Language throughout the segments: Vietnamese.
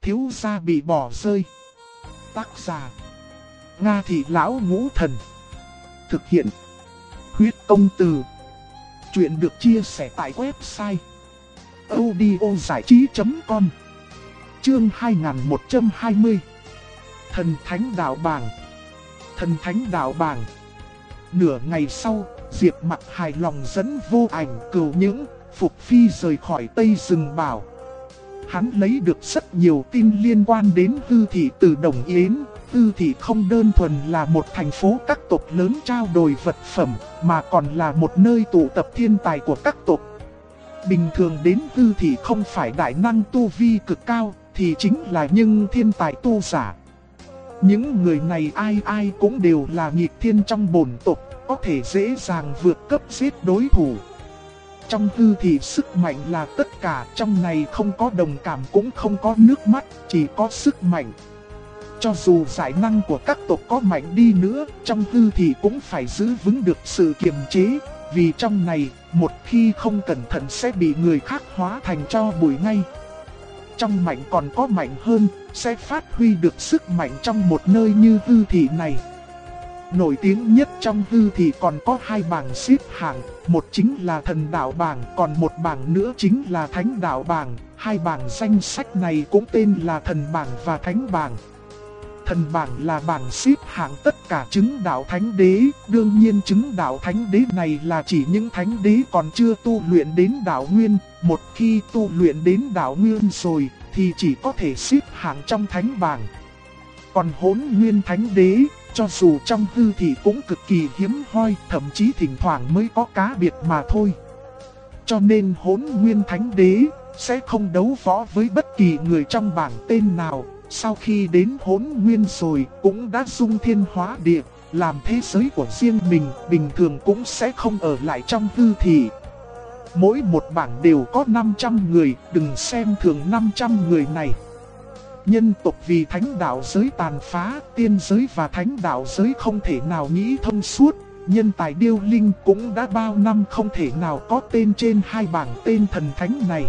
thiếu gia bị bỏ rơi. Tác giả Nga Thị Lão Ngũ Thần. Thực hiện Huyết Công Từ. Chuyện được chia sẻ tại website audiozảichí.com. Chương 2120. Thần Thánh Đạo Bàng. Thần Thánh Đạo Bàng. Nửa ngày sau, Diệp Mặc hài lòng dẫn Vô Ảnh, Cửu Những, Phục Phi rời khỏi Tây Rừng Bảo. Hắn lấy được rất nhiều tin liên quan đến Tư Thị từ Đồng Yến. Tư Thị không đơn thuần là một thành phố các tộc lớn trao đổi vật phẩm, mà còn là một nơi tụ tập thiên tài của các tộc. Bình thường đến Tư Thị không phải đại năng tu vi cực cao, thì chính là những thiên tài tu giả. Những người này ai ai cũng đều là nghịch thiên trong bổn tộc, có thể dễ dàng vượt cấp giết đối thủ. Trong Tư Thị sức mạnh là tất cả, trong này không có đồng cảm cũng không có nước mắt, chỉ có sức mạnh. Cho dù giải năng của các tộc có mạnh đi nữa, trong Tư Thị cũng phải giữ vững được sự kiềm chế, vì trong này, một khi không cẩn thận sẽ bị người khác hóa thành tro bụi ngay. Trong mạnh còn có mạnh hơn, sẽ phát huy được sức mạnh trong một nơi như Tư Thị này. Nổi tiếng nhất trong Tư Thị còn có hai bảng xếp hạng, một chính là Thần Đạo Bảng, còn một bảng nữa chính là Thánh Đạo Bảng. Hai bảng danh sách này cũng tên là Thần Bảng và Thánh Bảng. Thần Bảng là bảng xếp hạng tất cả chứng đạo thánh đế, đương nhiên chứng đạo thánh đế này là chỉ những thánh đế còn chưa tu luyện đến đạo nguyên. Một khi tu luyện đến đạo nguyên rồi thì chỉ có thể xếp hạng trong thánh bảng. Còn Hỗn Nguyên Thánh Đế, cho dù trong Tư Thị cũng cực kỳ hiếm hoi, thậm chí thỉnh thoảng mới có cá biệt mà thôi. Cho nên Hỗn Nguyên Thánh Đế sẽ không đấu võ với bất kỳ người trong bảng tên nào. Sau khi đến Hỗn Nguyên rồi cũng đã dung thiên hóa địa, làm thế giới của riêng mình, bình thường cũng sẽ không ở lại trong Tư Thị. Mỗi một bảng đều có 500 người, đừng xem thường 500 người này. Nhân tộc vì thánh đạo giới tàn phá, tiên giới và thánh đạo giới không thể nào nghĩ thông suốt. Nhân tài điêu linh cũng đã bao năm không thể nào có tên trên hai bảng tên thần thánh này.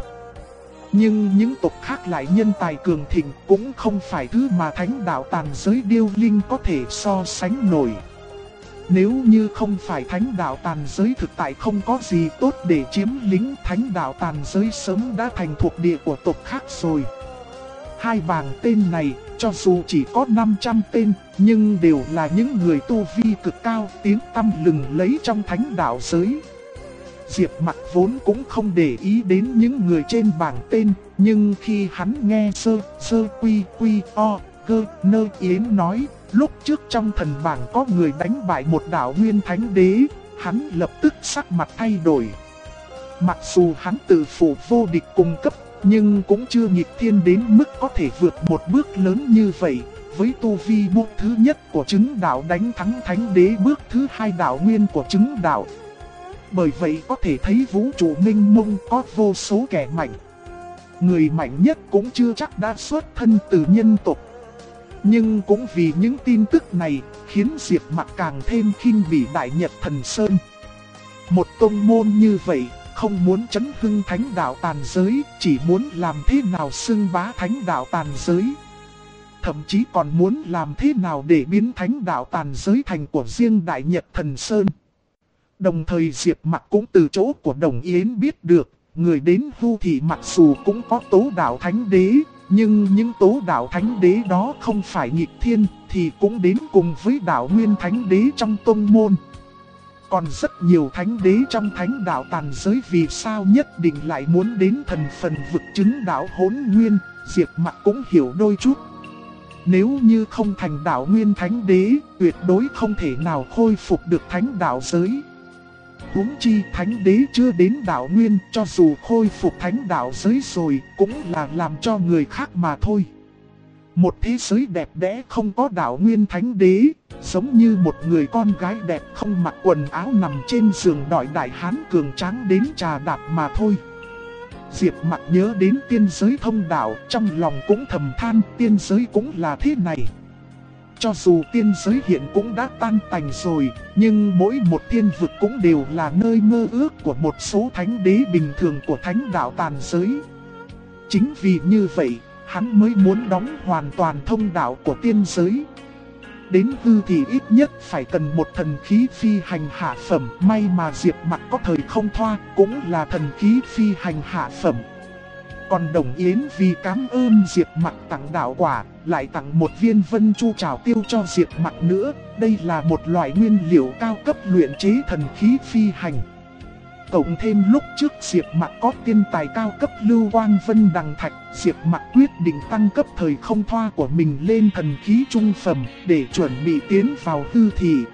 Nhưng những tộc khác lại nhân tài cường thịnh, cũng không phải thứ mà thánh đạo tàn giới điêu linh có thể so sánh nổi. Nếu như không phải thánh đạo tàn giới thực tại không có gì tốt để chiếm lĩnh, thánh đạo tàn giới sớm đã thành thuộc địa của tộc khác rồi. Hai bảng tên này, cho dù chỉ có 500 tên, nhưng đều là những người tu vi cực cao, tiếng tăm lừng lấy trong thánh đạo giới. Diệp Mặc vốn cũng không để ý đến những người trên bảng tên, nhưng khi hắn nghe sơ quy o cơ nơ yến nói, lúc trước trong thần bảng có người đánh bại một đạo nguyên thánh đế, hắn lập tức sắc mặt thay đổi. Mặc dù hắn tự phụ vô địch cùng cấp, nhưng cũng chưa nghịch thiên đến mức có thể vượt một bước lớn như vậy. Với tu vi bước thứ nhất của chứng đạo đánh thắng thánh đế bước thứ hai đạo nguyên của chứng đạo. Bởi vậy có thể thấy vũ trụ mênh mông có vô số kẻ mạnh. Người mạnh nhất cũng chưa chắc đã xuất thân từ nhân tộc. Nhưng cũng vì những tin tức này khiến Diệp Mặc càng thêm khinh bỉ Đại Nhật Thần Sơn. Một tông môn như vậy không muốn chấn hưng thánh đạo tàn giới, chỉ muốn làm thế nào xưng bá thánh đạo tàn giới. Thậm chí còn muốn làm thế nào để biến thánh đạo tàn giới thành của riêng Đại Nhật Thần Sơn. Đồng thời Diệp Mặc cũng từ chỗ của Đồng Yến biết được, người đến Tư Thị mặc dù cũng có tố đạo thánh đế, nhưng những tố đạo thánh đế đó không phải nghịch thiên, thì cũng đến cùng với đạo nguyên thánh đế trong tông môn. Còn rất nhiều thánh đế trong thánh đạo tàn giới, vì sao nhất định lại muốn đến thần phần vực chứng đạo Hỗn Nguyên, Diệp Mặc cũng hiểu đôi chút. Nếu như không thành đạo nguyên thánh đế, tuyệt đối không thể nào khôi phục được thánh đạo giới. Huống chi thánh đế chưa đến đạo nguyên, cho dù khôi phục thánh đạo giới rồi, cũng là làm cho người khác mà thôi. Một thế giới đẹp đẽ không có đạo nguyên thánh đế, giống như một người con gái đẹp không mặc quần áo nằm trên giường đòi đại hán cường tráng đến trà đạp mà thôi. Diệp Mặc nhớ đến tiên giới thông đạo, trong lòng cũng thầm than tiên giới cũng là thế này. Cho dù tiên giới hiện cũng đã tan tành rồi, nhưng mỗi một thiên vực cũng đều là nơi mơ ước của một số thánh đế bình thường của thánh đạo tàn giới. Chính vì như vậy, hắn mới muốn đóng hoàn toàn thông đạo của tiên giới. Đến hư thì ít nhất phải cần một thần khí phi hành hạ phẩm. May mà Diệp Mặc có thời không thoa, cũng là thần khí phi hành hạ phẩm. Còn Đồng Yến vì cảm ơn Diệp Mặc tặng đạo quả, lại tặng một viên vân chu trảo tiêu cho Diệp Mặc nữa. Đây là một loại nguyên liệu cao cấp luyện chế thần khí phi hành. Cộng thêm lúc trước Diệp Mặc có tiên tài cao cấp lưu quang vân đằng thạch, Diệp Mặc quyết định tăng cấp thời không thoa của mình lên thần khí trung phẩm để chuẩn bị tiến vào hư thị.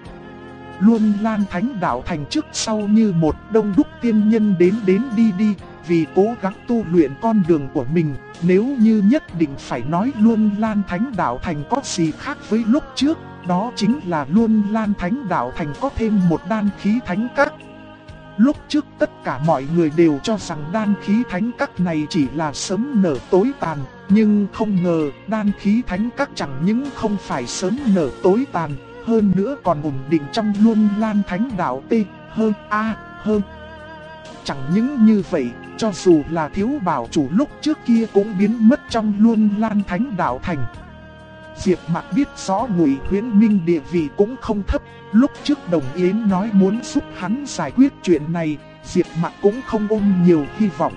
Luân Lan Thánh Đạo Thành trước sau như một đông đúc tiên nhân đến đi đi, vì cố gắng tu luyện con đường của mình. Nếu như nhất định phải nói Luân Lan Thánh Đạo Thành có gì khác với lúc trước, đó chính là Luân Lan Thánh Đạo Thành có thêm một đan khí thánh các. Lúc trước tất cả mọi người đều cho rằng đan khí thánh các này chỉ là sớm nở tối tàn, nhưng không ngờ đan khí thánh các chẳng những không phải sớm nở tối tàn, hơn nữa còn ổn định trong Luân Lan Thánh Đạo T hơn A hơn. Chẳng những như vậy, cho dù là thiếu bảo chủ lúc trước kia cũng biến mất trong Luân Lan Thánh Đạo Thành. Diệp Mặc biết rõ Ngụy Huyễn Minh địa vị cũng không thấp, lúc trước Đồng Yến nói muốn giúp hắn giải quyết chuyện này, Diệp Mặc cũng không ôm nhiều hy vọng.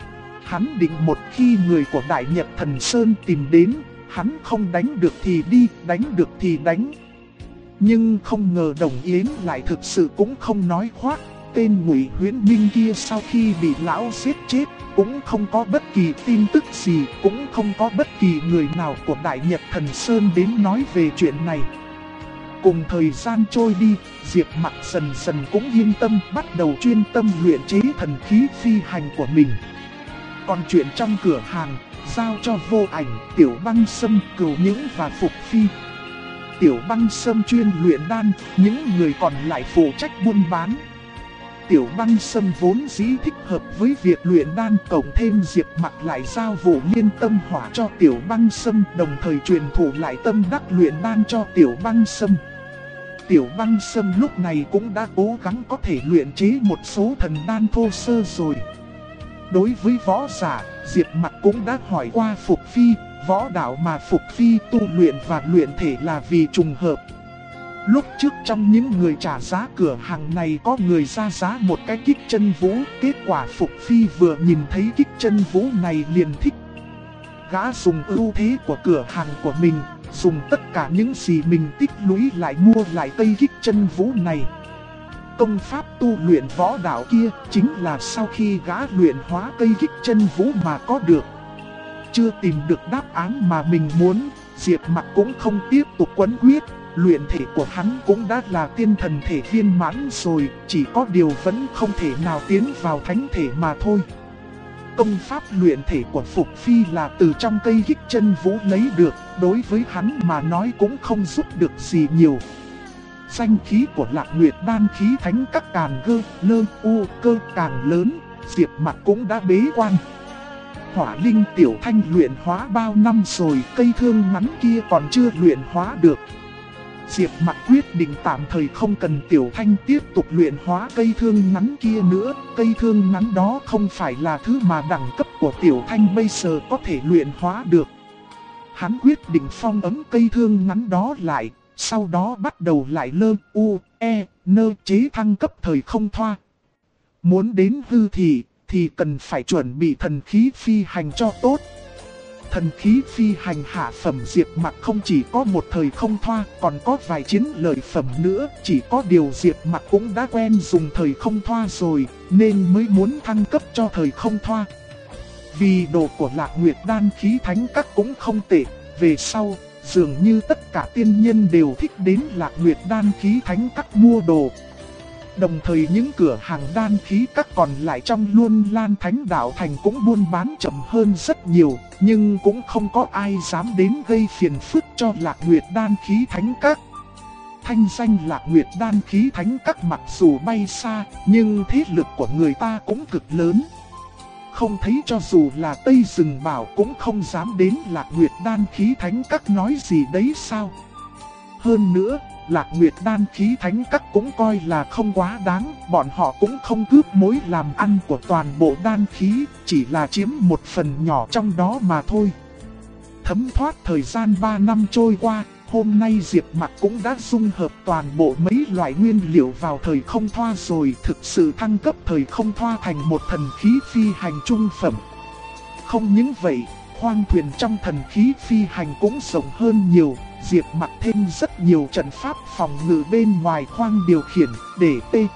Hắn định một khi người của Đại Nhật Thần Sơn tìm đến, hắn không đánh được thì đi, đánh được thì đánh. Nhưng không ngờ Đồng Yến lại thực sự cũng không nói khoác. Tên Ngụy Huyễn Minh kia sau khi bị lão giết chết, cũng không có bất kỳ tin tức gì, cũng không có bất kỳ người nào của Đại Nhật Thần Sơn đến nói về chuyện này. Cùng thời gian trôi đi, Diệp Mặc dần dần cũng yên tâm, bắt đầu chuyên tâm luyện chế thần khí phi hành của mình. Còn chuyện trong cửa hàng, giao cho Vô Ảnh, Tiểu Băng Sâm, Cửu Những và Phục Phi. Tiểu Băng Sâm chuyên luyện đan, những người còn lại phụ trách buôn bán. Tiểu Băng Sâm vốn dĩ thích hợp với việc luyện đan, cộng thêm Diệp Mặc lại giao vụ liên tâm hỏa cho Tiểu Băng Sâm, đồng thời truyền thụ lại tâm đắc luyện đan cho Tiểu Băng Sâm. Tiểu Băng Sâm lúc này cũng đã cố gắng có thể luyện chế một số thần đan thô sơ rồi. Đối với võ giả, Diệp Mặc cũng đã hỏi qua Phục Phi, võ đạo mà Phục Phi tu luyện và luyện thể là vì trùng hợp. Lúc trước trong những người trả giá cửa hàng này có người ra giá một cái kích chân vũ, kết quả Phục Phi vừa nhìn thấy kích chân vũ này liền thích. Gã dùng ưu thế của cửa hàng của mình, dùng tất cả những gì mình tích lũy lại mua lại cây kích chân vũ này. Công pháp tu luyện võ đạo kia chính là sau khi gã luyện hóa cây kích chân vũ mà có được. Chưa tìm được đáp án mà mình muốn, Diệp Mặc cũng không tiếp tục quấn quyết. Luyện thể của hắn cũng đã là tiên thần thể viên mãn rồi, chỉ có điều vẫn không thể nào tiến vào thánh thể mà thôi. Công pháp luyện thể của Phục Phi là từ trong cây kích chân vũ lấy được, đối với hắn mà nói cũng không giúp được gì nhiều. Danh khí của Lạc Nguyệt đan khí thánh các càng gơ, lơ, u, cơ càng lớn, Diệp Mặc cũng đã bế quan. Hỏa linh tiểu thanh luyện hóa bao năm rồi, cây thương ngắn kia còn chưa luyện hóa được. Diệp Mặc quyết định tạm thời không cần Tiểu Thanh tiếp tục luyện hóa cây thương ngắn kia nữa. Cây thương ngắn đó không phải là thứ mà đẳng cấp của Tiểu Thanh bây giờ có thể luyện hóa được. Hắn quyết định phong ấn cây thương ngắn đó lại, sau đó bắt đầu lại lơ, u, e, nơ chế thăng cấp thời không thoa. Muốn đến hư thì cần phải chuẩn bị thần khí phi hành cho tốt. Thần khí phi hành hạ phẩm Diệp Mặc không chỉ có một thời không thoa, còn có vài chiến lợi phẩm nữa. Chỉ có điều Diệp Mặc cũng đã quen dùng thời không thoa rồi, nên mới muốn thăng cấp cho thời không thoa. Vì đồ của Lạc Nguyệt đan khí thánh các cũng không tệ, về sau, dường như tất cả tiên nhân đều thích đến Lạc Nguyệt đan khí thánh các mua đồ. Đồng thời những cửa hàng đan khí các còn lại trong Luân Lan Thánh Đạo Thành cũng buôn bán chậm hơn rất nhiều, nhưng cũng không có ai dám đến gây phiền phức cho Lạc Nguyệt đan khí thánh các. Thanh danh Lạc Nguyệt đan khí thánh các mặc dù bay xa, nhưng thế lực của người ta cũng cực lớn. Không thấy cho dù là Tây Rừng Bảo cũng không dám đến Lạc Nguyệt đan khí thánh các nói gì đấy sao. Hơn nữa, Lạc Nguyệt đan khí thánh các cũng coi là không quá đáng, bọn họ cũng không cướp mối làm ăn của toàn bộ đan khí, chỉ là chiếm một phần nhỏ trong đó mà thôi. Thấm thoát thời gian 3 năm trôi qua, hôm nay Diệp Mặc cũng đã dung hợp toàn bộ mấy loại nguyên liệu vào thời không thoa rồi, thực sự thăng cấp thời không thoa thành một thần khí phi hành trung phẩm. Không những vậy, khoang thuyền trong thần khí phi hành cũng rộng hơn nhiều. Diệp Mặc thêm rất nhiều trận pháp phòng ngự bên ngoài khoang điều khiển để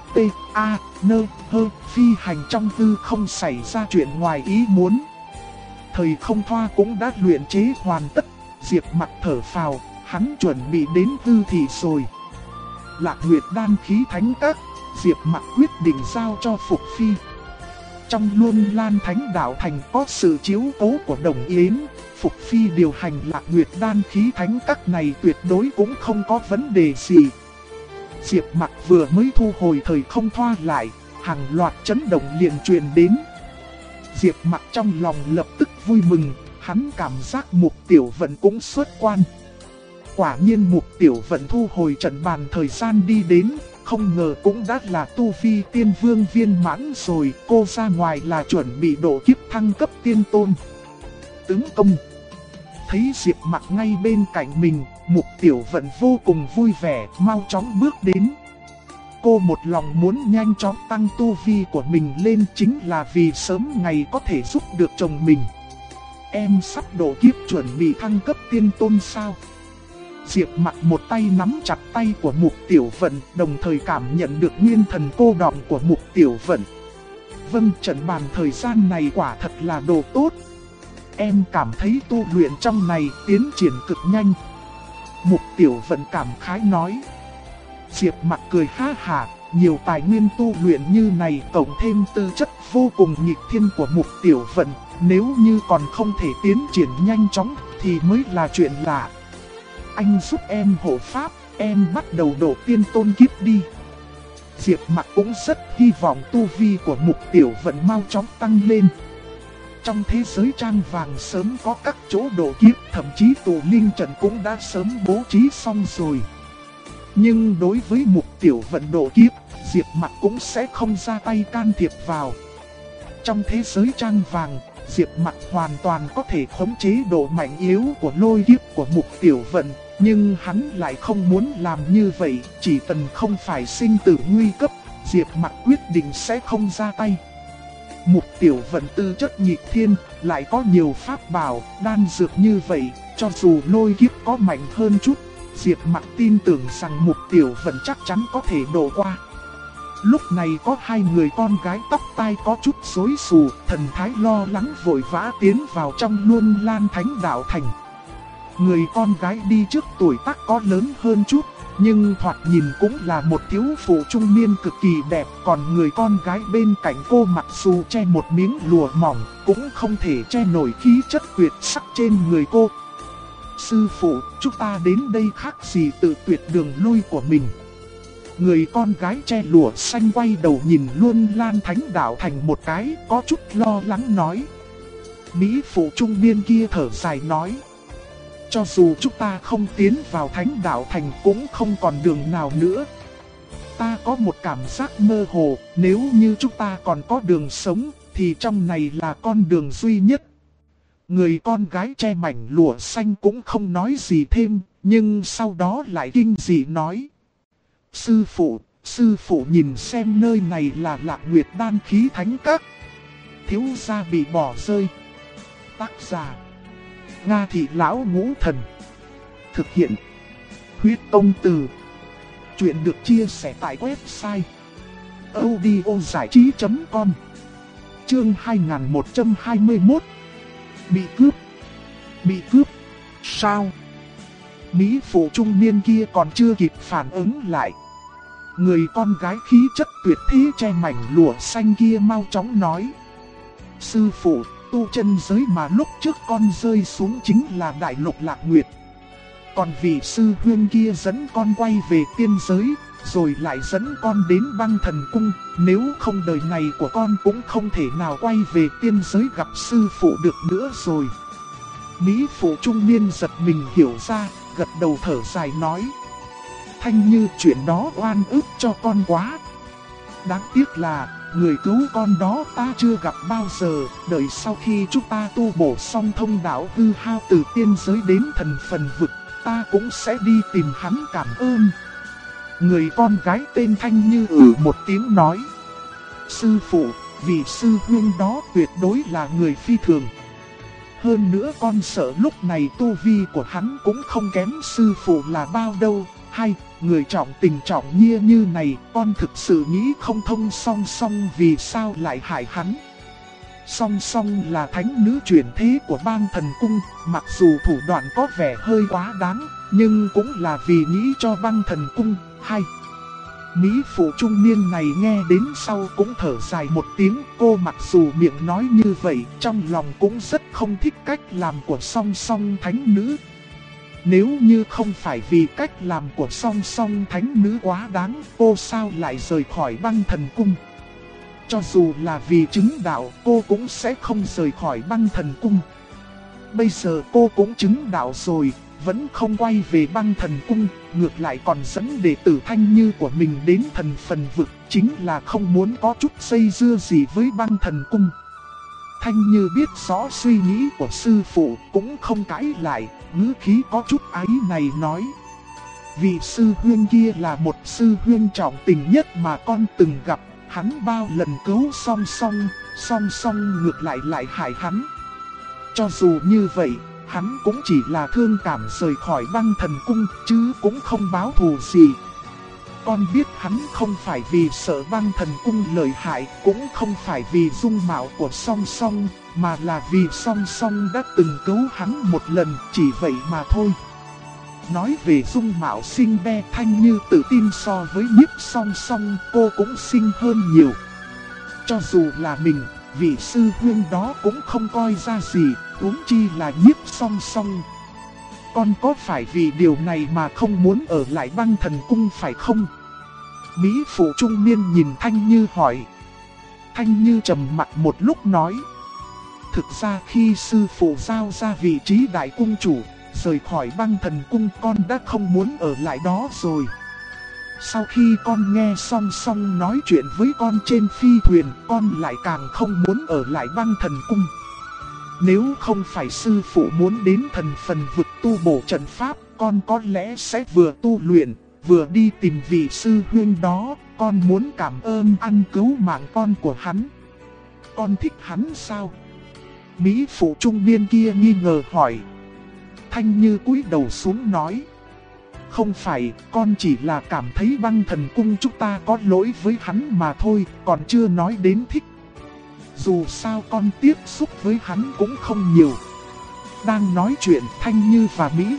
phi hành trong hư không xảy ra chuyện ngoài ý muốn. Thời không thoa cũng đã luyện chế hoàn tất, Diệp Mặc thở phào, hắn chuẩn bị đến Tư Thị rồi. Lạc Nguyệt đan khí thánh các, Diệp Mặc quyết định giao cho Phục Phi. Trong Luân Lan Thánh Đạo Thành có sự chiếu cố của Đồng Yến, Phục Phi điều hành Lạc Nguyệt đan khí thánh các này tuyệt đối cũng không có vấn đề gì. Diệp Mặc vừa mới thu hồi thời không thoa lại, hàng loạt chấn động liền truyền đến. Diệp Mặc trong lòng lập tức vui mừng, hắn cảm giác Mục Tiểu Vận cũng xuất quan. Quả nhiên Mục Tiểu Vận thu hồi trận bàn thời gian đi đến, không ngờ cũng đã là tu vi tiên vương viên mãn rồi, cô ra ngoài là chuẩn bị độ kiếp thăng cấp tiên tôn. Tướng công thấy Diệp Mặc ngay bên cạnh mình, Mục Tiểu Vận vô cùng vui vẻ, mau chóng bước đến. Cô một lòng muốn nhanh chóng tăng tu vi của mình lên chính là vì sớm ngày có thể giúp được chồng mình. Em sắp độ kiếp chuẩn bị thăng cấp tiên tôn sao? Diệp Mặc một tay nắm chặt tay của Mục Tiểu Vận, đồng thời cảm nhận được nguyên thần cô đọng của Mục Tiểu Vận. Vâng, trận bàn thời gian này quả thật là đồ tốt. Em cảm thấy tu luyện trong này tiến triển cực nhanh. Mục Tiểu Vận cảm khái nói. Diệp Mặc cười ha hả, nhiều tài nguyên tu luyện như này cộng thêm tư chất vô cùng nghịch thiên của Mục Tiểu Vận, nếu như còn không thể tiến triển nhanh chóng thì mới là chuyện lạ. Anh giúp em hộ pháp, em bắt đầu độ tiên tôn kiếp đi. Diệp Mặc cũng rất hy vọng tu vi của Mục Tiểu Vận mau chóng tăng lên. Trong thế giới trang vàng sớm có các chỗ độ kiếp, thậm chí tụ linh trận cũng đã sớm bố trí xong rồi. Nhưng đối với Mục Tiểu Vận độ kiếp, Diệp Mặc cũng sẽ không ra tay can thiệp vào. Trong thế giới trang vàng, Diệp Mặc hoàn toàn có thể khống chế độ mạnh yếu của lôi kiếp của Mục Tiểu Vận, nhưng hắn lại không muốn làm như vậy, chỉ cần không phải sinh tử nguy cấp, Diệp Mặc quyết định sẽ không ra tay. Mục Tiểu Vận tư chất nghịch thiên, lại có nhiều pháp bảo, đan dược như vậy, cho dù lôi kiếp có mạnh hơn chút, Diệp Mặc tin tưởng rằng Mục Tiểu Vận chắc chắn có thể độ qua. Lúc này có hai người con gái tóc tai có chút rối xù, thần thái lo lắng vội vã tiến vào trong Luân Lan Thánh Đạo Thành. Người con gái đi trước tuổi tác có lớn hơn chút, nhưng thoạt nhìn cũng là một thiếu phụ trung niên cực kỳ đẹp. Còn người con gái bên cạnh cô mặc dù che một miếng lụa mỏng, cũng không thể che nổi khí chất tuyệt sắc trên người cô. Sư phụ, chúng ta đến đây khác gì tự tuyệt đường lui của mình. Người con gái che lụa xanh quay đầu nhìn Luân Lan Thánh Đạo Thành một cái, có chút lo lắng nói. Mỹ phụ trung niên kia thở dài nói. Cho dù chúng ta không tiến vào Thánh Đạo Thành cũng không còn đường nào nữa. Ta có một cảm giác mơ hồ, nếu như chúng ta còn có đường sống, thì trong này là con đường duy nhất. Người con gái che mảnh lụa xanh cũng không nói gì thêm, nhưng sau đó lại kinh dị nói. Sư phụ nhìn xem nơi này là Lạc Nguyệt đan khí thánh các. Thiếu gia bị bỏ rơi. Tác giả Nga Thị Lão Ngũ Thần. Thực hiện Huyết Công Từ. Chuyện được chia sẻ tại website audiozảichí.com. Chương 2121. Bị cướp. Sao? Mỹ phụ trung niên kia còn chưa kịp phản ứng lại. Người con gái khí chất tuyệt thế che mảnh lụa xanh kia mau chóng nói. Sư phụ, tu chân giới mà lúc trước con rơi xuống chính là đại lục Lạc Nguyệt. Còn vị sư huynh kia dẫn con quay về tiên giới, rồi lại dẫn con đến băng thần cung. Nếu không đời này của con cũng không thể nào quay về tiên giới gặp sư phụ được nữa rồi. Mỹ phụ trung niên giật mình hiểu ra, gật đầu thở dài nói. Thanh Như, chuyện đó oan ức cho con quá. Đáng tiếc là người cứu con đó ta chưa gặp bao giờ, đợi sau khi chúng ta tu bổ xong thông đạo hư hao từ tiên giới đến thần phần vực, ta cũng sẽ đi tìm hắn cảm ơn. Người con gái tên Thanh Như một tiếng nói. Sư phụ, vị sư huynh đó tuyệt đối là người phi thường. Hơn nữa con sợ lúc này tu vi của hắn cũng không kém sư phụ là bao đâu. Hay, người trọng tình trọng nghĩa như này, con thực sự nghĩ không thông Song Song vì sao lại hại hắn. Song Song là thánh nữ chuyển thế của Bang Thần Cung, mặc dù thủ đoạn có vẻ hơi quá đáng, nhưng cũng là vì nghĩ cho Bang Thần Cung. Hay, mỹ phụ trung niên này nghe đến sau cũng thở dài một tiếng. Cô mặc dù miệng nói như vậy, trong lòng cũng rất không thích cách làm của Song Song thánh nữ. Nếu như không phải vì cách làm của Song Song thánh nữ quá đáng, cô sao lại rời khỏi Bang Thần Cung. Cho dù là vì chứng đạo, cô cũng sẽ không rời khỏi Bang Thần Cung. Bây giờ cô cũng chứng đạo rồi, vẫn không quay về Bang Thần Cung, ngược lại còn dẫn đệ tử Thanh Như của mình đến thần phần vực, chính là không muốn có chút dây dưa gì với Bang Thần Cung. Thanh Như biết rõ suy nghĩ của sư phụ, cũng không cãi lại, ngữ khí có chút áy này nói. Vị sư huynh kia là một sư huynh trọng tình nhất mà con từng gặp, hắn bao lần cứu Song Song, Song Song ngược lại hại hắn. Cho dù như vậy, hắn cũng chỉ là thương cảm rời khỏi Bang Thần Cung, chứ cũng không báo thù gì. Con biết hắn không phải vì sợ Bang Thần Cung lợi hại, cũng không phải vì dung mạo của Song Song, mà là vì Song Song đã từng cứu hắn một lần, chỉ vậy mà thôi. Nói về dung mạo xinh đẹp, Thanh Như tự tin so với Nhiếp Song Song, cô cũng xinh hơn nhiều. Cho dù là mình, vị sư huynh đó cũng không coi ra gì, huống chi là Nhiếp Song Song. Con có phải vì điều này mà không muốn ở lại Bang Thần Cung phải không? Mỹ phụ trung niên nhìn Thanh Như hỏi. Thanh Như trầm mặt một lúc nói. Thực ra khi sư phụ giao ra vị trí đại cung chủ, rời khỏi Bang Thần Cung, con đã không muốn ở lại đó rồi. Sau khi con nghe Song Song nói chuyện với con trên phi thuyền, con lại càng không muốn ở lại Bang Thần Cung. Nếu không phải sư phụ muốn đến thần phần vực tu bổ trận pháp, con có lẽ sẽ vừa tu luyện, vừa đi tìm vị sư huynh đó. Con muốn cảm ơn ân cứu mạng con của hắn. Con thích hắn sao? Mỹ phụ trung niên kia nghi ngờ hỏi. Thanh Như cúi đầu xuống nói. Không phải, con chỉ là cảm thấy Bang Thần Cung chúng ta có lỗi với hắn mà thôi, còn chưa nói đến thích. Dù sao con tiếp xúc với hắn cũng không nhiều. Đang nói chuyện, Thanh Như và Mỹ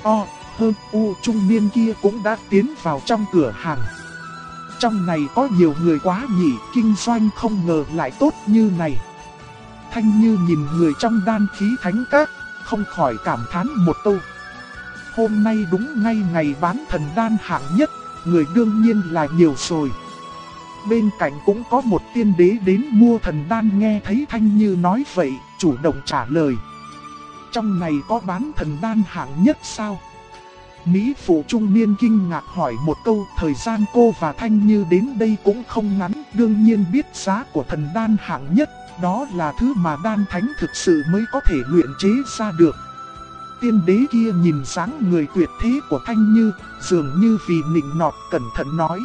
trung niên kia cũng đã tiến vào trong cửa hàng. Trong này có nhiều người quá nhỉ, kinh doanh không ngờ lại tốt như này. Thanh Như nhìn người trong Đan Khí Thánh Các, không khỏi cảm thán một câu. Hôm nay đúng ngay ngày bán thần đan hạng nhất, người đương nhiên là nhiều rồi. Bên cạnh cũng có một tiên đế đến mua thần đan, nghe thấy Thanh Như nói vậy, chủ động trả lời. Trong này có bán thần đan hạng nhất sao? Mỹ phụ trung niên kinh ngạc hỏi một câu. Thời gian cô và Thanh Như đến đây cũng không ngắn, đương nhiên biết giá của thần đan hạng nhất. Đó là thứ mà đan thánh thực sự mới có thể luyện chế ra được. Tiên đế kia nhìn dáng người tuyệt thế của Thanh Như, dường như vì nịnh nọt cẩn thận nói.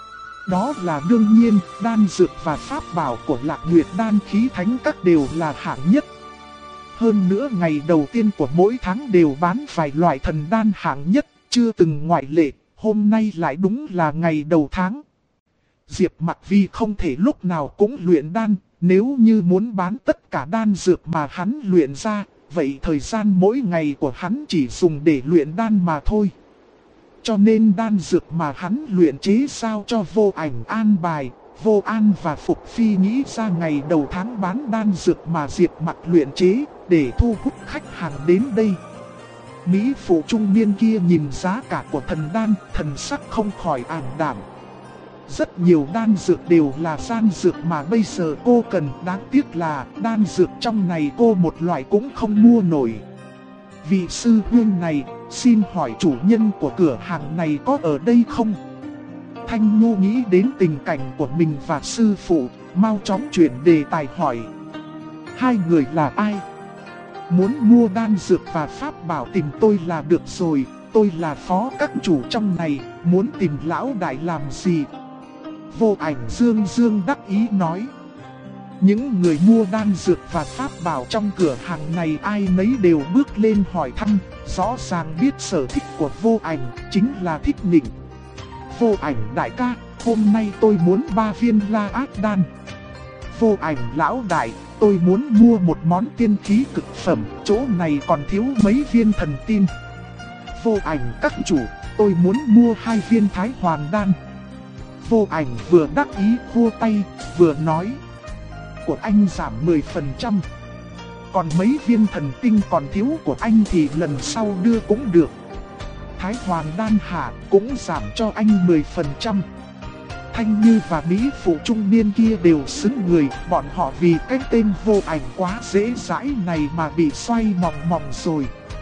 Đó là đương nhiên, đan dược và pháp bảo của Lạc Nguyệt Đan Khí Thánh Các đều là hạng nhất. Hơn nữa ngày đầu tiên của mỗi tháng đều bán vài loại thần đan hạng nhất, chưa từng ngoại lệ, hôm nay lại đúng là ngày đầu tháng. Diệp Mặc vì không thể lúc nào cũng luyện đan, nếu như muốn bán tất cả đan dược mà hắn luyện ra, vậy thời gian mỗi ngày của hắn chỉ dùng để luyện đan mà thôi. Cho nên đan dược mà hắn luyện chế sao cho Vô Ảnh an bài, Vô An và Phục Phi nghĩ ra ngày đầu tháng bán đan dược mà Diệp Mặc luyện chế, để thu hút khách hàng đến đây. Mỹ phụ trung niên kia nhìn giá cả của thần đan, thần sắc không khỏi ảm đạm. Rất nhiều đan dược đều là gian dược mà bây giờ cô cần, đáng tiếc là đan dược trong này cô một loại cũng không mua nổi. Vị sư huynh này, xin hỏi chủ nhân của cửa hàng này có ở đây không? Thanh Nhu nghĩ đến tình cảnh của mình và sư phụ, mau chóng chuyển đề tài hỏi. Hai người là ai? Muốn mua đan dược và pháp bảo tìm tôi là được rồi, tôi là phó các chủ trong này, muốn tìm lão đại làm gì? Vô Ảnh dương dương đắc ý nói. Những người mua đan dược và pháp bảo trong cửa hàng này ai nấy đều bước lên hỏi thăm, rõ ràng biết sở thích của Vô Ảnh chính là thích nịnh. Vô Ảnh đại ca, hôm nay tôi muốn 3 viên La Ác đan. Vô Ảnh lão đại, tôi muốn mua một món tiên khí cực phẩm, chỗ này còn thiếu mấy viên thần tin. Vô Ảnh các chủ, tôi muốn mua 2 viên Thái Hoàn đan. Vô Ảnh vừa đắc ý khua tay, vừa nói. Của anh giảm 10%. Còn mấy viên thần tinh còn thiếu của anh thì lần sau đưa cũng được. Thái Hoàn đan hả, cũng giảm cho anh 10%. Thanh Như và Mỹ phụ trung niên kia đều sững người, bọn họ vì cái tên Vô Ảnh quá dễ dãi này mà bị xoay mòng mòng rồi.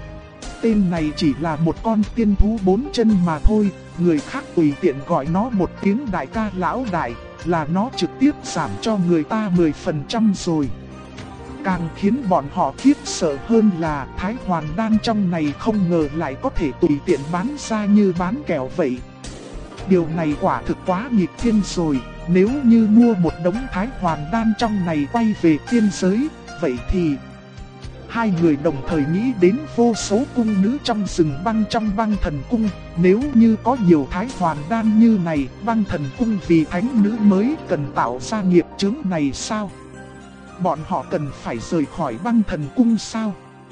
Tên này chỉ là một con tiên thú 4 chân mà thôi, người khác tùy tiện gọi nó một tiếng đại ca lão đại, là nó trực tiếp giảm cho người ta 10% rồi. Càng khiến bọn họ khiếp sợ hơn là Thái Hoàn đan trong này không ngờ lại có thể tùy tiện bán ra như bán kẹo vậy. Điều này quả thực quá nghịch thiên rồi, nếu như mua một đống Thái Hoàn đan trong này quay về tiên giới, vậy thì... Hai người đồng thời nghĩ đến vô số cung nữ trong rừng băng trong băng thần cung. Nếu như có nhiều Thái Hoàn đan như này, băng thần cung vì thánh nữ mới cần tạo ra nghiệp chướng này sao? Bọn họ cần phải rời khỏi băng thần cung sao?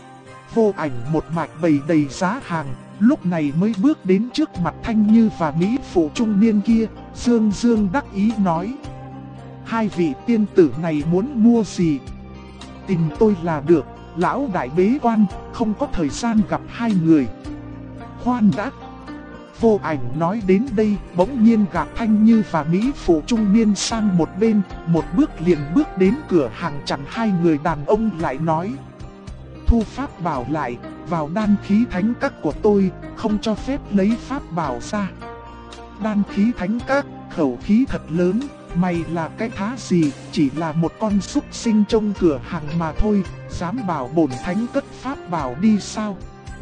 Vô Ảnh một mạch bày đầy giá hàng, lúc này mới bước đến trước mặt Thanh Như và Mỹ phụ trung niên kia, dương dương đắc ý nói. Hai vị tiên tử này muốn mua gì? Tìm tôi là được. Lão đại bế quan, không có thời gian gặp hai người. Khoan đã. Vô Ảnh nói đến đây, bỗng nhiên gạt Thanh Như và Mỹ phụ trung niên sang một bên, một bước liền bước đến cửa hàng chặn hai người đàn ông lại nói. Thu pháp bảo lại, vào đan khí thánh các của tôi, không cho phép lấy pháp bảo ra. Đan khí thánh các, khẩu khí thật lớn. Mày là cái thá gì, chỉ là một con súc sinh trong cửa hàng mà thôi, dám bảo bổn thánh cất pháp bảo đi sao?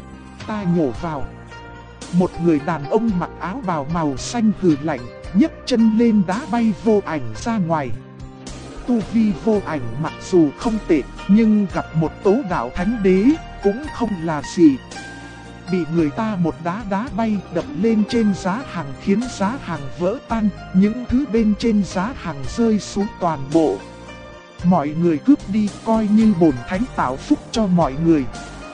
Ta nhổ vào. Một người đàn ông mặc áo bào màu xanh hừ lạnh, nhấc chân lên đá bay Vô Ảnh ra ngoài. Tu vi Vô Ảnh mặc dù không tệ, nhưng gặp một tố đạo thánh đế, cũng không là gì. Bị người ta một đá bay đập lên trên giá hàng khiến giá hàng vỡ tan, những thứ bên trên giá hàng rơi xuống toàn bộ. Mọi người cướp đi coi như bổn thánh tạo phúc cho mọi người.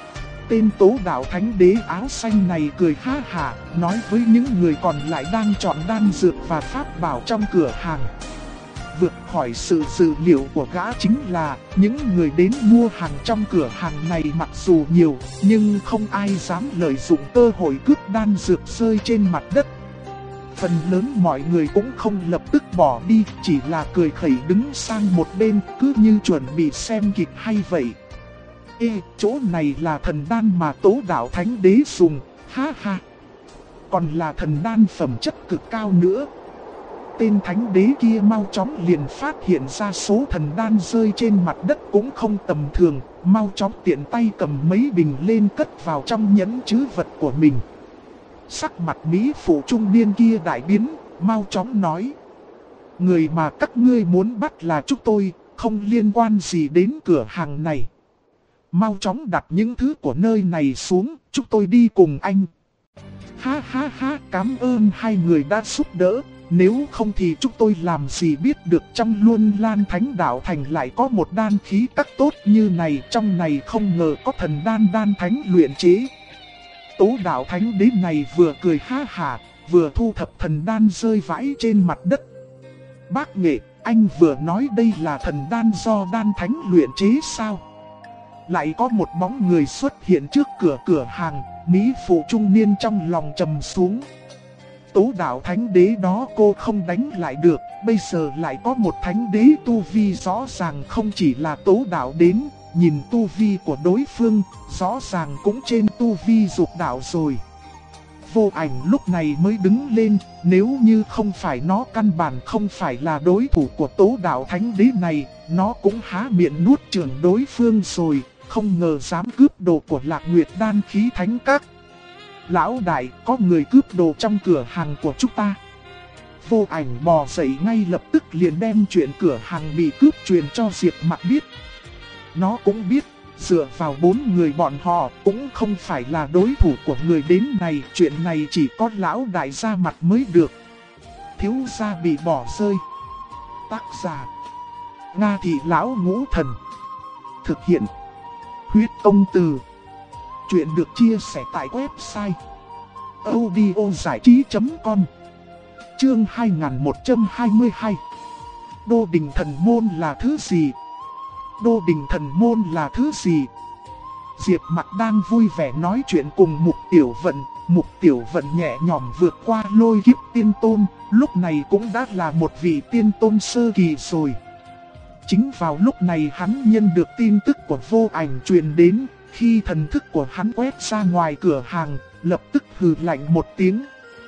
Tên tố đạo thánh đế áo xanh này cười ha hả, nói với những người còn lại đang chọn đan dược và pháp bảo trong cửa hàng. Vượt khỏi sự dự liệu của gã chính là những người đến mua hàng trong cửa hàng này mặc dù nhiều, nhưng không ai dám lợi dụng cơ hội cướp đan dược rơi trên mặt đất. Phần lớn mọi người cũng không lập tức bỏ đi, chỉ là cười khẩy đứng sang một bên, cứ như chuẩn bị xem kịch hay vậy. Ê, chỗ này là thần đan mà tố đạo thánh đế dùng, ha ha. Còn là thần đan phẩm chất cực cao nữa. Tên thánh đế kia mau chóng liền phát hiện ra số thần đan rơi trên mặt đất cũng không tầm thường, mau chóng tiện tay cầm mấy bình lên cất vào trong nhẫn trữ vật của mình. Sắc mặt Mỹ phụ trung niên kia đại biến, mau chóng nói. Người mà các ngươi muốn bắt là chúng tôi, không liên quan gì đến cửa hàng này. Mau chóng đặt những thứ của nơi này xuống, chúng tôi đi cùng anh. Ha ha ha, cảm ơn hai người đã giúp đỡ. Nếu không thì chúng tôi làm gì biết được trong Luân Lan Thánh Đạo Thành lại có một đan khí các tốt như này. Trong này không ngờ có thần đan thánh luyện chế. Tố đạo thánh đế này vừa cười ha hả, vừa thu thập thần đan rơi vãi trên mặt đất. Bác Nghệ, anh vừa nói đây là thần đan do đan thánh luyện chế sao? Lại có một bóng người xuất hiện trước cửa hàng, Mỹ phụ trung niên trong lòng trầm xuống. Tố đạo thánh đế đó cô không đánh lại được, bây giờ lại có một thánh đế tu vi rõ ràng không chỉ là tố đạo đến, nhìn tu vi của đối phương, rõ ràng cũng trên tu vi dục đạo rồi. Vô Ảnh lúc này mới đứng lên, nếu như không phải nó căn bản không phải là đối thủ của Tố Đạo Thánh Đế này, nó cũng há miệng nuốt chửng đối phương rồi, không ngờ dám cướp đồ của Lạc Nguyệt Đan Khí Thánh Các. Lão đại, có người cướp đồ trong cửa hàng của chúng ta. Vô Ảnh bò dậy ngay lập tức liền đem chuyện cửa hàng bị cướp truyền cho Diệp Mặc biết. Nó cũng biết, dựa vào 4 người bọn họ cũng không phải là đối thủ của người đến này. Chuyện này chỉ có lão đại ra mặt mới được. Thiếu gia bị bỏ rơi. Tác giả: Nga Thị Lão Ngũ Thần. Thực hiện: Huyết Công Từ. Chuyện được chia sẻ tại website audiozảichí.com. Chương 2122. Đô Đình Thần Môn là thứ gì? Đô Đình Thần Môn là thứ gì? Diệp Mặc đang vui vẻ nói chuyện cùng Mục Tiểu Vận. Mục Tiểu Vận nhẹ nhõm vượt qua lôi kiếp tiên tôn, lúc này cũng đã là một vị tiên tôn sơ kỳ rồi. Chính vào lúc này hắn nhận được tin tức của Vô Ảnh truyền đến, khi thần thức của hắn quét ra ngoài cửa hàng, lập tức hừ lạnh một tiếng.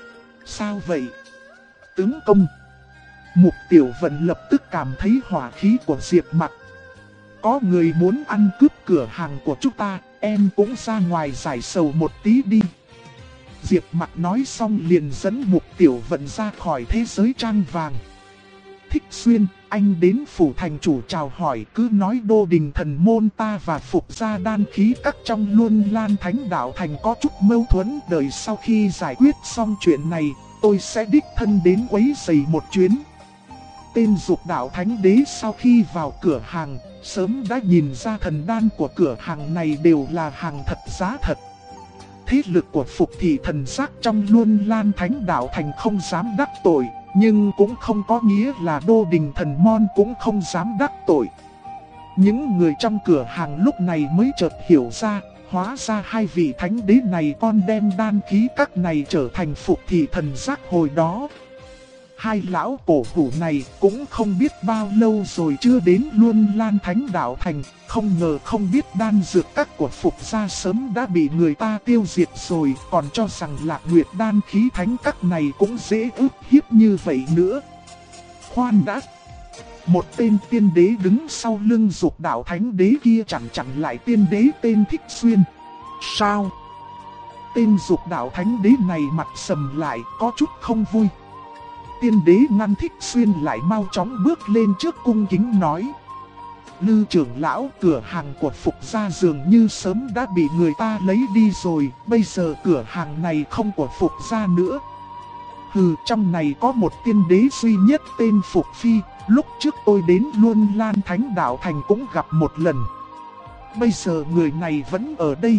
Sao vậy? Tướng công. Mục Tiểu Vận lập tức cảm thấy hỏa khí của Diệp Mặc. Có người muốn ăn cướp cửa hàng của chúng ta, em cũng ra ngoài giải sầu một tí đi. Diệp Mặc nói xong liền dẫn Mục Tiểu Vận ra khỏi thế giới trang vàng. Thích Xuyên, anh đến phủ thành chủ chào hỏi, cứ nói Đô Đình Thần Môn ta và Phục Gia Đan Khí Các trong Luân Lan Thánh Đạo Thành có chút mâu thuẫn. Đợi sau khi giải quyết xong chuyện này, tôi sẽ đích thân đến quấy rầy một chuyến. Tên Dục Đạo Thánh Đế sau khi vào cửa hàng, sớm đã nhìn ra thần đan của cửa hàng này đều là hàng thật giá thật. Thế lực của Phục Thị Thần Giác trong Luân Lan Thánh Đạo Thành không dám đắc tội, nhưng cũng không có nghĩa là Đô Đình Thần Môn cũng không dám đắc tội. Những người trong cửa hàng lúc này mới chợt hiểu ra, hóa ra hai vị thánh đế này con đem đan khí các này trở thành Phục Thị Thần Giác hồi đó. Hai lão cổ hủ này cũng không biết bao lâu rồi chưa đến Luân Lan Thánh Đạo Thành, không ngờ không biết đan dược các của Phục gia sớm đã bị người ta tiêu diệt rồi, còn cho rằng Lạc Nguyệt Đan Khí Thánh Các này cũng dễ ức hiếp như vậy nữa. Khoan đã! Một tên tiên đế đứng sau lưng Dục Đạo Thánh Đế kia chặn lại tiên đế tên Thích Xuyên. Sao? Tên Dục Đạo Thánh Đế này mặt sầm lại, có chút không vui. Tiên đế ngăn Thích Xuyên lại mau chóng bước lên trước cung kính nói. Lư trưởng lão, cửa hàng của Phục gia dường như sớm đã bị người ta lấy đi rồi, bây giờ cửa hàng này không của Phục gia nữa. Hừ, trong này có một tiên đế duy nhất tên Phục Phi, lúc trước tôi đến Luân Lan Thánh Đạo Thành cũng gặp một lần. Bây giờ người này vẫn ở đây.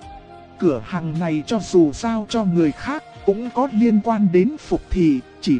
Cửa hàng này cho dù giao cho người khác cũng có liên quan đến Phục Thị, chỉ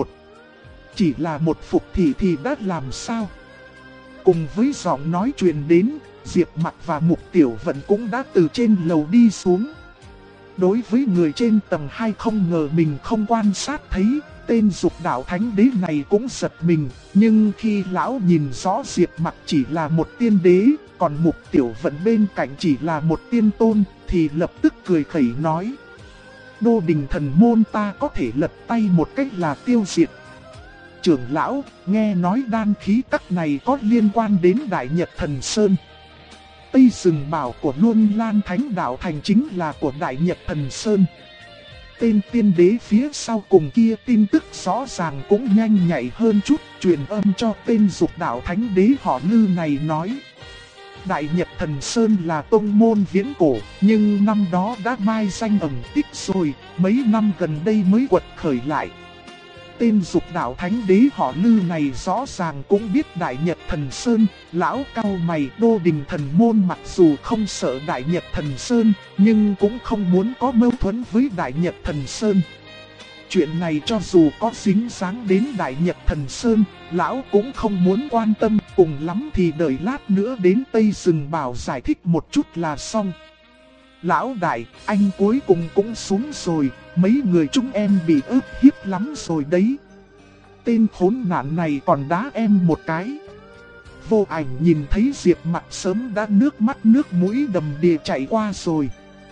là một Phục Thị thì đã làm sao? Cùng với giọng nói truyền đến, Diệp Mặc và Mục Tiểu Vận cũng đã từ trên lầu đi xuống. Đối với người trên tầng 2 không ngờ mình không quan sát thấy, tên Dục Đạo Thánh Đế này cũng giật mình, nhưng khi lão nhìn rõ Diệp Mặc chỉ là một tiên đế, còn Mục Tiểu Vận bên cạnh chỉ là một tiên tôn, thì lập tức cười khẩy nói. Đô Đình Thần Môn ta có thể lật tay một cách là tiêu diệt. Trưởng lão, nghe nói đan khí các này có liên quan đến Đại Nhật Thần Sơn. Tây Sừng Bảo của Luân Lan Thánh Đạo Thành chính là của Đại Nhật Thần Sơn. Tên tiên đế phía sau cùng kia tin tức rõ ràng cũng nhanh nhạy hơn chút, truyền âm cho tên Dục Đạo Thánh Đế họ Lư này nói. Đại Nhật Thần Sơn là tông môn viễn cổ, nhưng năm đó đã mai danh ẩn tích rồi, mấy năm gần đây mới quật khởi lại. Tên Dục Đạo Thánh Đế họ Lư này rõ ràng cũng biết Đại Nhật Thần Sơn, lão cau mày. Đô Đình Thần Môn mặc dù không sợ Đại Nhật Thần Sơn, nhưng cũng không muốn có mâu thuẫn với Đại Nhật Thần Sơn. Chuyện này cho dù có dính dáng đến Đại Nhật Thần Sơn, lão cũng không muốn quan tâm, cùng lắm thì đợi lát nữa đến Tây Sừng Bảo giải thích một chút là xong. Lão đại, anh cuối cùng cũng xuống rồi, mấy người chúng em bị ức hiếp lắm rồi đấy. Tên khốn nạn này còn đá em một cái. Vô Ảnh nhìn thấy Diệp Mặc sớm đã nước mắt nước mũi đầm đìa chảy qua rồi.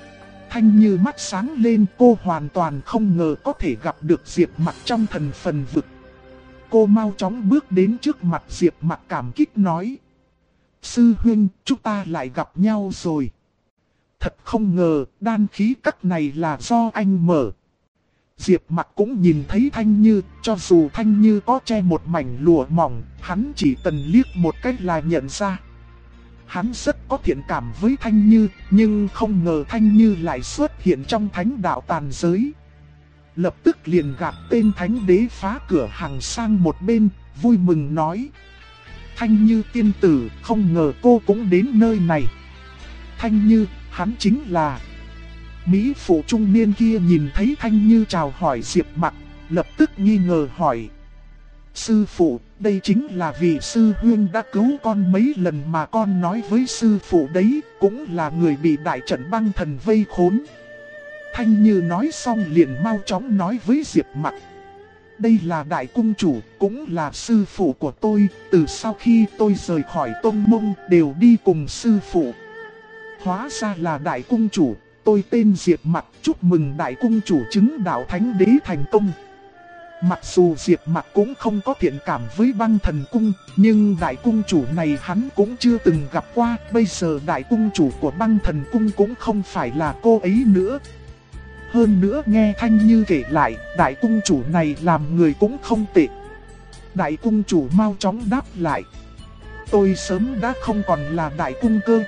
Thanh Như mắt sáng lên, cô hoàn toàn không ngờ có thể gặp được Diệp Mặc trong thần phần vực. Cô mau chóng bước đến trước mặt Diệp Mặc cảm kích nói: Sư huynh, chúng ta lại gặp nhau rồi. Thật không ngờ, đan khí các này là do anh mở. Diệp Mặc cũng nhìn thấy Thanh Như, cho dù Thanh Như có che một mảnh lụa mỏng, hắn chỉ cần liếc một cách là nhận ra. Hắn rất có thiện cảm với Thanh Như, nhưng không ngờ Thanh Như lại xuất hiện trong thánh đạo tàn giới. Lập tức liền gạt tên thánh đế phá cửa hàng sang một bên, vui mừng nói: Thanh Như tiên tử, không ngờ cô cũng đến nơi này. Thanh Như, hắn chính là... Mỹ phụ trung niên kia nhìn thấy Thanh Như chào hỏi Diệp Mặc, lập tức nghi ngờ hỏi: Sư phụ, đây chính là vị sư huynh đã cứu con mấy lần mà con nói với sư phụ đấy, cũng là người bị đại trận băng thần vây khốn. Thanh Như nói xong liền mau chóng nói với Diệp Mặc: Đây là đại cung chủ, cũng là sư phụ của tôi, từ sau khi tôi rời khỏi Tông Mông đều đi cùng sư phụ. Hóa ra là đại cung chủ, tôi tên Diệp Mặc, chúc mừng đại cung chủ chứng đạo thánh đế thành công. Mặc dù Diệp Mặc cũng không có thiện cảm với băng thần cung, nhưng đại cung chủ này hắn cũng chưa từng gặp qua, bây giờ đại cung chủ của băng thần cung cũng không phải là cô ấy nữa. Hơn nữa nghe Thanh Như kể lại, đại cung chủ này làm người cũng không tệ. Đại cung chủ mau chóng đáp lại: Tôi sớm đã không còn là đại cung cơ,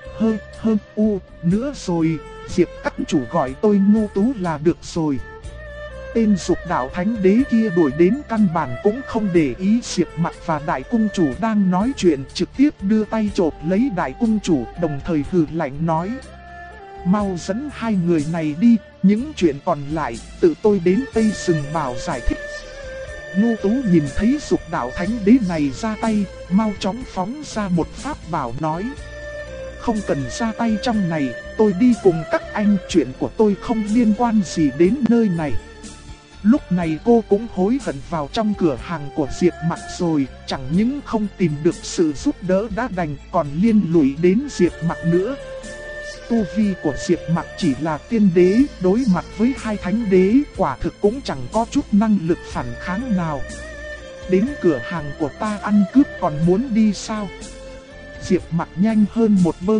nữa rồi, Diệp các chủ gọi tôi Ngô Tú là được rồi. Tên dục đạo thánh đế kia đuổi đến căn bản cũng không để ý Diệp Mặc và đại cung chủ đang nói chuyện, trực tiếp đưa tay chộp lấy đại cung chủ, đồng thời hừ lạnh nói: Mau dẫn hai người này đi, những chuyện còn lại tự tôi đến Tây Sừng Bảo giải thích. Ngô Tú nhìn thấy dục đạo thánh đế này ra tay, mau chóng phóng ra một pháp bảo nói: Không cần ra tay trong này, tôi đi cùng các anh, chuyện của tôi không liên quan gì đến nơi này. Lúc này cô cũng hối hận vào trong cửa hàng của Diệp Mặc rồi, chẳng những không tìm được sự giúp đỡ đã đành còn liên lụy đến Diệp Mặc nữa. Tu vi của Diệp Mặc chỉ là tiên đế, đối mặt với hai thánh đế quả thực cũng chẳng có chút năng lực phản kháng nào. Đến cửa hàng của ta ăn cướp còn muốn đi sao? Diệp Mặc nhanh hơn một bước,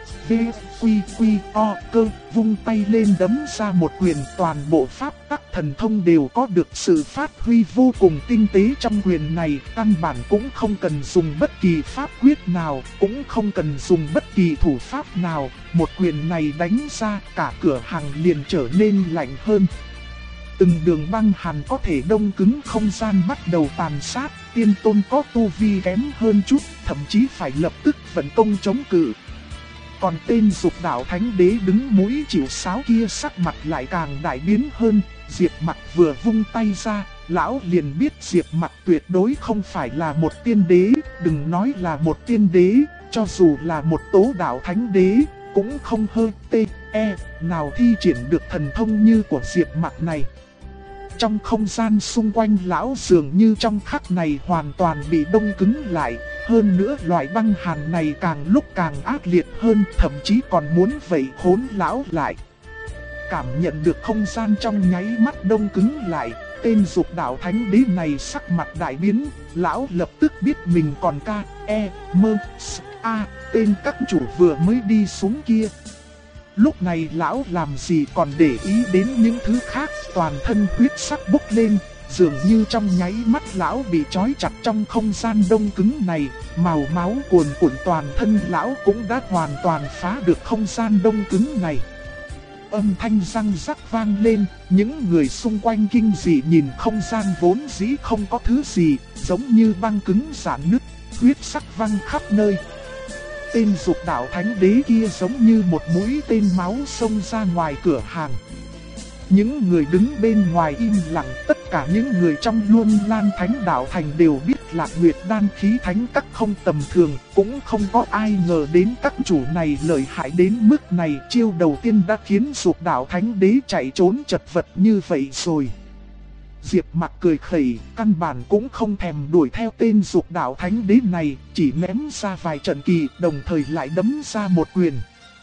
cơ, vung tay lên đấm ra một quyền, toàn bộ pháp tắc thần thông đều có được sự phát huy vô cùng tinh tế trong quyền này, căn bản cũng không cần dùng bất kỳ pháp quyết nào, cũng không cần dùng bất kỳ thủ pháp nào, một quyền này đánh ra cả cửa hàng liền trở nên lạnh hơn. Từng đường băng hàn có thể đông cứng không gian bắt đầu tàn sát, tiên tôn có tu vi kém hơn chút, thậm chí phải lập tức vận công chống cự. Còn tên dục đạo thánh đế đứng mũi chịu sáo kia sắc mặt lại càng đại biến hơn, Diệp Mặc vừa vung tay ra, lão liền biết Diệp Mặc tuyệt đối không phải là một tiên đế, đừng nói là một tiên đế, cho dù là một tố đạo thánh đế, cũng không nào thi triển được thần thông như của Diệp Mặc này. Trong không gian xung quanh lão dường như trong khắc này hoàn toàn bị đông cứng lại, hơn nữa loại băng hàn này càng lúc càng ác liệt hơn, thậm chí còn muốn vây khốn lão lại. Cảm nhận được không gian trong nháy mắt đông cứng lại, tên dục đạo thánh đế này sắc mặt đại biến, lão lập tức biết mình còn tên các chủ vừa mới đi xuống kia. Lúc này lão làm gì còn để ý đến những thứ khác, toàn thân huyết sắc bốc lên, dường như trong nháy mắt lão bị trói chặt trong không gian đông cứng này, màu máu cuồn cuộn toàn thân lão cũng đã hoàn toàn phá được không gian đông cứng này. Âm thanh răng rắc vang lên, những người xung quanh kinh dị nhìn không gian vốn dĩ không có thứ gì, giống như băng cứng rạn nứt, huyết sắc văng khắp nơi. Tên dục đạo thánh đế kia giống như một mũi tên máu xông ra ngoài cửa hàng. Những người đứng bên ngoài im lặng, tất cả những người trong Luân Lan Thánh Đạo Thành đều biết Lạc Nguyệt đan khí thánh các không tầm thường, cũng không có ai ngờ đến các chủ này lợi hại đến mức này, chiêu đầu tiên đã khiến dục đạo thánh đế chạy trốn chật vật như vậy rồi. Diệp Mặc cười khẩy, căn bản cũng không thèm đuổi theo tên dục đạo thánh đế này, chỉ ném ra vài trận kỳ, đồng thời lại đấm ra một quyền.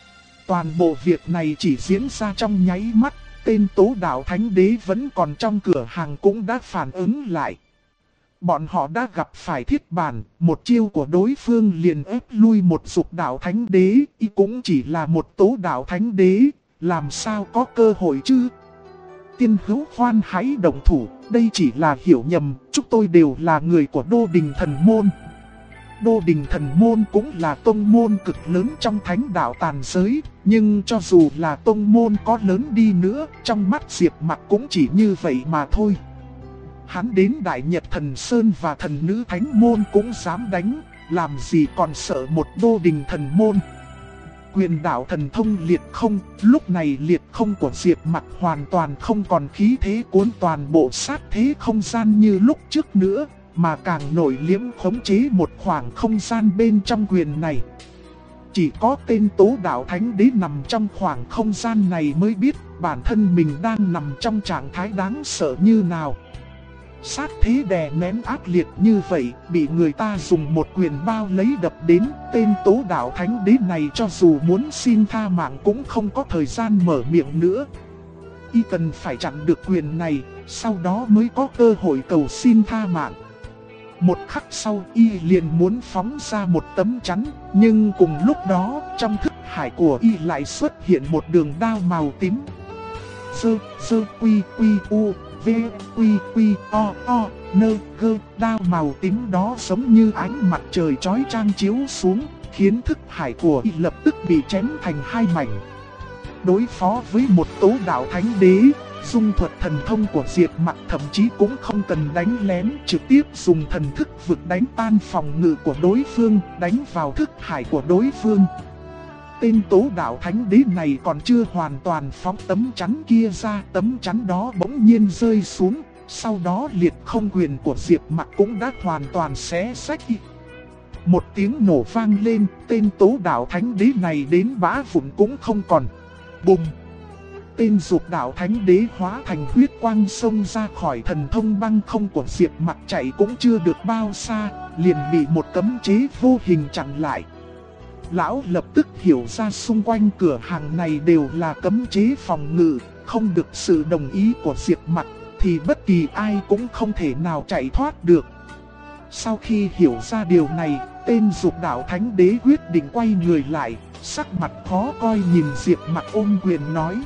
Toàn bộ việc này chỉ diễn ra trong nháy mắt, tên Tố Đạo Thánh Đế vẫn còn trong cửa hàng cũng đã phản ứng lại. Bọn họ đã gặp phải thiết bản, một chiêu của đối phương liền ép lui một Dục Đạo Thánh Đế, y cũng chỉ là một Tố Đạo Thánh Đế, làm sao có cơ hội chứ? Tiên Hữu khoan hãy động thủ, đây chỉ là hiểu nhầm, chúng tôi đều là người của Đô Đình Thần Môn. Đô Đình Thần Môn cũng là tông môn cực lớn trong thánh đạo tàn giới, nhưng cho dù là tông môn có lớn đi nữa, trong mắt Diệp Mặc cũng chỉ như vậy mà thôi. Hắn đến Đại Nhật Thần Sơn và Thần Nữ Thánh Môn cũng dám đánh, làm gì còn sợ một Đô Đình Thần Môn. Quyền đạo thần thông liệt không, lúc này liệt không của Diệp Mặc hoàn toàn không còn khí thế cuốn toàn bộ sát thế không gian như lúc trước nữa, mà càng nổi liếm khống chế một khoảng không gian bên trong quyền này. Chỉ có tên Tố Đạo Thánh Đế nằm trong khoảng không gian này mới biết bản thân mình đang nằm trong trạng thái đáng sợ như nào. Sát thế đè nén ác liệt như vậy, bị người ta dùng một quyền bao lấy đập đến, tên Tố Đạo Thánh Đế này cho dù muốn xin tha mạng cũng không có thời gian mở miệng nữa. Y cần phải chặn được quyền này, sau đó mới có cơ hội cầu xin tha mạng. Một khắc sau y liền muốn phóng ra một tấm chắn, nhưng cùng lúc đó trong thức hải của y lại xuất hiện một đường đao màu tím. Sơ quy quy u v quy quy o nơ gơ, đao màu tím đó giống như ánh mặt trời chói chang chiếu xuống, khiến thức hải của y lập tức bị chém thành hai mảnh. Đối phó với một Tố Đạo Thánh Đế, dung thuật thần thông của Diệp Mặc thậm chí cũng không cần đánh lén, trực tiếp dùng thần thức vực đánh tan phòng ngự của đối phương, đánh vào thức hải của đối phương. Tên Tố Đạo Thánh Đế này còn chưa hoàn toàn phóng tấm chắn kia ra, tấm chắn đó bỗng nhiên rơi xuống, sau đó liệt không quyền của Diệp Mặc cũng đã hoàn toàn xé rách. Một tiếng nổ vang lên, tên Tố Đạo Thánh Đế này đến bã vụn cũng không còn. Bùng! Tên Dục Đạo Thánh Đế hóa thành huyết quang xông ra khỏi thần thông băng không của Diệp Mặc, chạy cũng chưa được bao xa, liền bị một cấm chế vô hình chặn lại. Lão lập tức hiểu ra xung quanh cửa hàng này đều là cấm chế phòng ngự, không được sự đồng ý của Diệp Mặc thì bất kỳ ai cũng không thể nào chạy thoát được. Sau khi hiểu ra điều này, tên Dục Đạo Thánh Đế quyết định quay người lại, sắc mặt khó coi nhìn Diệp Mặc ôm quyền nói: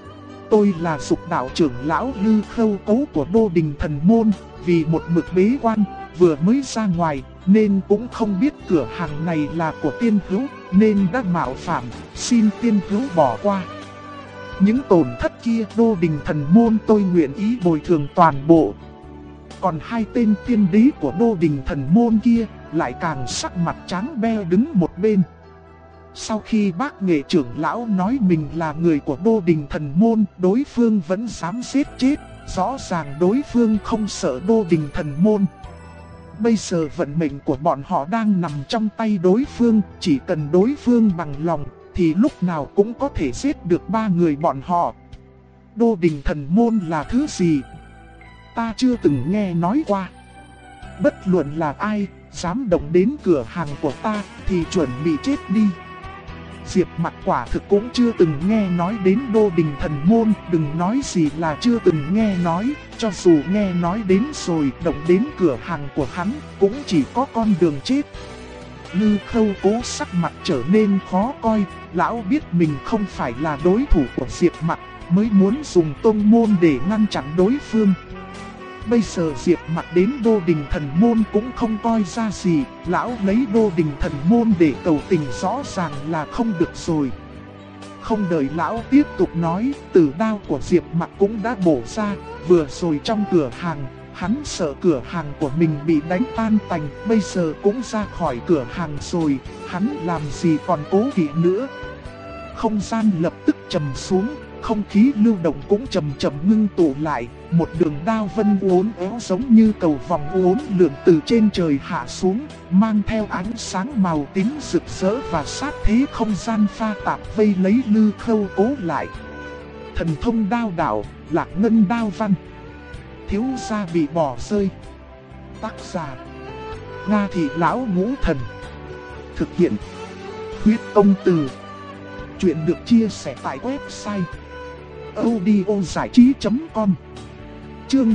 tôi là Dục Đạo trưởng lão Lư Khâu Cấu của Đô Đình Thần Môn, vì một mực bế quan, vừa mới ra ngoài, nên cũng không biết cửa hàng này là của Tiên Hữu, nên đã mạo phạm, xin Tiên Hữu bỏ qua. Những tổn thất kia Đô Đình Thần Môn tôi nguyện ý bồi thường toàn bộ. Còn hai tên tiên đế của Đô Đình Thần Môn kia lại càng sắc mặt trắng beo đứng một bên. Sau khi bác nghệ trưởng lão nói mình là người của Đô Đình Thần Môn, đối phương vẫn dám giết chết, rõ ràng đối phương không sợ Đô Đình Thần Môn. Bây giờ vận mệnh của bọn họ đang nằm trong tay đối phương, chỉ cần đối phương bằng lòng thì lúc nào cũng có thể giết được ba người bọn họ. Đô Đình Thần Môn là thứ gì? Ta chưa từng nghe nói qua. Bất luận là ai dám động đến cửa hàng của ta thì chuẩn bị chết đi. Diệp Mặc quả thực cũng chưa từng nghe nói đến Đô Đình Thần Môn, đừng nói gì là chưa từng nghe nói, cho dù nghe nói đến rồi, động đến cửa hàng của hắn cũng chỉ có con đường chết. Lư Khâu Cố sắc mặt trở nên khó coi, lão biết mình không phải là đối thủ của Diệp Mặc, mới muốn dùng tông môn để ngăn chặn đối phương. Bây giờ Diệp Mặc đến Đô Đình Thần Môn cũng không coi ra gì, lão lấy Đô Đình Thần Môn để cầu tình rõ ràng là không được rồi. Không đợi lão tiếp tục nói, tử đao của Diệp Mặc cũng đã bổ ra, vừa rồi trong cửa hàng, hắn sợ cửa hàng của mình bị đánh tan tành, bây giờ cũng ra khỏi cửa hàng rồi, hắn làm gì còn cố kỵ nữa. Không gian lập tức trầm xuống, không khí lưu động cũng chậm chậm ngưng tụ lại, một đường đao vân uốn éo giống như cầu vòng uốn lượn từ trên trời hạ xuống, mang theo ánh sáng màu tím rực rỡ và sát thế không gian pha tạp vây lấy Lư Khâu Cố lại. Thần thông đao đạo, Lạc Ngân đao văn. Thiếu gia bị bỏ rơi. Tác giả: Nga Thị Lão Ngũ Thần. Thực hiện: Huyết Công Từ. Chuyện được chia sẻ tại website audiozảichí.com. Chương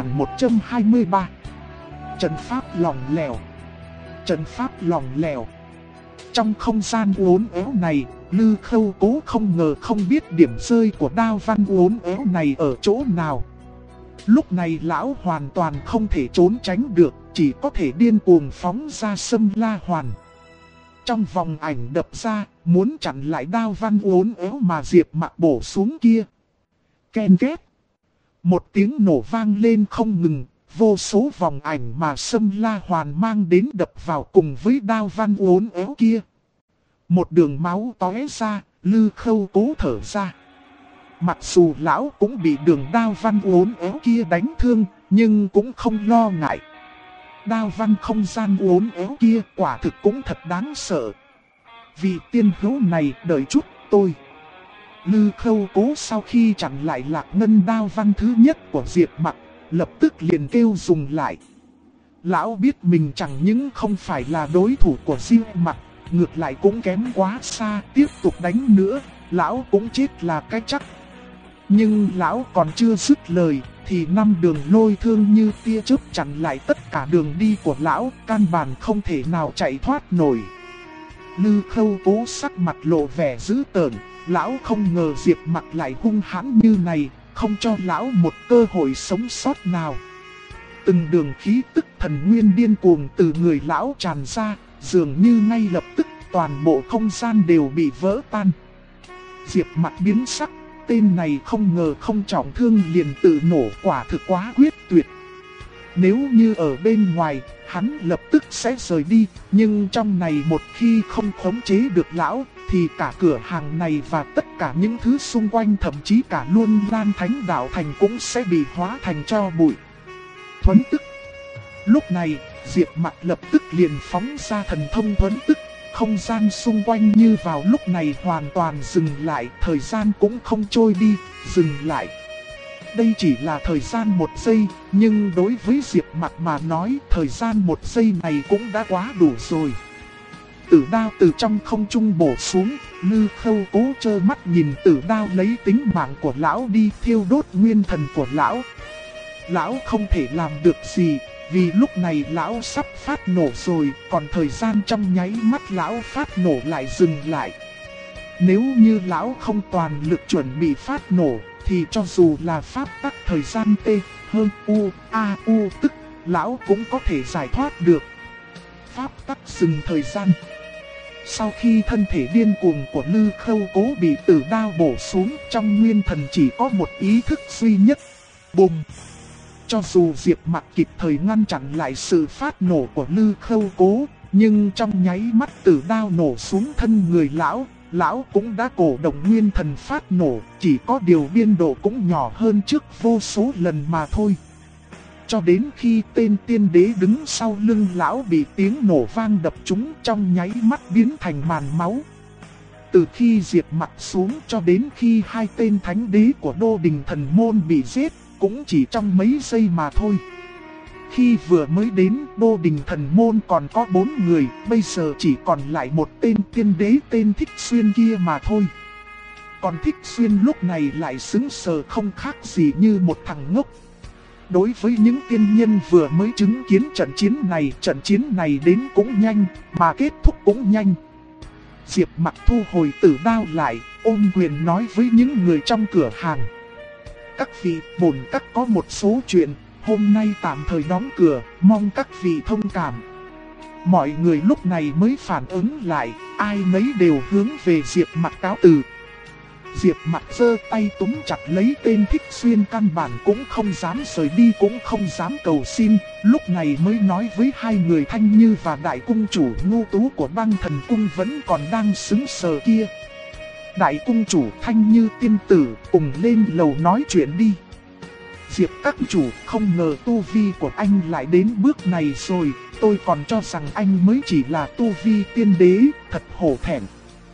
2123. Trận pháp lỏng lẻo. Trận pháp lỏng lẻo. Trong không gian uốn éo này, Lư Khâu Cố không ngờ không biết điểm rơi của đao văn uốn éo này ở chỗ nào. Lúc này lão hoàn toàn không thể trốn tránh được, chỉ có thể điên cuồng phóng ra Sâm La Hoàn. Trong vòng ảnh đập ra, muốn chặn lại đao văn uốn éo mà Diệp Mặc bổ xuống kia. Ken két. Một tiếng nổ vang lên không ngừng, vô số vòng ảnh mà Sâm La Hoàn mang đến đập vào cùng với đao văn uốn éo kia. Một đường máu tóe ra, Lư Khâu Cố thở ra. Mặc dù lão cũng bị đường đao văn uốn éo kia đánh thương, nhưng cũng không lo ngại. Đao văn không gian uốn éo kia quả thực cũng thật đáng sợ. Vị tiên hữu này đợi chút tôi. Lư Khâu Cố sau khi chặn lại lạc ngân đao văn thứ nhất của Diệp Mặc, lập tức liền kêu dùng lại. Lão biết mình chẳng những không phải là đối thủ của Diệp Mặc, ngược lại cũng kém quá xa, tiếp tục đánh nữa, lão cũng chết là cái chắc. Nhưng lão còn chưa dứt lời, thì 5 đường lôi thương như tia chớp chặn lại tất cả đường đi của lão, căn bản không thể nào chạy thoát nổi. Lư Khâu Cố sắc mặt lộ vẻ dữ tợn, lão không ngờ Diệp Mặc lại hung hãn như này, không cho lão một cơ hội sống sót nào. Từng đường khí tức thần nguyên điên cuồng từ người lão tràn ra, dường như ngay lập tức toàn bộ không gian đều bị vỡ tan. Diệp Mặc biến sắc, tên này không ngờ không trọng thương liền tự nổ, quả thực quá quyết tuyệt. Nếu như ở bên ngoài, hắn lập tức sẽ rời đi, nhưng trong này một khi không khống chế được lão, thì cả cửa hàng này và tất cả những thứ xung quanh, thậm chí cả Luân Lan Thánh Đạo Thành cũng sẽ bị hóa thành tro bụi. Thuấn tức. Lúc này, Diệp Mặc lập tức liền phóng ra thần thông thuấn tức. Không gian xung quanh như vào lúc này hoàn toàn dừng lại, thời gian cũng không trôi đi, dừng lại. Đây chỉ là thời gian 1 giây, nhưng đối với Diệp Mặc mà nói, thời gian 1 giây này cũng đã quá đủ rồi. Tử đao từ trong không trung bổ xuống, Lư Khâu Cố trơ mắt nhìn tử đao lấy tính mạng của lão đi, thiêu đốt nguyên thần của lão. Lão không thể làm được gì, vì lúc này lão sắp phát nổ rồi, còn thời gian trong nháy mắt lão phát nổ lại dừng lại. Nếu như lão không toàn lực chuẩn bị phát nổ, thì cho dù là pháp tắc thời gian T hơn U tức, lão cũng có thể giải thoát được. Pháp tắc dừng thời gian. Sau khi thân thể điên cuồng của Lư Khâu Cố bị tử đao bổ xuống, trong nguyên thần chỉ có một ý thức duy nhất. Bùng! Cho dù Diệp Mặc kịp thời ngăn chặn lại sự phát nổ của Lư Khâu Cố, nhưng trong nháy mắt tử đao nổ xuống thân người lão cũng đã cổ động nguyên thần phát nổ, chỉ có điều biên độ cũng nhỏ hơn trước vô số lần mà thôi. Cho đến khi tên tiên đế đứng sau lưng lão bị tiếng nổ vang đập trúng, trong nháy mắt biến thành màn máu. Từ khi Diệp Mặc xuống cho đến khi 2 tên thánh đế của Đô Đình Thần Môn bị giết, cũng chỉ trong mấy giây mà thôi. Khi vừa mới đến, Đô Đình Thần Môn còn có 4 người, bây giờ chỉ còn lại một tên tiên đế tên Thích Xuyên kia mà thôi. Còn Thích Xuyên lúc này lại sững sờ không khác gì như một thằng ngốc. Đối với những tiên nhân vừa mới chứng kiến trận chiến này đến cũng nhanh, mà kết thúc cũng nhanh. Diệp Mặc thu hồi tử đao lại, ôm quyền nói với những người trong cửa hàng. Các vị, bổn các có một số chuyện, hôm nay tạm thời đóng cửa, mong các vị thông cảm. Mọi người lúc này mới phản ứng lại, ai nấy đều hướng về Diệp Mặc cáo từ. Diệp Mặc giơ tay túm chặt lấy tên Thích Xuyên, căn bản cũng không dám rời đi, cũng không dám cầu xin, lúc này mới nói với 2 người Thanh Như và đại cung chủ Ngô Tú của Băng Thần Cung vẫn còn đang sững sờ kia. Đại cung chủ Thanh Như tiên tử, cùng lên lầu nói chuyện đi. Diệp các chủ, không ngờ tu vi của anh lại đến bước này rồi, tôi còn cho rằng anh mới chỉ là tu vi tiên đế, thật hổ thẹn.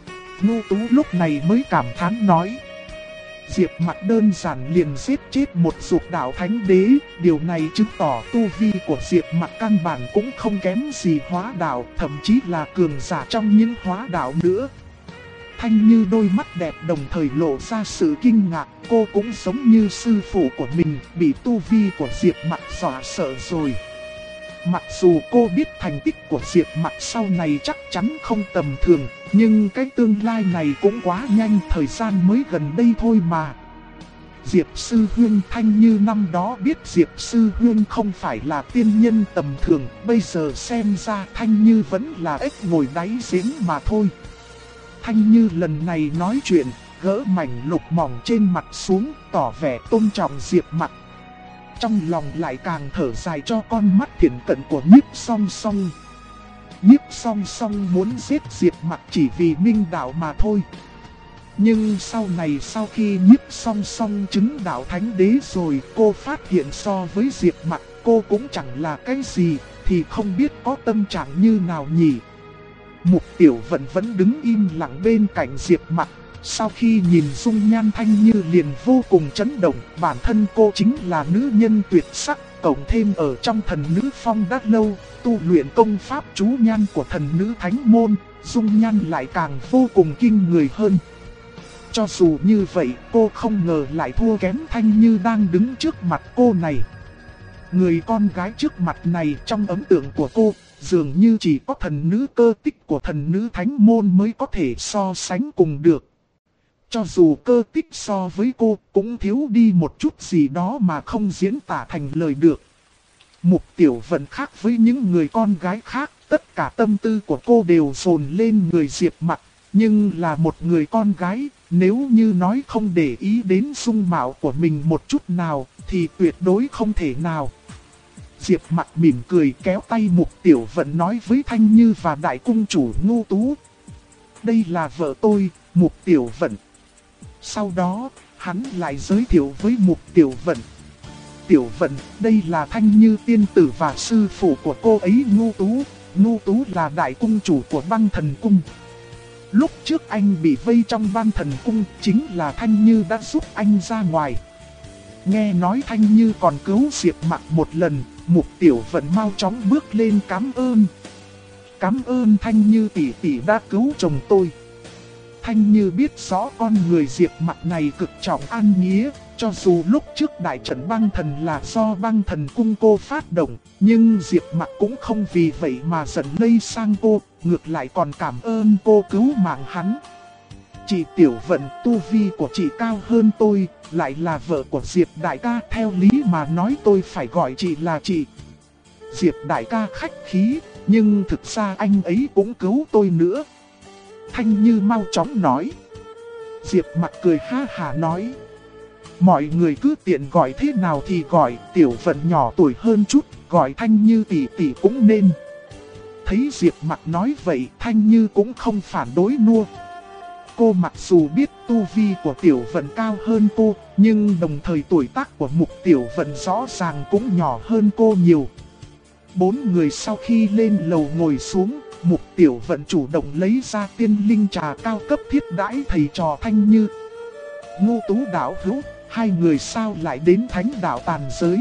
Ngô Tú lúc này mới cảm thán nói. Diệp Mặc đơn giản liền giết chết một dục đạo thánh đế, điều này chứng tỏ tu vi của Diệp Mặc căn bản cũng không kém gì hóa đạo, thậm chí là cường giả trong những hóa đạo nữa. Thanh Như đôi mắt đẹp đồng thời lộ ra sự kinh ngạc. Cô cũng giống như sư phụ của mình, bị tu vi của Diệp Mặc dọa sợ rồi. Mặc dù cô biết thành tích của Diệp Mặc sau này chắc chắn không tầm thường, nhưng cái tương lai này cũng quá nhanh, thời gian mới gần đây thôi mà. Diệp Sư Huynh, Thanh Như năm đó biết Diệp Sư Huynh không phải là tiên nhân tầm thường, bây giờ xem ra Thanh Như vẫn là ếch ngồi đáy giếng mà thôi. Thanh Như lần này nói chuyện, gỡ mảnh lục mỏng trên mặt xuống, tỏ vẻ tôn trọng Diệp Mặc. Trong lòng lại càng thở dài cho con mắt thiển cận của Nhiếp Song Song. Nhiếp Song Song muốn giết Diệp Mặc chỉ vì minh đạo mà thôi. Nhưng sau này sau khi Nhiếp Song Song chứng đạo thánh đế rồi, cô phát hiện so với Diệp Mặc cô cũng chẳng là cái gì, thì không biết có tâm trạng như nào nhỉ. Mục Tiểu Vận vẫn đứng im lặng bên cạnh Diệp Mặc. Sau khi nhìn dung nhan Thanh Như liền vô cùng chấn động, bản thân cô chính là nữ nhân tuyệt sắc, cộng thêm ở trong thần nữ phong đã lâu, tu luyện công pháp chú nhan của thần nữ thánh môn, dung nhan lại càng vô cùng kinh người hơn. Cho dù như vậy, cô không ngờ lại thua kém Thanh Như đang đứng trước mặt cô này. Người con gái trước mặt này trong ấn tượng của cô, dường như chỉ có thần nữ Cơ Tích của thần nữ thánh môn mới có thể so sánh cùng được. Cho dù Cơ Tích so với cô cũng thiếu đi một chút gì đó mà không diễn tả thành lời được. Mục Tiểu Vận khác với những người con gái khác, tất cả tâm tư của cô đều dồn lên người Diệp Mặc. Nhưng là một người con gái, nếu như nói không để ý đến dung mạo của mình một chút nào, thì tuyệt đối không thể nào. Diệp Mặc mỉm cười kéo tay Mục Tiểu Vận nói với Thanh Như và Đại Cung chủ Ngô Tú. Đây là vợ tôi, Mục Tiểu Vận. Sau đó, hắn lại giới thiệu với Mục Tiểu Vận. Tiểu Vận, đây là Thanh Như tiên tử và sư phụ của cô ấy Ngô Tú. Ngô Tú là Đại Cung chủ của Băng Thần Cung. Lúc trước anh bị vây trong Băng Thần Cung, chính là Thanh Như đã giúp anh ra ngoài. Nghe nói Thanh Như còn cứu Diệp Mặc một lần, Mục Tiểu Vận mau chóng bước lên cảm ơn. Cảm ơn Thanh Như tỷ tỷ đã cứu chồng tôi. Thanh Như biết rõ con người Diệp Mặc này cực trọng an nghĩa, cho dù lúc trước đại trận Băng Thần là do Băng Thần Cung cô phát động, nhưng Diệp Mặc cũng không vì vậy mà giận lây sang cô, ngược lại còn cảm ơn cô cứu mạng hắn. Chị Tiểu Vận, tu vi của chị cao hơn tôi, lại là vợ của Diệp đại ca, theo lý mà nói tôi phải gọi chị là chị. Diệp đại ca khách khí, nhưng thực ra anh ấy cũng cứu tôi nữa. Thanh Như mau chóng nói. Diệp Mặc cười ha hả nói. Mọi người cứ tiện gọi thế nào thì gọi, Tiểu Vận nhỏ tuổi hơn chút, gọi Thanh Như tỷ tỷ cũng nên. Thấy Diệp Mặc nói vậy, Thanh Như cũng không phản đối nua. Cô mặc dù biết tu vi của Tiểu Vận cao hơn cô, nhưng đồng thời tuổi tác của Mục Tiểu Vận rõ ràng cũng nhỏ hơn cô nhiều. Bốn người sau khi lên lầu ngồi xuống, Mục Tiểu Vận chủ động lấy ra tiên linh trà cao cấp thiết đãi thầy trò Thanh Như. Ngô Tú đạo hữu, hai người sao lại đến Thánh đạo tàn giới?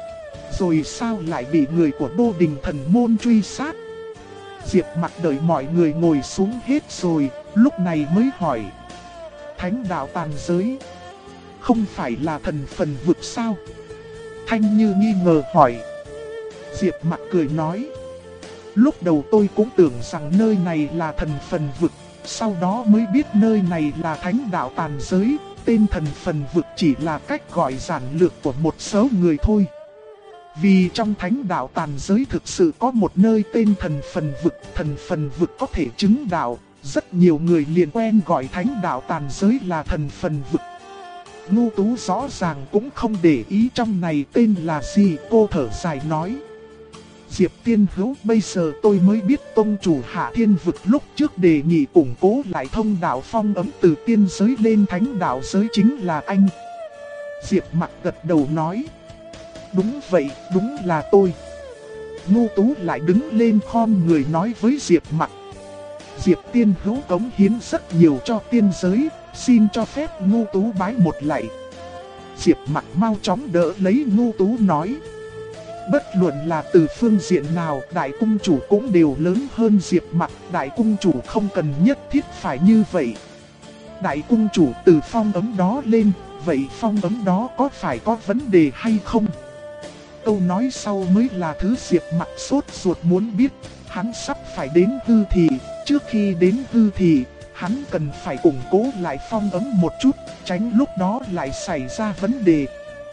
Rồi sao lại bị người của Đô Đình Thần Môn truy sát? Diệp Mặc đợi mọi người ngồi xuống hết rồi, lúc này mới hỏi. Thánh đạo tàn giới, không phải là thần phần vực sao? Thanh Như nghi ngờ hỏi. Diệp Mặc cười nói. Lúc đầu tôi cũng tưởng rằng nơi này là thần phần vực, sau đó mới biết nơi này là thánh đạo tàn giới. Tên thần phần vực chỉ là cách gọi giản lược của một số người thôi. Vì trong thánh đạo tàn giới thực sự có một nơi tên thần phần vực có thể chứng đạo. Rất nhiều người liền quen gọi thánh đạo tàn giới là thần phần vực. Ngô Tú rõ ràng cũng không để ý trong này tên là gì, cô thở dài nói. Diệp tiên hữu, bây giờ tôi mới biết tông chủ Hạ Thiên vực lúc trước đề nghị củng cố lại thông đạo phong ấm từ tiên giới lên thánh đạo giới chính là anh. Diệp Mặc gật đầu nói. Đúng vậy, đúng là tôi. Ngô Tú lại đứng lên khom người nói với Diệp Mặc. Diệp tiên hữu cống hiến rất nhiều cho tiên giới, xin cho phép Ngô Tú bái một lạy. Diệp Mặc mau chóng đỡ lấy Ngô Tú nói. Bất luận là từ phương diện nào, Đại Cung chủ cũng đều lớn hơn Diệp Mặc. Đại Cung chủ không cần nhất thiết phải như vậy. Đại cung chủ từ phong ấm đó lên, vậy phong ấm đó có phải có vấn đề hay không? Câu nói sau mới là thứ Diệp Mặc sốt ruột muốn biết. Hắn sắp phải đến hư thị, trước khi đến hư thị, hắn cần phải củng cố lại phong ấm một chút, tránh lúc đó lại xảy ra vấn đề.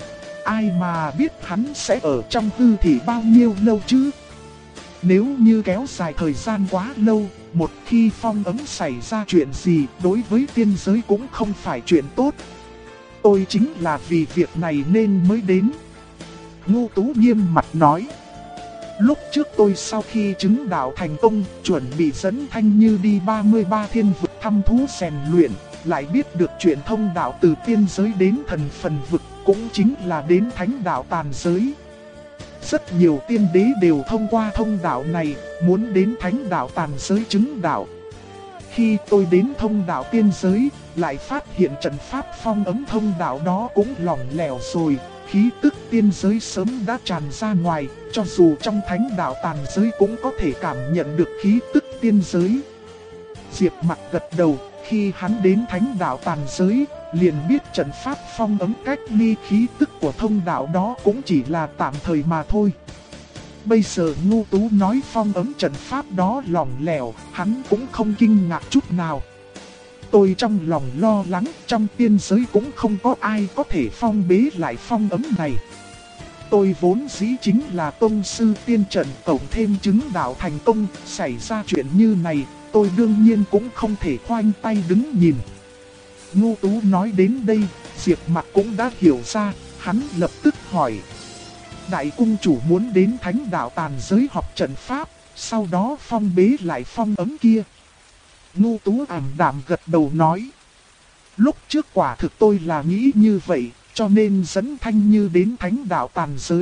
Ai mà biết hắn sẽ ở trong hư thị bao nhiêu lâu chứ? Nếu như kéo dài thời gian quá lâu, một khi phong ấm xảy ra chuyện gì đối với tiên giới cũng không phải chuyện tốt. Tôi chính là vì việc này nên mới đến. Ngô Tú nghiêm mặt nói. Lúc trước tôi sau khi chứng đạo thành công, chuẩn bị dẫn Thanh Như đi 33 thiên vực thăm thú rèn luyện, lại biết được chuyện thông đạo từ tiên giới đến thần phần vực, cũng chính là đến thánh đạo tàn giới. Rất nhiều tiên đế đều thông qua thông đạo này, muốn đến thánh đạo tàn giới chứng đạo. Khi tôi đến thông đạo tiên giới, lại phát hiện trận pháp phong ấm thông đạo đó cũng lỏng lẻo rồi. Khí tức tiên giới sớm đã tràn ra ngoài, cho dù trong thánh đạo tàn giới cũng có thể cảm nhận được khí tức tiên giới. Diệp Mặc gật đầu, khi hắn đến thánh đạo tàn giới, liền biết trận pháp phong ấm cách ly khí tức của thông đạo đó cũng chỉ là tạm thời mà thôi. Bây giờ Ngô Tú nói phong ấm trận pháp đó lỏng lẻo, hắn cũng không kinh ngạc chút nào. Tôi trong lòng lo lắng, trong tiên giới cũng không có ai có thể phong bế lại phong ấm này. Tôi vốn dĩ chính là tông sư tiên trận, cộng thêm chứng đạo thành công, xảy ra chuyện như này, tôi đương nhiên cũng không thể khoanh tay đứng nhìn. Ngô Tú nói đến đây, Diệp Mặc cũng đã hiểu ra, hắn lập tức hỏi. Đại cung chủ muốn đến thánh đạo tàn giới học trận pháp, sau đó phong bế lại phong ấm kia. Ngô Tú ảm đạm gật đầu nói. Lúc trước quả thực tôi là nghĩ như vậy, cho nên dẫn Thanh Như đến thánh đạo tàn giới.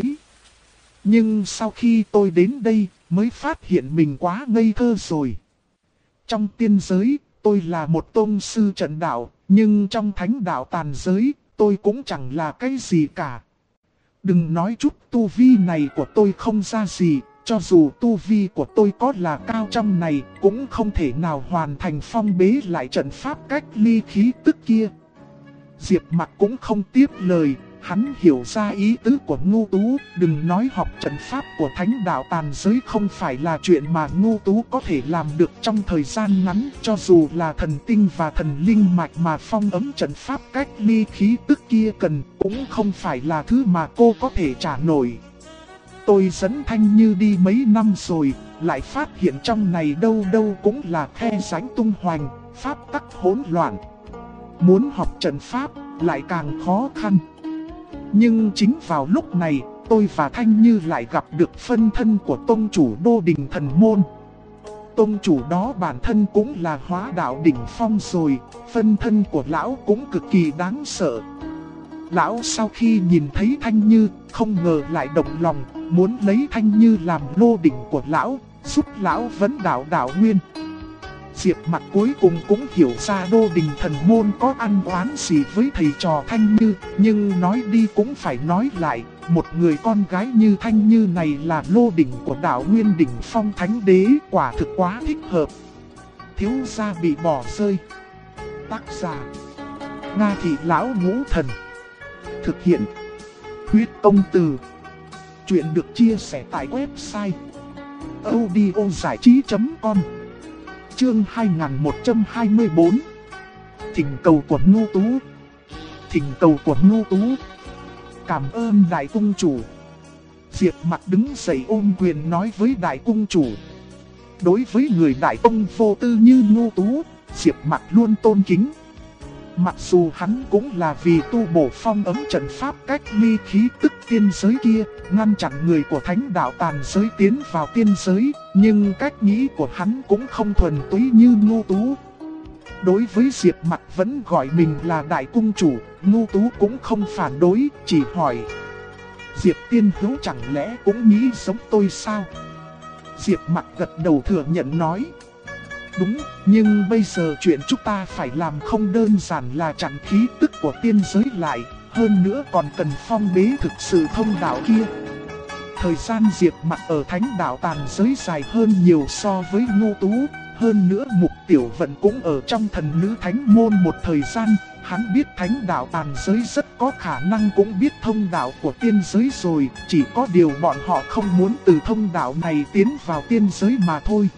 Nhưng sau khi tôi đến đây, mới phát hiện mình quá ngây thơ rồi. Trong tiên giới, tôi là một tôn sư trận đạo, nhưng trong thánh đạo tàn giới, tôi cũng chẳng là cái gì cả. Đừng nói chút tu vi này của tôi không ra gì, cho dù tu vi của tôi có là cao trong này, cũng không thể nào hoàn thành phong bế lại trận pháp cách ly khí tức kia. Diệp Mặc cũng không tiếp lời, hắn hiểu ra ý tứ của Ngô Tú, đừng nói học trận pháp của thánh đạo tàn giới không phải là chuyện mà Ngô Tú có thể làm được trong thời gian ngắn, cho dù là thần tinh và thần linh mạch mà phong ấm trận pháp cách ly khí tức kia cần, cũng không phải là thứ mà cô có thể trả nổi. Tôi dẫn Thanh Như đi mấy năm rồi, lại phát hiện trong này đâu đâu cũng là khe rãnh tung hoành, pháp tắc hỗn loạn. Muốn học trận pháp lại càng khó khăn. Nhưng chính vào lúc này, tôi và Thanh Như lại gặp được phân thân của tông chủ Đô Đình Thần Môn. Tông chủ đó bản thân cũng là hóa đạo đỉnh phong rồi, phân thân của lão cũng cực kỳ đáng sợ. Lão sau khi nhìn thấy Thanh Như, không ngờ lại động lòng, muốn lấy Thanh Như làm lô đỉnh của lão, giúp lão vấn đạo đạo nguyên. Diệp Mặc cuối cùng cũng hiểu ra Đô Đình Thần Môn có ăn oán gì với thầy trò Thanh Như, nhưng nói đi cũng phải nói lại, một người con gái như Thanh Như này là lô đỉnh của đạo nguyên đỉnh phong thánh đế, quả thực quá thích hợp. Thiếu gia bị bỏ rơi. Tác giả: Nga Thị Lão Ngũ Thần. Thực hiện: Huyết Công Từ. Chuyện được chia sẻ tại website audiozảichí.com. Chương 2124. Thỉnh cầu của Ngô Tú. Thỉnh cầu của Ngô Tú. Cảm ơn đại cung chủ. Diệp Mặc đứng dậy ôm quyền nói với đại cung chủ. Đối với người đại tông vô tư như Ngô Tú, Diệp Mặc luôn tôn kính. Mặc dù hắn cũng là vì tu bổ phong ấm trận pháp cách ly khí tức tiên giới kia, ngăn chặn người của thánh đạo tàn giới tiến vào tiên giới, nhưng cách nghĩ của hắn cũng không thuần túy như Ngô Tú. Đối với Diệp Mặc vẫn gọi mình là đại cung chủ, Ngô Tú cũng không phản đối, chỉ hỏi. Diệp tiên hữu chẳng lẽ cũng nghĩ giống tôi sao? Diệp Mặc gật đầu thừa nhận nói. Đúng, nhưng bây giờ chuyện chúng ta phải làm không đơn giản là chặn khí tức của tiên giới lại, hơn nữa còn cần phong bế thực sự thông đạo kia. Thời gian Diệp Mặc ở thánh đạo tàn giới dài hơn nhiều so với Ngô Tú, Hơn nữa Mục Tiểu Vận cũng ở trong thần nữ thánh môn một thời gian, hắn biết thánh đạo tàn giới rất có khả năng cũng biết thông đạo của tiên giới rồi, chỉ có điều bọn họ không muốn từ thông đạo này tiến vào tiên giới mà thôi.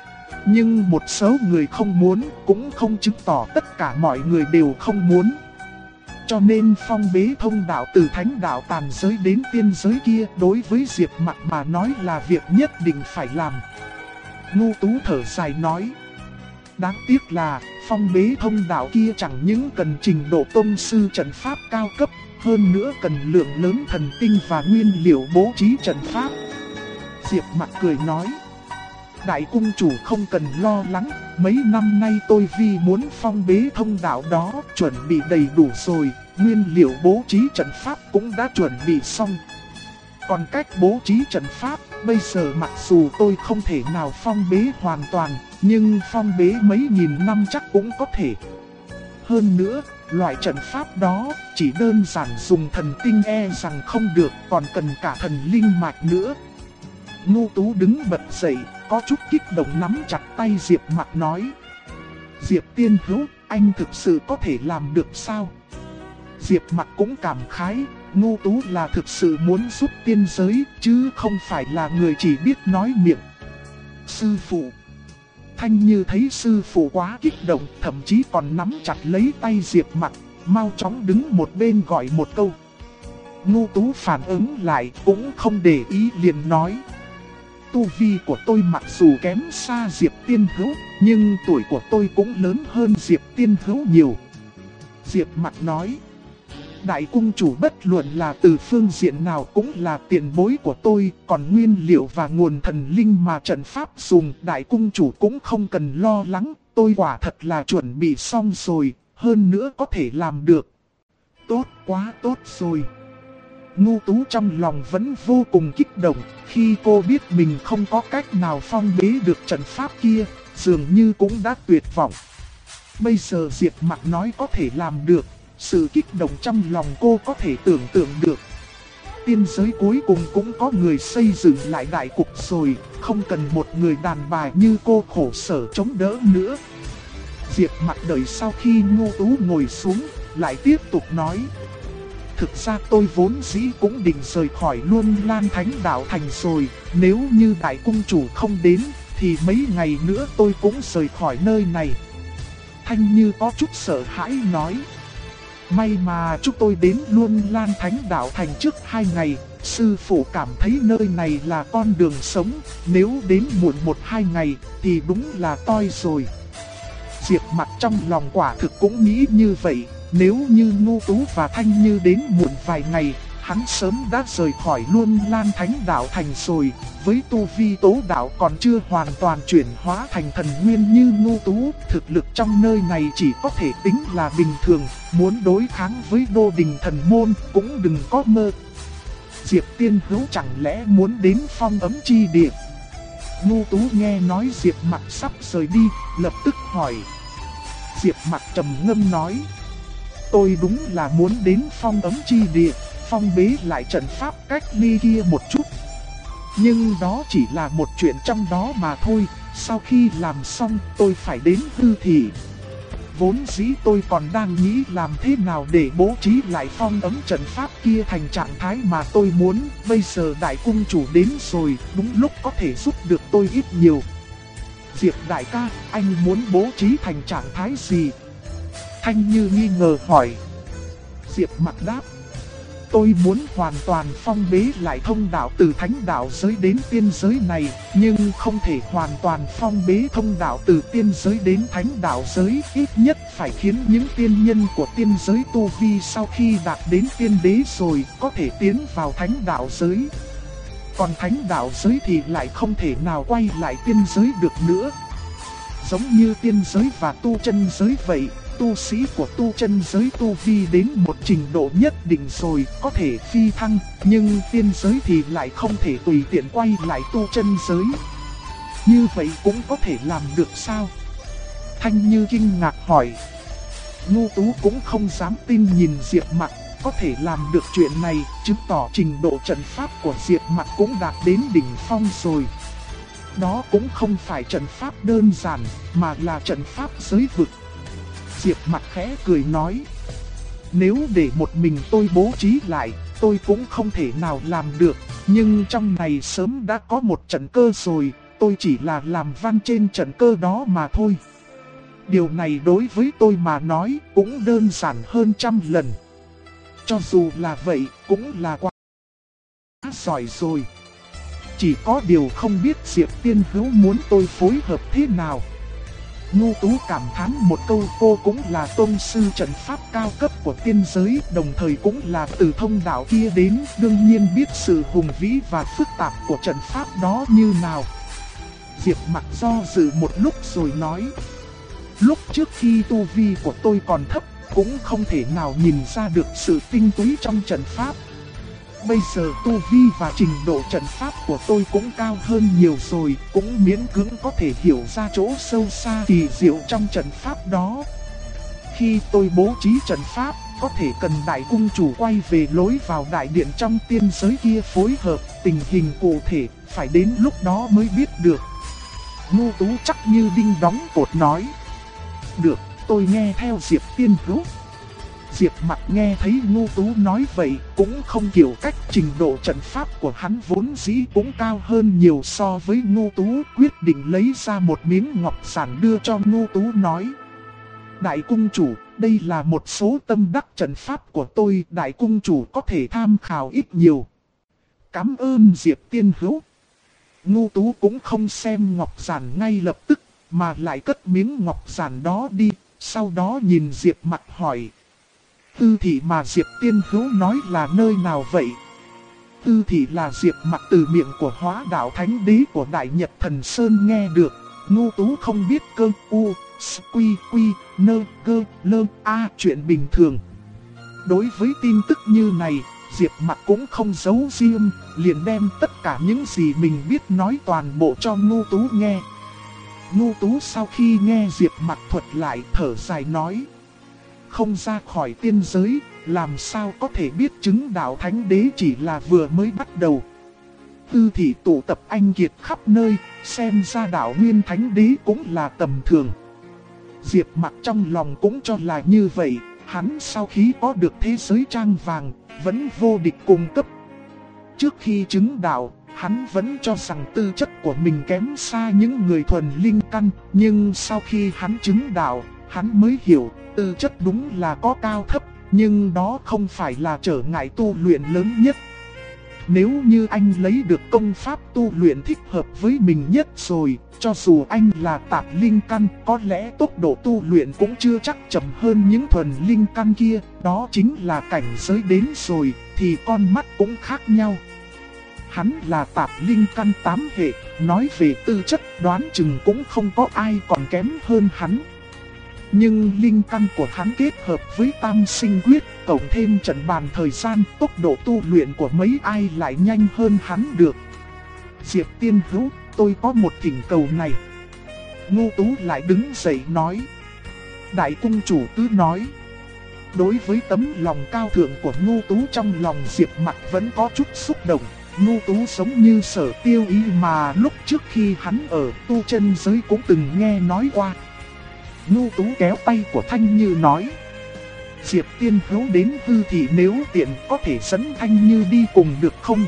Nhưng một số người không muốn cũng không chứng tỏ tất cả mọi người đều không muốn. Cho nên phong bế thông đạo từ thánh đạo tàn giới đến tiên giới kia đối với Diệp Mặc mà nói là việc nhất định phải làm. Ngô Tú thở dài nói. Đáng tiếc là phong bế thông đạo kia chẳng những cần trình độ tông sư trận pháp cao cấp, hơn nữa cần lượng lớn thần tinh và nguyên liệu bố trí trận pháp. Diệp Mặc cười nói. Đại cung chủ không cần lo lắng, mấy năm nay tôi vì muốn phong bế thông đạo đó chuẩn bị đầy đủ rồi, nguyên liệu bố trí trận pháp cũng đã chuẩn bị xong. Còn cách bố trí trận pháp, bây giờ mặc dù tôi không thể nào phong bế hoàn toàn, nhưng phong bế mấy nghìn năm chắc cũng có thể. Hơn nữa, loại trận pháp đó chỉ đơn giản dùng thần tinh e rằng không được, còn cần cả thần linh mạch nữa. Ngô Tú đứng bật dậy, có chút kích động nắm chặt tay Diệp Mặc nói. Diệp tiên hữu, anh thực sự có thể làm được sao? Diệp Mặc cũng cảm khái, Ngô Tú là thực sự muốn giúp tiên giới, chứ không phải là người chỉ biết nói miệng. Sư phụ. Thanh Như thấy sư phụ quá kích động, thậm chí còn nắm chặt lấy tay Diệp Mặc, mau chóng đứng một bên gọi một câu. Ngô Tú phản ứng lại cũng không để ý liền nói. Tu vi của tôi mặc dù kém xa Diệp tiên hữu, nhưng tuổi của tôi cũng lớn hơn Diệp tiên hữu nhiều. Diệp Mặc nói. Đại cung chủ bất luận là từ phương diện nào cũng là tiền bối của tôi, còn nguyên liệu và nguồn thần linh mà trận pháp dùng đại cung chủ cũng không cần lo lắng, tôi quả thật là chuẩn bị xong rồi, hơn nữa có thể làm được. Tốt quá tốt rồi. Ngô Tú trong lòng vẫn vô cùng kích động, khi cô biết mình không có cách nào phong bế được trận pháp kia, dường như cũng đã tuyệt vọng. Bây giờ Diệp Mặc nói có thể làm được. Sự kích động trong lòng cô có thể tưởng tượng được. Tiên giới cuối cùng cũng có người xây dựng lại đại cục rồi, không cần một người đàn bà như cô khổ sở chống đỡ nữa. Diệp Mặc đợi sau khi Ngô Tú ngồi xuống, lại tiếp tục nói. Thực ra tôi vốn dĩ cũng định rời khỏi Luân Lan Thánh Đạo Thành rồi, nếu như đại cung chủ không đến, thì mấy ngày nữa tôi cũng rời khỏi nơi này. Thanh Như có chút sợ hãi nói. May mà chúng tôi đến Luân Lan Thánh Đạo Thành trước 2 ngày, sư phụ cảm thấy nơi này là con đường sống, nếu đến muộn 1-2 ngày thì đúng là toi rồi. Diệp Mặc trong lòng quả thực cũng nghĩ như vậy, nếu như Ngô Tú và Thanh Như đến muộn vài ngày, hắn sớm đã rời khỏi Luân Lan Thánh Đạo Thành rồi, với tu vi tố đạo còn chưa hoàn toàn chuyển hóa thành thần nguyên như Ngô Tú, thực lực trong nơi này chỉ có thể tính là bình thường, muốn đối kháng với đô đình thần môn cũng đừng có mơ. Diệp tiên hữu chẳng lẽ muốn đến phong ấm chi địa? Ngô Tú nghe nói Diệp Mặc sắp rời đi, lập tức hỏi. Diệp Mặc trầm ngâm nói. Tôi đúng là muốn đến phong ấm chi địa, phong bế lại trận pháp cách ly kia một chút. Nhưng đó chỉ là một chuyện trong đó mà thôi, sau khi làm xong tôi phải đến Hư Thị. Vốn dĩ tôi còn đang nghĩ làm thế nào để bố trí lại phong ấm trận pháp kia thành trạng thái mà tôi muốn. Bây giờ đại cung chủ đến rồi, đúng lúc có thể giúp được tôi ít nhiều. Diệp đại ca, anh muốn bố trí thành trạng thái gì? Thanh Như nghi ngờ hỏi. Diệp Mặc đáp. Tôi muốn hoàn toàn phong bế lại thông đạo từ thánh đạo giới đến tiên giới này, nhưng không thể hoàn toàn phong bế thông đạo từ tiên giới đến thánh đạo giới, ít nhất phải khiến những tiên nhân của tiên giới tu vi sau khi đạt đến tiên đế rồi có thể tiến vào thánh đạo giới. Còn thánh đạo giới thì lại không thể nào quay lại tiên giới được nữa. Giống như tiên giới và tu chân giới vậy. Tu sĩ của tu chân giới tu vi đến một trình độ nhất định rồi có thể phi thăng, nhưng tiên giới thì lại không thể tùy tiện quay lại tu chân giới. Như vậy cũng có thể làm được sao? Thanh Như kinh ngạc hỏi. Ngô Tú cũng không dám tin nhìn Diệp Mặc, có thể làm được chuyện này, chứng tỏ trình độ trận pháp của Diệp Mặc cũng đạt đến đỉnh phong rồi. đó cũng không phải trận pháp đơn giản, mà là trận pháp giới vực. Diệp Mặc khẽ cười nói, nếu để một mình tôi bố trí lại, tôi cũng không thể nào làm được, nhưng trong này sớm đã có một trận cơ rồi, tôi chỉ là làm văn trên trận cơ đó mà thôi. Điều này đối với tôi mà nói cũng đơn giản hơn trăm lần. Cho dù là vậy cũng là quá giỏi rồi. Chỉ có điều không biết Diệp Tiên Hữu muốn tôi phối hợp thế nào. Ngô Tú cảm thán một câu, cô cũng là tôn sư trận pháp cao cấp của tiên giới, đồng thời cũng là từ thông đạo kia đến, đương nhiên biết sự hùng vĩ và phức tạp của trận pháp đó như nào. Diệp Mặc do dự một lúc rồi nói, lúc trước khi tu vi của tôi còn thấp, cũng không thể nào nhìn ra được sự tinh túy trong trận pháp. Bây giờ tu vi và trình độ trận pháp của tôi cũng cao hơn nhiều rồi, cũng miễn cưỡng có thể hiểu ra chỗ sâu xa kỳ diệu trong trận pháp đó. Khi tôi bố trí trận pháp, có thể cần đại cung chủ quay về lối vào đại điện trong tiên giới kia phối hợp, tình hình cụ thể, phải đến lúc đó mới biết được. Ngô Tú chắc như đinh đóng cột nói, được, tôi nghe theo Diệp Tiên Hữu. Diệp Mặc nghe thấy Ngô Tú nói vậy cũng không hiểu cách, trình độ trận pháp của hắn vốn dĩ cũng cao hơn nhiều so với Ngô Tú, quyết định lấy ra một miếng ngọc giản đưa cho Ngô Tú nói, đại cung chủ, đây là một số tâm đắc trận pháp của tôi, đại cung chủ có thể tham khảo ít nhiều. Cảm ơn Diệp Tiên Hữu. Ngô Tú cũng không xem ngọc giản ngay lập tức, mà lại cất miếng ngọc giản đó đi, sau đó nhìn Diệp Mặc hỏi, Tư thị mà Diệp Tiên Hữu nói là nơi nào vậy? Tư thị là Diệp Mặc từ miệng của Hóa Đạo Thánh Đế của Đại Nhật Thần Sơn nghe được. Ngô Tú không biết cơ u, quy quy, nơ, gơ, lơ, a chuyện bình thường. Đối với tin tức như này, Diệp Mặc cũng không giấu riêng, liền đem tất cả những gì mình biết nói toàn bộ cho Ngô Tú nghe. Ngô Tú sau khi nghe Diệp Mặc thuật lại thở dài nói, không ra khỏi tiên giới, làm sao có thể biết chứng đạo Thánh Đế chỉ là vừa mới bắt đầu. Tư thị tụ tập anh kiệt khắp nơi, xem ra đạo Nguyên Thánh Đế cũng là tầm thường. Diệp Mặc trong lòng cũng cho là như vậy, hắn sau khi có được thế giới trang vàng, vẫn vô địch cung cấp. Trước khi chứng đạo, hắn vẫn cho rằng tư chất của mình kém xa những người thuần linh căn, nhưng sau khi hắn chứng đạo, hắn mới hiểu, tư chất đúng là có cao thấp, nhưng đó không phải là trở ngại tu luyện lớn nhất. Nếu như anh lấy được công pháp tu luyện thích hợp với mình nhất rồi, cho dù anh là tạp linh căn, có lẽ tốc độ tu luyện cũng chưa chắc chậm hơn những thuần linh căn kia, đó chính là cảnh giới đến rồi, thì con mắt cũng khác nhau. Hắn là tạp linh căn 8 hệ, nói về tư chất đoán chừng cũng không có ai còn kém hơn hắn. Nhưng linh căn của hắn kết hợp với tam sinh quyết, cộng thêm trận bàn thời gian, tốc độ tu luyện của mấy ai lại nhanh hơn hắn được. Diệp Tiên Hữu, tôi có một thỉnh cầu này. Ngô Tú lại đứng dậy nói. Đại cung chủ cứ nói. Đối với tấm lòng cao thượng của Ngô Tú, trong lòng Diệp Mặc vẫn có chút xúc động. Ngô Tú giống như Sở Tiêu Ý mà lúc trước khi hắn ở tu chân giới cũng từng nghe nói qua. Ngô Tú kéo tay của Thanh Như nói. Diệp Tiên Hữu đến hư thì nếu tiện có thể dẫn Thanh Như đi cùng được không?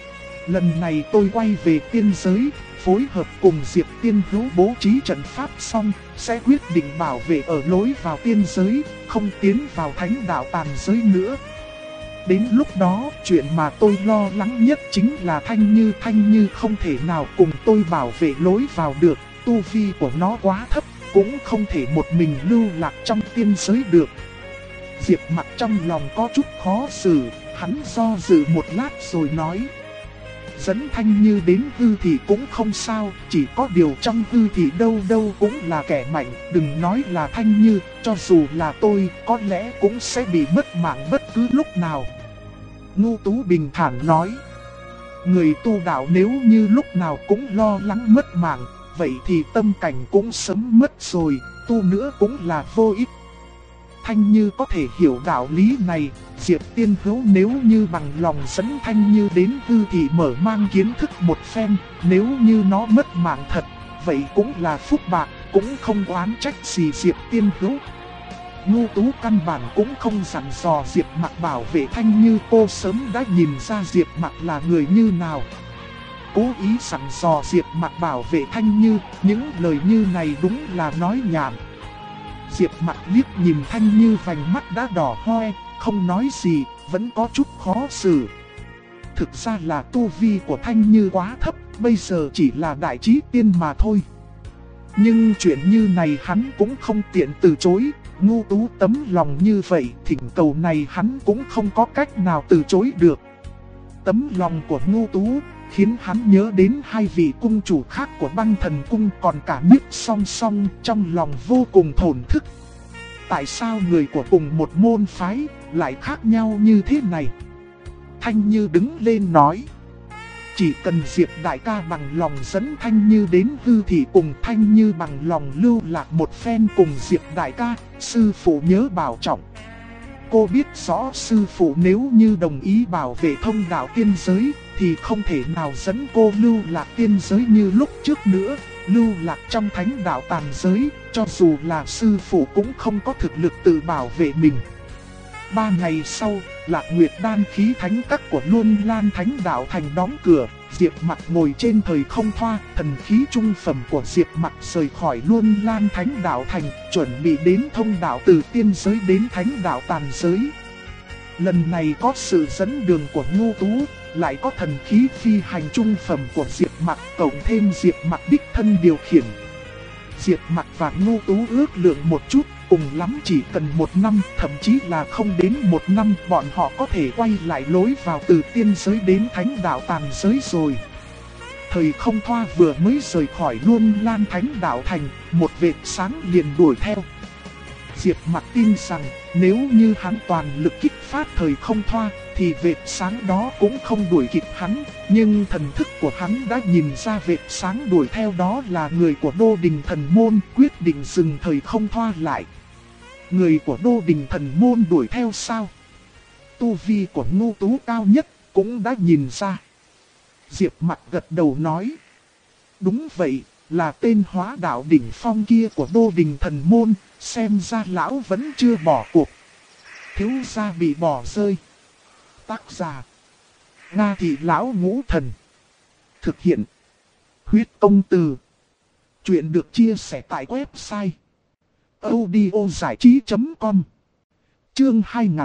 Lần này tôi quay về tiên giới, phối hợp cùng Diệp Tiên Hữu bố trí trận pháp xong, sẽ quyết định bảo vệ ở lối vào tiên giới, không tiến vào thánh đạo tàn giới nữa. Đến lúc đó, chuyện mà tôi lo lắng nhất chính là Thanh Như không thể nào cùng tôi bảo vệ lối vào được, tu vi của nó quá thấp, cũng không thể một mình lưu lạc trong tiên giới được. Diệp Mặc trong lòng có chút khó xử, hắn do dự một lát rồi nói. Dẫn Thanh Như đến hư thì cũng không sao, chỉ có điều trong hư thì đâu đâu cũng là kẻ mạnh, đừng nói là Thanh Như, cho dù là tôi có lẽ cũng sẽ bị mất mạng bất cứ lúc nào. Ngô Tú bình thản nói. Người tu đạo nếu như lúc nào cũng lo lắng mất mạng, vậy thì tâm cảnh cũng sớm mất rồi, tu nữa cũng là vô ích. Thanh Như có thể hiểu đạo lý này. Diệp Tiên Hữu nếu như bằng lòng dẫn Thanh Như đến hư thì mở mang kiến thức một phen, nếu như nó mất mạng thật, vậy cũng là phúc bạc, cũng không oán trách gì Diệp Tiên Hữu. Ngô Tú căn bản cũng không dặn dò Diệp Mặc bảo vệ Thanh Như, cô sớm đã nhìn ra Diệp Mặc là người như nào. Cố ý dặn dò Diệp Mặc bảo vệ Thanh Như, những lời như này đúng là nói nhảm. Diệp Mặc liếc nhìn Thanh Như, vành mắt đã đỏ hoe, không nói gì, vẫn có chút khó xử. Thực ra là tu vi của Thanh Như quá thấp, bây giờ chỉ là đại chí tiên mà thôi. Nhưng chuyện như này hắn cũng không tiện từ chối. Ngô Tú tấm lòng như vậy, thỉnh cầu này hắn cũng không có cách nào từ chối được. Tấm lòng của Ngô Tú khiến hắn nhớ đến hai vị cung chủ khác của Băng Thần Cung, còn cả Nhiếp Song Song, trong lòng vô cùng thổn thức. Tại sao người của cùng một môn phái lại khác nhau như thế này? Thanh Như đứng lên nói: chỉ cần Diệp đại ca bằng lòng dẫn Thanh Như đến hư thì cùng Thanh Như bằng lòng lưu lạc một phen cùng Diệp đại ca, sư phụ nhớ bảo trọng. Cô biết rõ sư phụ nếu như đồng ý bảo vệ thông đạo tiên giới thì không thể nào dẫn cô lưu lạc tiên giới như lúc trước nữa, lưu lạc trong thánh đạo tàn giới, cho dù là sư phụ cũng không có thực lực tự bảo vệ mình. 3 ngày sau, Lạc Nguyệt đan khí thánh các của Luân Lan Thánh Đạo Thành đóng cửa. Diệp Mặc ngồi trên thời không thoa, thần khí trung phẩm của Diệp Mặc rời khỏi Luân Lan Thánh Đạo Thành, chuẩn bị đến thông đạo từ tiên giới đến thánh đạo tàn giới. Lần này có sự dẫn đường của Ngô Tú, lại có thần khí phi hành trung phẩm của Diệp Mặc, cộng thêm Diệp Mặc đích thân điều khiển. Diệp Mặc và Ngô Tú ước lượng một chút, cùng lắm chỉ cần 1 năm, thậm chí là không đến 1 năm, bọn họ có thể quay lại lối vào từ tiên giới đến thánh đạo tàn giới rồi. Thời không thoa vừa mới rời khỏi Luân Lan Thánh Đạo Thành, một vệt sáng liền đuổi theo. Diệp Mặc tin rằng nếu như hắn toàn lực kích phát thời không thoa thì vệt sáng đó cũng không đuổi kịp hắn, nhưng thần thức của hắn đã nhìn ra vệt sáng đuổi theo đó là người của Đô Đình Thần Môn, quyết định dừng thời không thoa lại. Người của Đô Đình Thần Môn đuổi theo sao? Tu vi của Ngô Tú cao nhất cũng đã nhìn ra. Diệp Mặc gật đầu nói: đúng vậy, là tên hóa đạo đỉnh phong kia của Đô Đình Thần Môn, xem ra lão vẫn chưa bỏ cuộc. Thiếu gia bị bỏ rơi. Tác giả: Nga Thị Lão Ngũ Thần. Thực hiện: Huyết Công Từ. Chuyện được chia sẻ tại website audiozảichí.com. Chương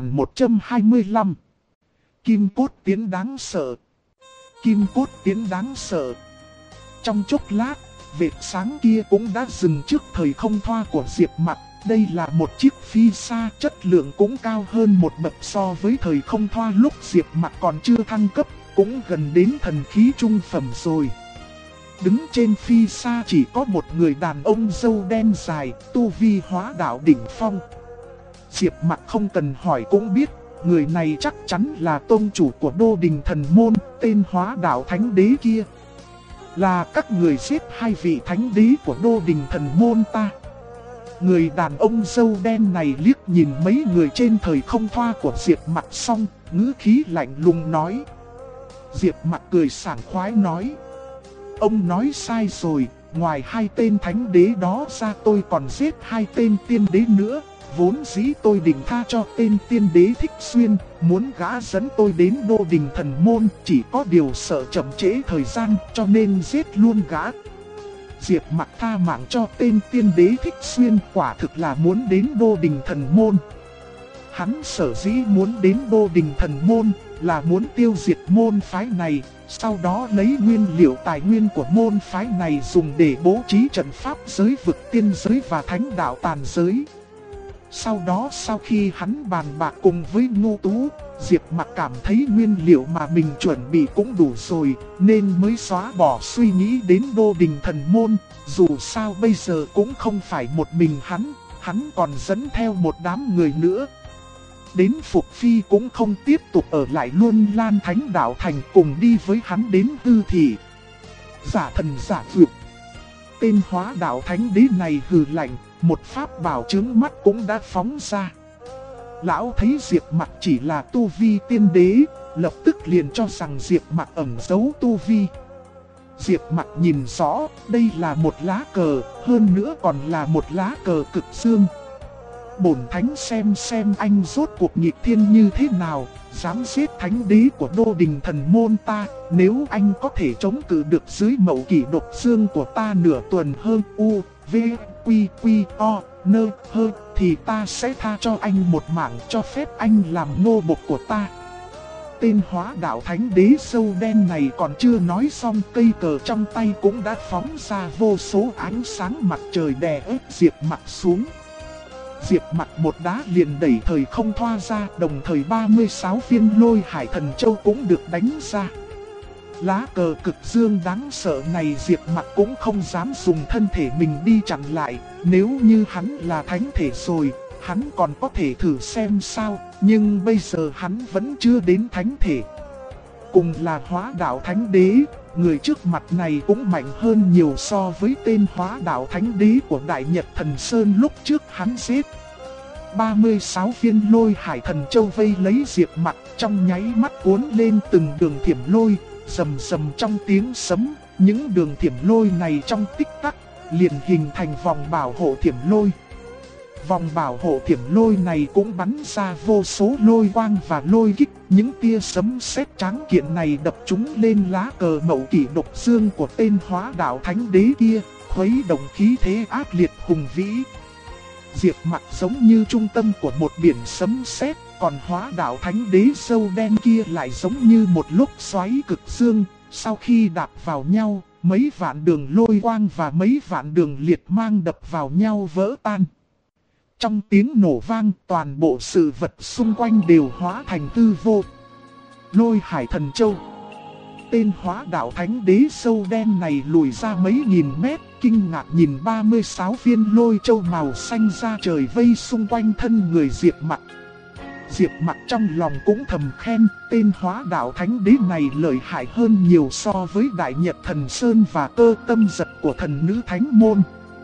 2125. Kim cốt tiến đáng sợ. Kim cốt tiến đáng sợ. Trong chốc lát, vệt sáng kia cũng đã dừng trước thời không thoa của Diệp Mặc. Đây là một chiếc phi xa, chất lượng cũng cao hơn một bậc so với thời không thoa lúc Diệp Mặc còn chưa thăng cấp, cũng gần đến thần khí trung phẩm rồi. Đứng trên phi xa chỉ có một người đàn ông râu đen dài, tu vi hóa đạo đỉnh phong. Diệp Mặc không cần hỏi cũng biết, người này chắc chắn là tôn chủ của Đô Đình Thần Môn, tên hóa đạo thánh đế kia. Là các người giết hai vị thánh đế của Đô Đình Thần Môn ta. Người đàn ông râu đen này liếc nhìn mấy người trên thời không thoa của Diệp Mặc xong, ngữ khí lạnh lùng nói. Diệp Mặc cười sảng khoái nói: ông nói sai rồi, ngoài 2 tên thánh đế đó ra tôi còn giết 2 tên tiên đế nữa. Vốn dĩ tôi định tha cho tên tiên đế Thích Xuyên, muốn gã dẫn tôi đến Đô Đình Thần Môn, chỉ có điều sợ chậm trễ thời gian cho nên giết luôn gã. Diệp Mặc tha mạng cho tên tiên đế Thích Xuyên quả thực là muốn đến Đô Đình Thần Môn. Hắn sở dĩ muốn đến Đô Đình Thần Môn là muốn tiêu diệt môn phái này, sau đó lấy nguyên liệu tài nguyên của môn phái này dùng để bố trí trận pháp giới vực tiên giới và thánh đạo tàn giới. Sau đó sau khi hắn bàn bạc cùng với Ngô Tú, Diệp Mặc cảm thấy nguyên liệu mà mình chuẩn bị cũng đủ rồi, nên mới xóa bỏ suy nghĩ đến Đô Đình Thần Môn. Dù sao bây giờ cũng không phải một mình hắn còn dẫn theo một đám người nữa. Đến Phục Phi cũng không tiếp tục ở lại Luân Lan Thánh Đạo Thành, cùng đi với hắn đến Hư Thị. Giả thần giả dược. Tên hóa đạo thánh đế này hừ lạnh, một pháp bảo chướng mắt cũng đã phóng ra. Lão thấy Diệp Mặc chỉ là tu vi tiên đế, lập tức liền cho rằng Diệp Mặc ẩn giấu tu vi. Diệp Mặc nhìn rõ, đây là một lá cờ, hơn nữa còn là một lá cờ cực dương. Bổn thánh xem anh rốt cuộc nghịch thiên như thế nào, dám giết thánh đế của đô đình thần môn ta. Nếu anh có thể chống cự được dưới mậu kỷ độc dương của ta nửa tuần hơn u, v, quy, quy, o, nơ, hơ, thì ta sẽ tha cho anh một mạng, cho phép anh làm nô bộc của ta. Tên hóa đạo thánh đế sâu đen này còn chưa nói xong, cây cờ trong tay cũng đã phóng ra vô số ánh sáng mặt trời đè ép Diệp Mặc xuống. Diệp Mặc một đá liền đẩy thời không thoa ra, đồng thời 36 viên lôi hải thần châu cũng được đánh ra. Lá cờ cực dương đáng sợ này Diệp Mặc cũng không dám dùng thân thể mình đi chặn lại. Nếu như hắn là thánh thể rồi, hắn còn có thể thử xem sao, nhưng bây giờ hắn vẫn chưa đến thánh thể. Cùng là hóa đạo thánh đế, người trước mặt này cũng mạnh hơn nhiều so với tên hóa đạo thánh đế của Đại Nhật Thần Sơn lúc trước hắn giết. 36 viên lôi hải thần châu vây lấy Diệp Mặc, trong nháy mắt cuốn lên từng đường thiểm lôi, rầm rầm trong tiếng sấm. Những đường thiểm lôi này trong tích tắc liền hình thành vòng bảo hộ thiểm lôi. Vòng bảo hộ thiểm lôi này cũng bắn ra vô số lôi quang và lôi kích. Những tia sấm sét tráng kiện này đập chúng lên lá cờ mậu kỷ độc dương của tên hóa đạo thánh đế kia, khuấy động khí thế ác liệt hùng vĩ. Diệp Mặc giống như trung tâm của một biển sấm sét, còn hóa đạo thánh đế sâu đen kia lại giống như một lốc xoáy cực dương. Sau khi đạp vào nhau, mấy vạn đường lôi quang và mấy vạn đường liệt mang đập vào nhau vỡ tan. Trong tiếng nổ vang, toàn bộ sự vật xung quanh đều hóa thành hư vô. Lôi hải thần châu. Tên hóa đạo thánh đế sâu đen này lùi ra mấy nghìn mét, kinh ngạc nhìn 36 viên lôi châu màu xanh ra trời vây xung quanh thân người Diệp Mặc. Diệp Mặc trong lòng cũng thầm khen, tên hóa đạo thánh đế này lợi hại hơn nhiều so với Đại Nhật Thần Sơn và Cơ Tâm Giật của thần nữ thánh môn.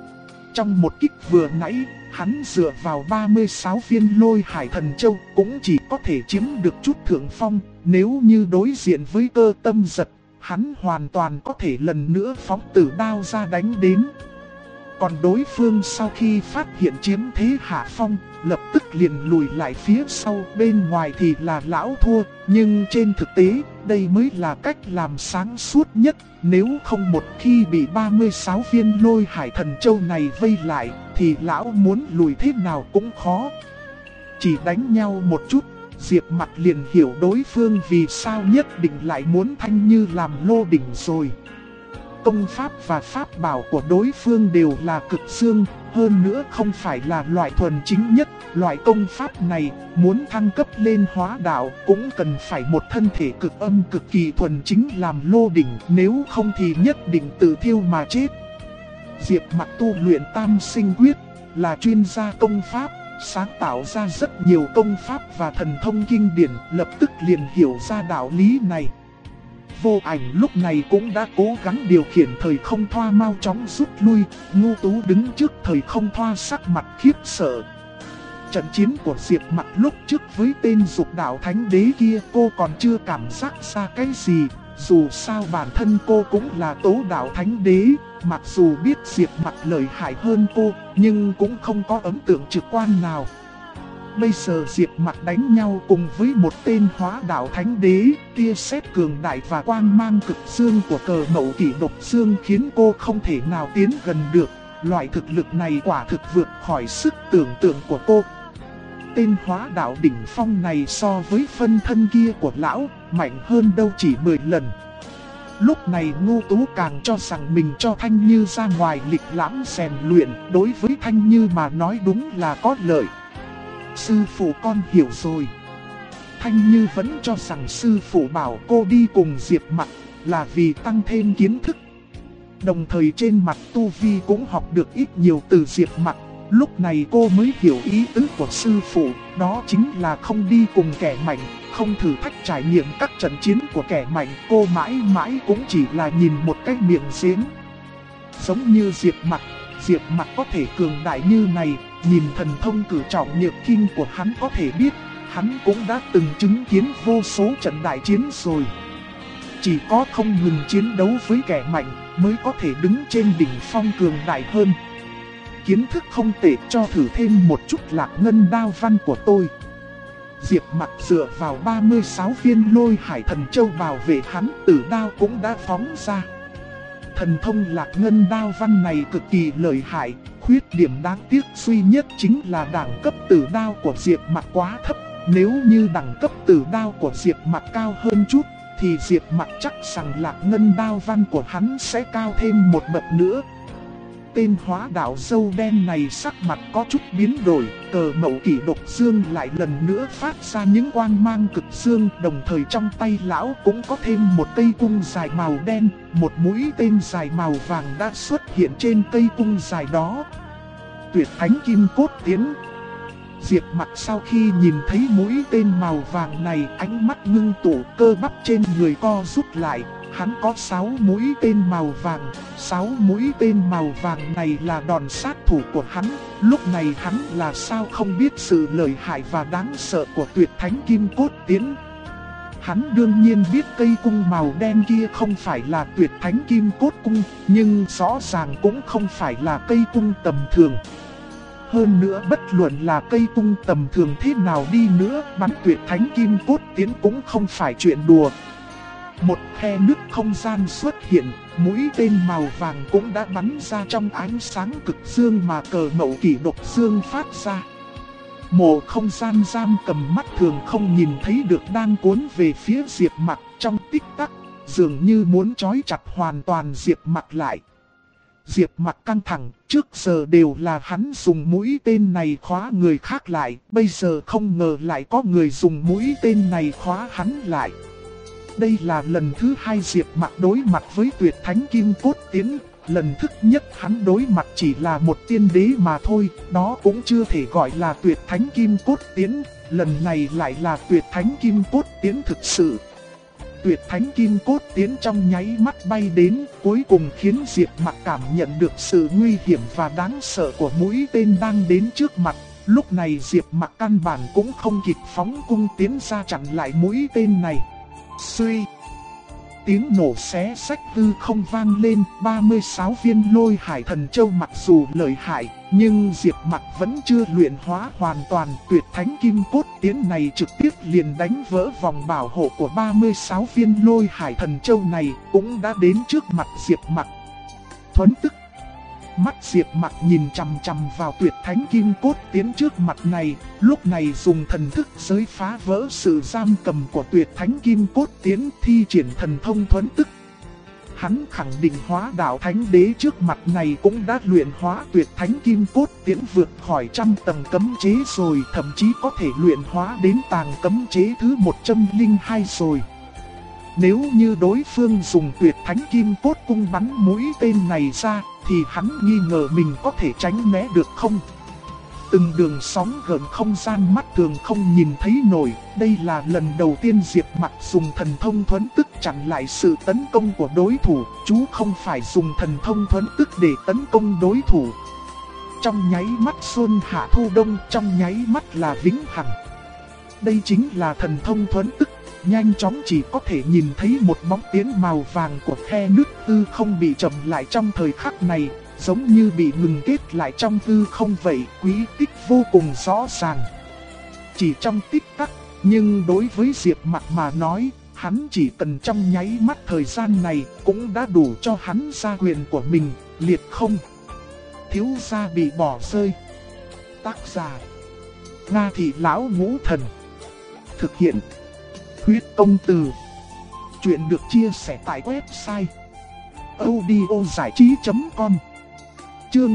Trong một kích vừa nãy, hắn dựa vào 36 viên lôi hải thần châu cũng chỉ có thể chiếm được chút thượng phong. Nếu như đối diện với Cơ Tâm Giật, hắn hoàn toàn có thể lần nữa phóng tử đao ra đánh đến. Còn đối phương sau khi phát hiện chiếm thế hạ phong, lập tức liền lùi lại phía sau, bên ngoài thì là lão thua. Nhưng trên thực tế, đây mới là cách làm sáng suốt nhất. Nếu không một khi bị 36 viên lôi hải thần châu này vây lại, thì lão muốn lùi thế nào cũng khó. Chỉ đánh nhau một chút, Diệp Mặc liền hiểu đối phương vì sao nhất định lại muốn Thanh Như làm lô đỉnh rồi. Công pháp và pháp bảo của đối phương đều là cực dương, hơn nữa không phải là loại thuần chính nhất. Loại công pháp này muốn thăng cấp lên hóa đạo cũng cần phải một thân thể cực âm cực kỳ thuần chính làm lô đỉnh, nếu không thì nhất định tự thiêu mà chết. Diệp Mặc tu luyện Tam Sinh Quyết, là chuyên gia công pháp, sáng tạo ra rất nhiều công pháp và thần thông kinh điển, lập tức liền hiểu ra đạo lý này. Vô Ảnh lúc này cũng đã cố gắng điều khiển thời không thoa mau chóng rút lui. Ngô Tú đứng trước thời không thoa sắc mặt khiếp sợ. Trận chiến của Diệp Mặc lúc trước với tên Dục Đạo Thánh Đế kia cô còn chưa cảm giác ra cái gì. Dù sao bản thân cô cũng là Tố Đạo Thánh Đế. Mặc dù biết Diệp Mặc lợi hại hơn cô, nhưng cũng không có ấn tượng trực quan nào. Bây giờ Diệp Mặc đánh nhau cùng với một tên hóa đạo thánh đế, tia sét cường đại và quang mang cực dương của cờ mậu kỷ độc dương khiến cô không thể nào tiến gần được. Loại thực lực này quả thực vượt khỏi sức tưởng tượng của cô. Tên hóa đạo đỉnh phong này so với phân thân kia của lão, mạnh hơn đâu chỉ 10 lần. Lúc này Ngô Tú càng cho rằng mình cho Thanh Như ra ngoài lịch lãm rèn luyện, đối với Thanh Như mà nói đúng là có lợi. Sư phụ con hiểu rồi. Thanh Như vẫn cho rằng sư phụ bảo cô đi cùng Diệp Mặc là vì tăng thêm kiến thức. Đồng thời trên mặt tu vi cũng học được ít nhiều từ Diệp Mặc. Lúc này cô mới hiểu ý tứ của sư phụ, đó chính là không đi cùng kẻ mạnh, không thử thách trải nghiệm các trận chiến của kẻ mạnh. Cô mãi mãi cũng chỉ là nhìn một cái miệng giếng. Giống như Diệp Mặc có thể cường đại như này, nhìn thần thông cử trọng nhược kinh của hắn có thể biết, hắn cũng đã từng chứng kiến vô số trận đại chiến rồi. Chỉ có không ngừng chiến đấu với kẻ mạnh mới có thể đứng trên đỉnh phong cường đại hơn. Kiến thức không tệ, cho thử thêm một chút Lạc Ngân đao văn của tôi. Diệp Mặc dựa vào 36 viên Lôi Hải Thần Châu bảo vệ hắn, tử đao cũng đã phóng ra. Thần thông Lạc Ngân đao văn này cực kỳ lợi hại, khuyết điểm đáng tiếc duy nhất chính là đẳng cấp tử đao của Diệp Mặc quá thấp. Nếu như đẳng cấp tử đao của Diệp Mặc cao hơn chút, thì Diệp Mặc chắc rằng Lạc Ngân đao văn của hắn sẽ cao thêm một bậc nữa. Tên hóa đạo râu đen này sắc mặt có chút biến đổi, cờ mậu kỷ độc dương lại lần nữa phát ra những quang mang cực dương, đồng thời trong tay lão cũng có thêm một cây cung dài màu đen, một mũi tên dài màu vàng đã xuất hiện trên cây cung dài đó. Tuyệt Thánh Kim Cốt Tiến. Diệp Mặc sau khi nhìn thấy mũi tên màu vàng này, ánh mắt ngưng tụ, cơ bắp trên người co rút lại. Hắn có 6 mũi tên màu vàng, 6 mũi tên màu vàng này là đòn sát thủ của hắn. Lúc này hắn là sao không biết sự lợi hại và đáng sợ của Tuyệt Thánh Kim Cốt Tiến. Hắn đương nhiên biết cây cung màu đen kia không phải là Tuyệt Thánh Kim Cốt Cung, nhưng rõ ràng cũng không phải là cây cung tầm thường. Hơn nữa bất luận là cây cung tầm thường thế nào đi nữa, bắn Tuyệt Thánh Kim Cốt Tiến cũng không phải chuyện đùa. Một khe nước không gian xuất hiện, mũi tên màu vàng cũng đã bắn ra trong ánh sáng cực dương mà cờ mậu kỷ độc dương phát ra. Mộ không gian giam cầm mắt thường không nhìn thấy được đang cuốn về phía Diệp Mặc trong tích tắc, dường như muốn trói chặt hoàn toàn Diệp Mặc lại. Diệp Mặc căng thẳng, trước giờ đều là hắn dùng mũi tên này khóa người khác lại, bây giờ không ngờ lại có người dùng mũi tên này khóa hắn lại. Đây là lần thứ 2 Diệp Mặc đối mặt với Tuyệt Thánh Kim Cốt Tiến, lần thứ nhất hắn đối mặt chỉ là một tiên đế mà thôi, đó cũng chưa thể gọi là Tuyệt Thánh Kim Cốt Tiến, lần này lại là Tuyệt Thánh Kim Cốt Tiến thực sự. Tuyệt Thánh Kim Cốt Tiến trong nháy mắt bay đến, cuối cùng khiến Diệp Mặc cảm nhận được sự nguy hiểm và đáng sợ của mũi tên đang đến trước mặt. Lúc này Diệp Mặc căn bản cũng không kịp phóng cung tiến ra chặn lại mũi tên này. Suy, tiếng nổ xé xách hư không vang lên, 36 viên Lôi Hải Thần Châu mặc dù lợi hại, nhưng Diệp Mặc vẫn chưa luyện hóa hoàn toàn. Tuyệt Thánh Kim Cốt Tiến này trực tiếp liền đánh vỡ vòng bảo hộ của 36 viên Lôi Hải Thần Châu này, cũng đã đến trước mặt Diệp Mặc. Thuấn tức, mắt Diệp Mặc nhìn chằm chằm vào Tuyệt Thánh Kim Cốt Tiến trước mặt này, lúc này dùng thần thức giới phá vỡ sự giam cầm của Tuyệt Thánh Kim Cốt Tiến, thi triển thần thông thuấn tức. Hắn khẳng định hóa đạo thánh đế trước mặt này cũng đã luyện hóa Tuyệt Thánh Kim Cốt Tiến vượt khỏi trăm tầng cấm chế rồi, thậm chí có thể luyện hóa đến tầng cấm chế thứ 102 rồi. Nếu như đối phương dùng Tuyệt Thánh Kim Cốt cung bắn mũi tên này ra, thì hắn nghi ngờ mình có thể tránh né được không? Từng đường sóng gợn không gian mắt thường không nhìn thấy nổi, đây là lần đầu tiên Diệp Mặc dùng thần thông thuấn tức chặn lại sự tấn công của đối thủ, chú không phải dùng thần thông thuấn tức để tấn công đối thủ. Trong nháy mắt xuân hạ thu đông, trong nháy mắt là vĩnh hằng. Đây chính là thần thông thuấn tức, nhanh chóng chỉ có thể nhìn thấy một bóng tiến màu vàng của khe nước hư không bị chậm lại trong thời khắc này, giống như bị ngừng kết lại trong hư không vậy, quý tích vô cùng rõ ràng. Chỉ trong tích tắc, nhưng đối với Diệp Mặc mà nói, hắn chỉ cần trong nháy mắt thời gian này cũng đã đủ cho hắn ra quyền của mình, liệt không. Thiếu gia bị bỏ rơi. Tác giả: Nga Thị Lão Ngũ Thần. Thực hiện: Huyết Công Từ. Chuyện được chia sẻ tại website audiozảichí.com. Chương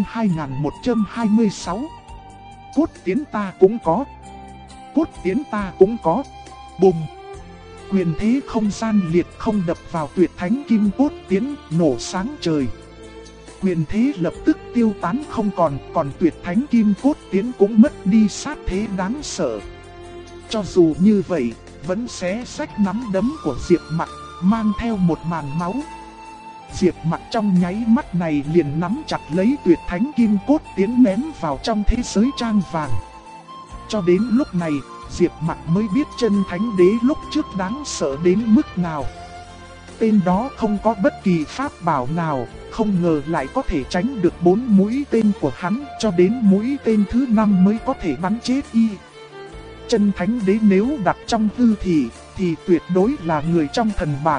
2126. Cốt tiến ta cũng có. Cốt tiến ta cũng có. Bùng. Quyền thế không gian liệt không đập vào Tuyệt Thánh Kim Cốt Tiến, nổ sáng trời. Quyền thế lập tức tiêu tán không còn, còn Tuyệt Thánh Kim Cốt Tiến cũng mất đi sát thế đáng sợ. Cho dù như vậy, vẫn xé rách nắm đấm của Diệp Mặc, mang theo một màn máu. Diệp Mặc trong nháy mắt này liền nắm chặt lấy tuyệt thánh kim cốt tiến ném vào trong thế giới trang vàng. Cho đến lúc này, Diệp Mặc mới biết chân thánh đế lúc trước đáng sợ đến mức nào. Tên đó không có bất kỳ pháp bảo nào, không ngờ lại có thể tránh được 4 mũi tên của hắn, cho đến mũi tên thứ 5 mới có thể bắn chết y. Chân thánh đế nếu đặt trong hư thì tuyệt đối là người trong thần bảng.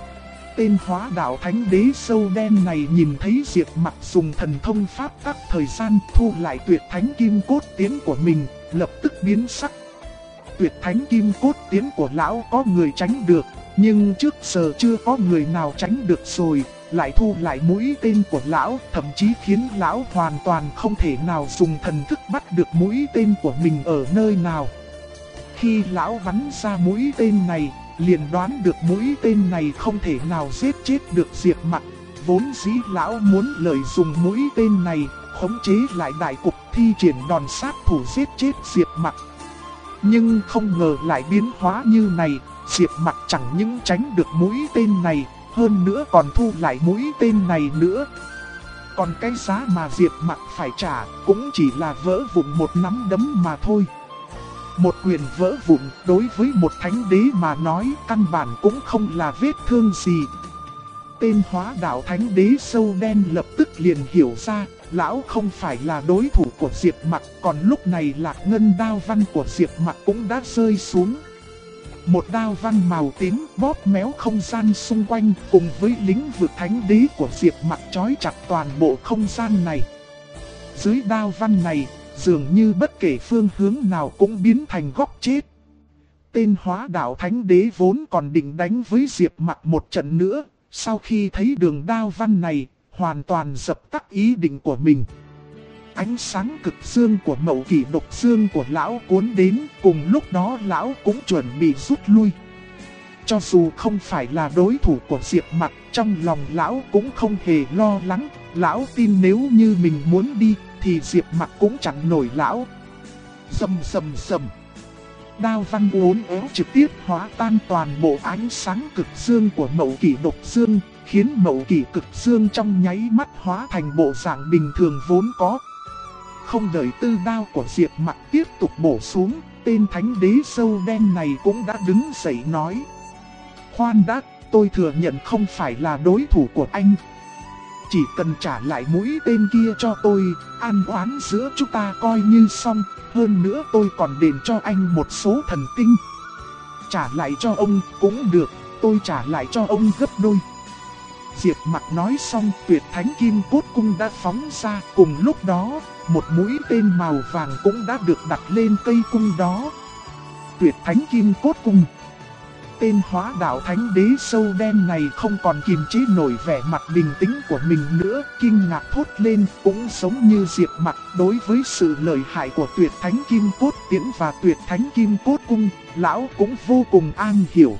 Tên hóa đạo thánh đế sâu đen này nhìn thấy Diệp Mặc dùng thần thông pháp tắc thời gian thu lại tuyệt thánh kim cốt tiến của mình, lập tức biến sắc. Tuyệt thánh kim cốt tiến của lão có người tránh được, nhưng trước giờ chưa có người nào tránh được rồi, lại thu lại mũi tên của lão, thậm chí khiến lão hoàn toàn không thể nào dùng thần thức bắt được mũi tên của mình ở nơi nào. Khi lão bắn ra mũi tên này, liền đoán được mũi tên này không thể nào giết chết được Diệp Mặc. Vốn dĩ lão muốn lợi dụng mũi tên này, khống chế lại đại cục thi triển đòn sát thủ giết chết Diệp Mặc. Nhưng không ngờ lại biến hóa như này, Diệp Mặc chẳng những tránh được mũi tên này, hơn nữa còn thu lại mũi tên này nữa. Còn cái giá mà Diệp Mặc phải trả cũng chỉ là vỡ vụn một nắm đấm mà thôi. Một quyền vỡ vụn đối với một thánh đế mà nói căn bản cũng không là vết thương gì. Tên hóa đạo thánh đế sâu đen lập tức liền hiểu ra, lão không phải là đối thủ của Diệp Mặc, còn lúc này Lạc Ngân đao văn của Diệp Mặc cũng đã rơi xuống. Một đao văn màu tím bóp méo không gian xung quanh cùng với lĩnh vực thánh đế của Diệp Mặc trói chặt toàn bộ không gian này. Dưới đao văn này, dường như bất kể phương hướng nào cũng biến thành góc chết. Tên hóa đạo thánh đế vốn còn định đánh với Diệp Mặc một trận nữa, sau khi thấy đường đao văn này, hoàn toàn dập tắt ý định của mình. Ánh sáng cực dương của Mậu Kỷ Độc Dương của lão cuốn đến, cùng lúc đó lão cũng chuẩn bị rút lui. Cho dù không phải là đối thủ của Diệp Mặc, trong lòng lão cũng không hề lo lắng, lão tin nếu như mình muốn đi thì Diệp Mặc cũng chẳng nổi lão. Rầm rầm rầm. Đao văn uốn éo trực tiếp hóa tan toàn bộ ánh sáng cực dương của Mậu Kỷ Độc Dương, khiến Mậu Kỷ Cực Dương trong nháy mắt hóa thành bộ dạng bình thường vốn có. Không đợi tư đao của Diệp Mặc tiếp tục bổ xuống, tên thánh đế sâu đen này cũng đã đứng dậy nói: khoan đã, tôi thừa nhận không phải là đối thủ của anh. Chỉ cần trả lại mũi tên kia cho tôi, an oán giữa chúng ta coi như xong. Hơn nữa tôi còn đền cho anh một số thần tinh. Trả lại cho ông cũng được, tôi trả lại cho ông gấp đôi. Diệp Mặc nói xong, tuyệt thánh kim cốt cung đã phóng ra. Cùng lúc đó, một mũi tên màu vàng cũng đã được đặt lên cây cung đó. Tuyệt thánh kim cốt cung. Tên hóa đạo thánh đế sâu đen này không còn kiềm chế nổi vẻ mặt bình tĩnh của mình nữa, kinh ngạc thốt lên, cũng giống như Diệp Mặc đối với sự lợi hại của tuyệt thánh kim cốt tiễn và tuyệt thánh kim cốt cung, lão cũng vô cùng an hiểu.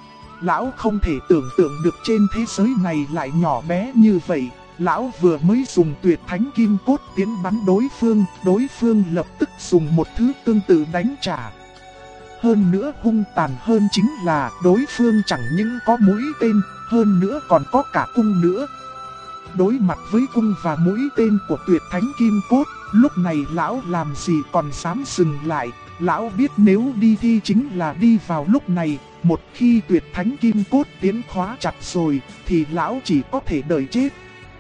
Lão không thể tưởng tượng được trên thế giới này lại nhỏ bé như vậy. Lão vừa mới dùng tuyệt thánh kim cốt tiến bắn đối phương lập tức dùng một thứ tương tự đánh trả. Hơn nữa hung tàn hơn chính là đối phương chẳng những có mũi tên, hơn nữa còn có cả cung nữa. Đối mặt với cung và mũi tên của tuyệt thánh kim cốt, lúc này lão làm gì còn dám dừng lại. Lão biết nếu đi thì chính là đi vào lúc này. Một khi tuyệt thánh kim cốt tiến khóa chặt rồi, thì lão chỉ có thể đợi chết.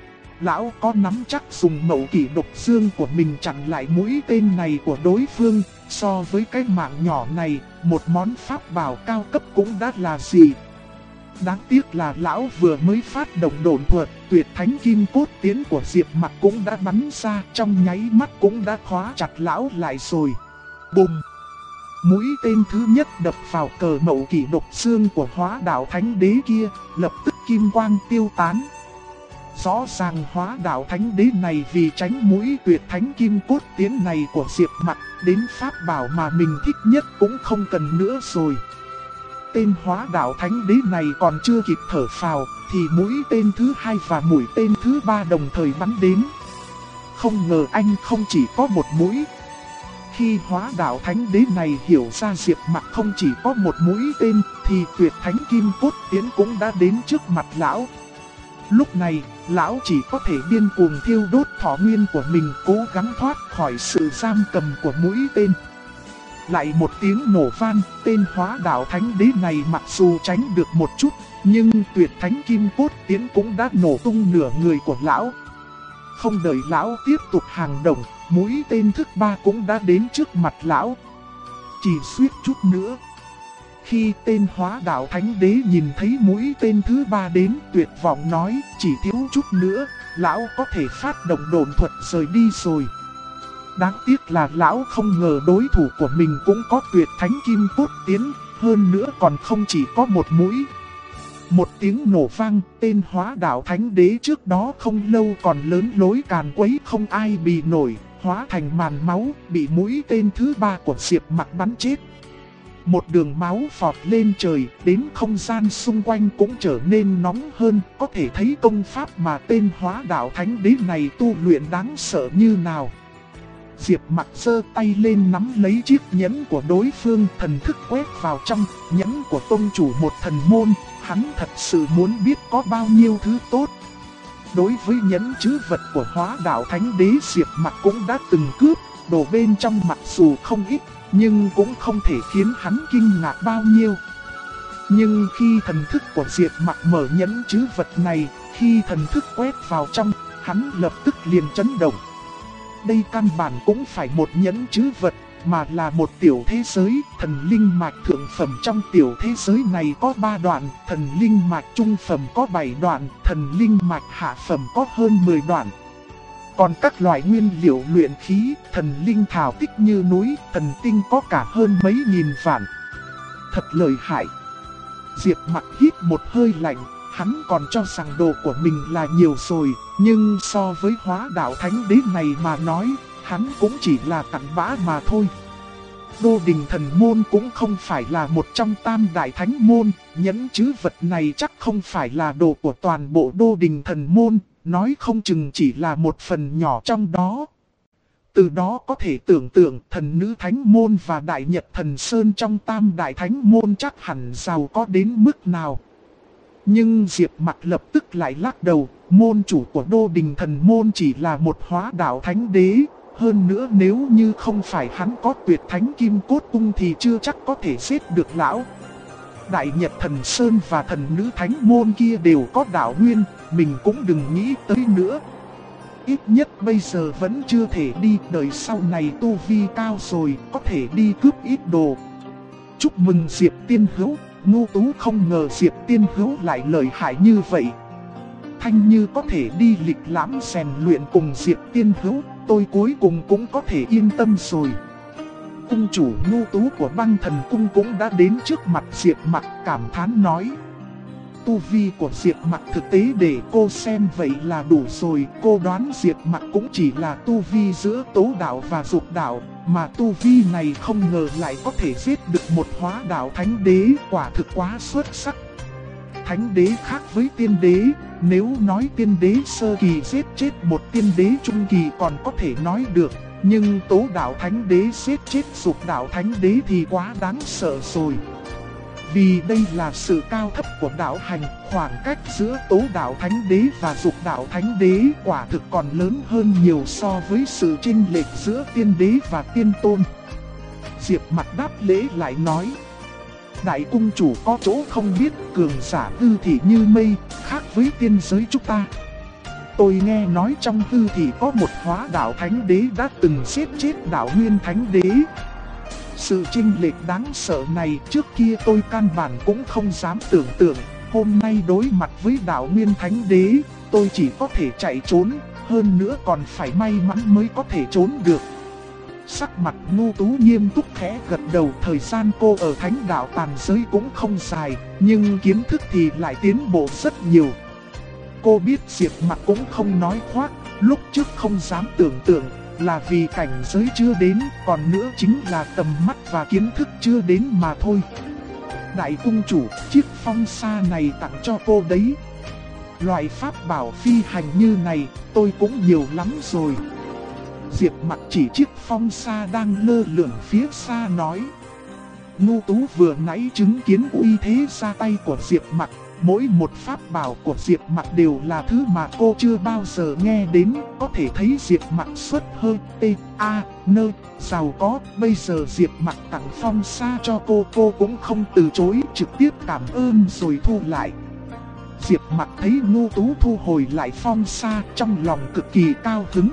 Lão có nắm chắc dùng Mậu Kỷ Độc Dương của mình chặn lại mũi tên này của đối phương. So với cái mạng nhỏ này, một món pháp bảo cao cấp cũng đã là gì. Đáng tiếc là lão vừa mới phát động độn thuật, tuyệt thánh kim cốt tiến của Diệp Mặc cũng đã bắn ra, trong nháy mắt cũng đã khóa chặt lão lại rồi. Bùm! Mũi tên thứ nhất đập vào cờ Mậu Kỷ Độc Dương của hóa đạo thánh đế kia, lập tức kim quang tiêu tán. Rõ ràng hóa đạo thánh đế này vì tránh mũi tuyệt thánh kim cốt tiến này của Diệp Mặc, đến pháp bảo mà mình thích nhất cũng không cần nữa rồi. Tên hóa đạo thánh đế này còn chưa kịp thở phào, thì mũi tên thứ 2 và mũi tên thứ 3 đồng thời bắn đến. Không ngờ anh không chỉ có một mũi. Khi hóa đạo thánh đế này hiểu ra Diệp Mặc không chỉ có một mũi tên, thì tuyệt thánh kim cốt tiến cũng đã đến trước mặt lão. Lúc này, lão chỉ có thể điên cuồng thiêu đốt thọ nguyên của mình, cố gắng thoát khỏi sự giam cầm của mũi tên. Lại một tiếng nổ vang, tên Hóa Đạo Thánh Đế này mặc dù tránh được một chút, nhưng Tuyệt Thánh Kim Cốt Tiến cũng đã nổ tung nửa người của lão. Không đợi lão tiếp tục hành động, mũi tên thứ 3 cũng đã đến trước mặt lão. Chỉ suýt chút nữa. Khi tên Hóa Đạo Thánh Đế nhìn thấy mũi tên thứ 3 đến, tuyệt vọng nói, chỉ thiếu chút nữa, lão có thể phát động độn thuật rời đi rồi. Đáng tiếc là lão không ngờ đối thủ của mình cũng có Tuyệt Thánh Kim Cốt Tiến, hơn nữa còn không chỉ có một mũi. Một tiếng nổ vang, tên Hóa Đạo Thánh Đế trước đó không lâu còn lớn lối càn quấy không ai bì nổi, hóa thành màn máu, bị mũi tên thứ 3 của Diệp Mặc bắn chết. Một đường máu phọt lên trời, đến không gian xung quanh cũng trở nên nóng hơn, có thể thấy công pháp mà tên Hóa Đạo Thánh Đế này tu luyện đáng sợ như nào. Diệp Mặc giơ tay lên nắm lấy chiếc nhẫn của đối phương, thần thức quét vào trong nhẫn của tông chủ một thần môn, hắn thật sự muốn biết có bao nhiêu thứ tốt. Đối với nhẫn trữ vật của Hóa Đạo Thánh Đế, Diệp Mặc cũng đã từng cướp, đồ bên trong mặc dù không ít, nhưng cũng không thể khiến hắn kinh ngạc bao nhiêu. Nhưng khi thần thức của Diệp Mặc mở nhẫn trữ vật này, khi thần thức quét vào trong, hắn lập tức liền chấn động. Đây căn bản cũng phải một nhẫn trữ vật, mà là một tiểu thế giới. Thần linh mạch thượng phẩm trong tiểu thế giới này có 3 đoạn, thần linh mạch trung phẩm có 7 đoạn, thần linh mạch hạ phẩm có hơn 10 đoạn. Còn các loại nguyên liệu luyện khí, thần linh thảo tích như núi, thần tinh có cả hơn mấy nghìn vạn. Thật lợi hại. Diệp Mặc hít một hơi lạnh, hắn còn cho rằng đồ của mình là nhiều rồi, nhưng so với Hóa Đạo Thánh Đế này mà nói, hắn cũng chỉ là cặn bã mà thôi. Đô Đình Thần Môn cũng không phải là một trong tam đại thánh môn, nhẫn trữ vật này chắc không phải là đồ của toàn bộ Đô Đình Thần Môn, nói không chừng chỉ là một phần nhỏ trong đó. Từ đó có thể tưởng tượng thần nữ thánh môn và đại nhật thần sơn trong tam đại thánh môn chắc hẳn giàu có đến mức nào. Nhưng Diệp Mặc lập tức lại lắc đầu, môn chủ của Đô Đình Thần Môn chỉ là một Hóa Đạo Thánh Đế. Hơn nữa nếu như không phải hắn có Tuyệt Thánh Kim Cốt Cung thì chưa chắc có thể giết được lão. Đại Nhật Thần Sơn và thần nữ thánh môn kia đều có đạo nguyên, mình cũng đừng nghĩ tới nữa. Ít nhất bây giờ vẫn chưa thể đi, đợi sau này tu vi cao rồi có thể đi cướp ít đồ. Chúc mừng Diệp Tiên Hữu, Ngô Tú không ngờ Diệp Tiên Hữu lại lợi hại như vậy. Thanh Như có thể đi lịch lãm rèn luyện cùng Diệp Tiên Hữu, tôi cuối cùng cũng có thể yên tâm rồi. Cung chủ Ngô Tú của Băng Thần Cung cũng đã đến trước mặt Diệp Mặc, cảm thán nói. Tu vi của Diệp Mặc thực tế để cô xem vậy là đủ rồi, cô đoán Diệp Mặc cũng chỉ là tu vi giữa tố đạo và dục đạo, mà tu vi này không ngờ lại có thể giết được một Hóa Đạo Thánh Đế, quả thực quá xuất sắc. Thánh đế khác với tiên đế, nếu nói tiên đế sơ kỳ giết chết một tiên đế trung kỳ còn có thể nói được, nhưng tố đạo thánh đế giết chết dục đạo thánh đế thì quá đáng sợ rồi. Vì đây là sự cao thấp của đạo hành, khoảng cách giữa tố đạo thánh đế và dục đạo thánh đế quả thực còn lớn hơn nhiều so với sự chênh lệch giữa tiên đế và tiên tôn. Diệp Mặc đáp lễ lại nói. Đại cung chủ có chỗ không biết, cường giả hư thị như mây, khác với tiên giới chúng ta. Tôi nghe nói trong hư thị có một Hóa Đạo Thánh Đế đã từng giết chết đạo Nguyên Thánh Đế. Sự chênh lệch đáng sợ này trước kia tôi căn bản cũng không dám tưởng tượng. Hôm nay đối mặt với đạo Nguyên Thánh Đế, tôi chỉ có thể chạy trốn, hơn nữa còn phải may mắn mới có thể trốn được. Sắc mặt Ngô Tú nghiêm túc khẽ gật đầu, thời gian cô ở thánh đạo tàn giới cũng không dài, nhưng kiến thức thì lại tiến bộ rất nhiều. Cô biết Diệp Mặc cũng không nói khoác, lúc trước không dám tưởng tượng là vì cảnh giới chưa đến, còn nữa chính là tầm mắt và kiến thức chưa đến mà thôi. Đại cung chủ, chiếc phong sa này tặng cho cô đấy. Loại pháp bảo phi hành như này tôi cũng nhiều lắm rồi. Diệp Mặc chỉ chiếc phong sa đang lơ lửng phía xa nói. Ngô Tú vừa nãy chứng kiến uy thế ra tay của Diệp Mặc, Mỗi một pháp bảo của Diệp Mặc đều là thứ mà cô chưa bao giờ nghe đến. Có thể thấy Diệp Mặc xuất hơi nơ giàu có. Bây giờ Diệp Mặc tặng phong sa cho cô cũng không từ chối, trực tiếp cảm ơn rồi thu lại. Diệp Mặc thấy Ngô Tú thu hồi lại phong sa, trong lòng cực kỳ cao hứng.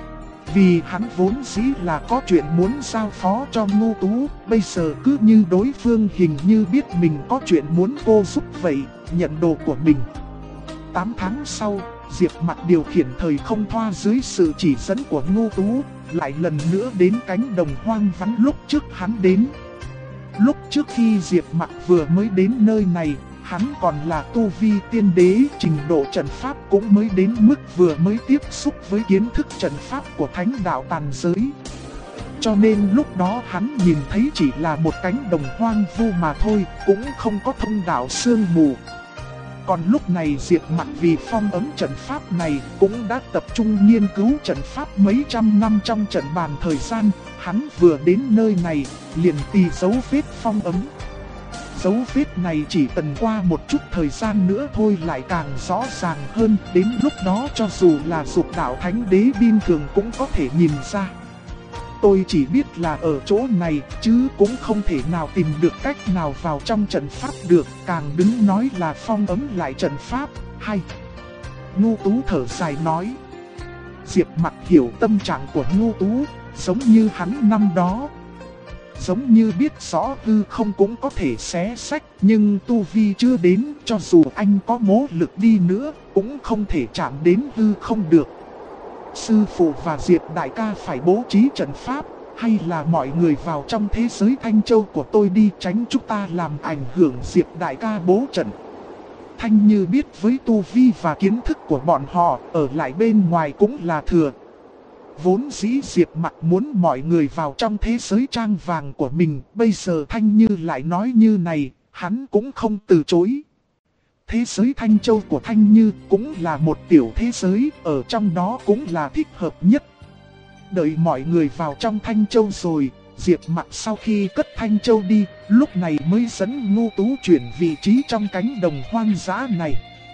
Vì hắn vốn dĩ là có chuyện muốn giao phó cho Ngô Tú, bây giờ cứ như đối phương hình như biết mình có chuyện muốn cô giúp vậy, nhận đồ của mình. 8 tháng sau, Diệp Mặc điều khiển thời không thoa dưới sự chỉ dẫn của Ngô Tú, lại lần nữa đến cánh đồng hoang vắng lúc trước hắn đến. Lúc trước khi Diệp Mặc vừa mới đến nơi này, hắn còn là tu vi tiên đế, trình độ trận pháp cũng mới đến mức vừa mới tiếp xúc với kiến thức trận pháp của thánh đạo tàn giới. Cho nên lúc đó hắn nhìn thấy chỉ là một cánh đồng hoang vu mà thôi, cũng không có thông đạo sương mù. Còn lúc này Diệp Mặc vì phong ấn trận pháp này cũng đã tập trung nghiên cứu trận pháp mấy trăm năm trong trận bàn thời gian. Hắn vừa đến nơi này liền tì dấu vết phong ấn. Dấu vết này chỉ cần qua một chút thời gian nữa thôi lại càng rõ ràng hơn. Đến lúc đó cho dù là dục đạo thánh đế biên cường cũng có thể nhìn ra. Tôi chỉ biết là ở chỗ này chứ cũng không thể nào tìm được cách nào vào trong trận pháp được. Càng đừng nói là phong ấn lại trận pháp. Hay Ngô Tú thở dài nói. Diệp Mặc hiểu tâm trạng của Ngô Tú, giống như hắn năm đó. Giống như biết rõ hư không cũng có thể xé sách, nhưng tu vi chưa đến, cho dù anh có mỗ lực đi nữa, cũng không thể chạm đến hư không được. Sư phụ và Diệp đại ca phải bố trí trận pháp, hay là mọi người vào trong thế giới Thanh Châu của tôi đi, tránh chúng ta làm ảnh hưởng Diệp đại ca bố trận. Thanh Như biết với tu vi và kiến thức của bọn họ, ở lại bên ngoài cũng là thừa. Vốn dĩ Diệp Mặc muốn mọi người vào trong thế giới trang vàng của mình, bây giờ Thanh Như lại nói như này, hắn cũng không từ chối. Thế giới Thanh Châu của Thanh Như cũng là một tiểu thế giới, ở trong đó cũng là thích hợp nhất. Đợi mọi người vào trong Thanh Châu rồi, Diệp Mặc sau khi cất Thanh Châu đi, lúc này mới dẫn Ngô Tú chuyển vị trí trong cánh đồng hoang dã này.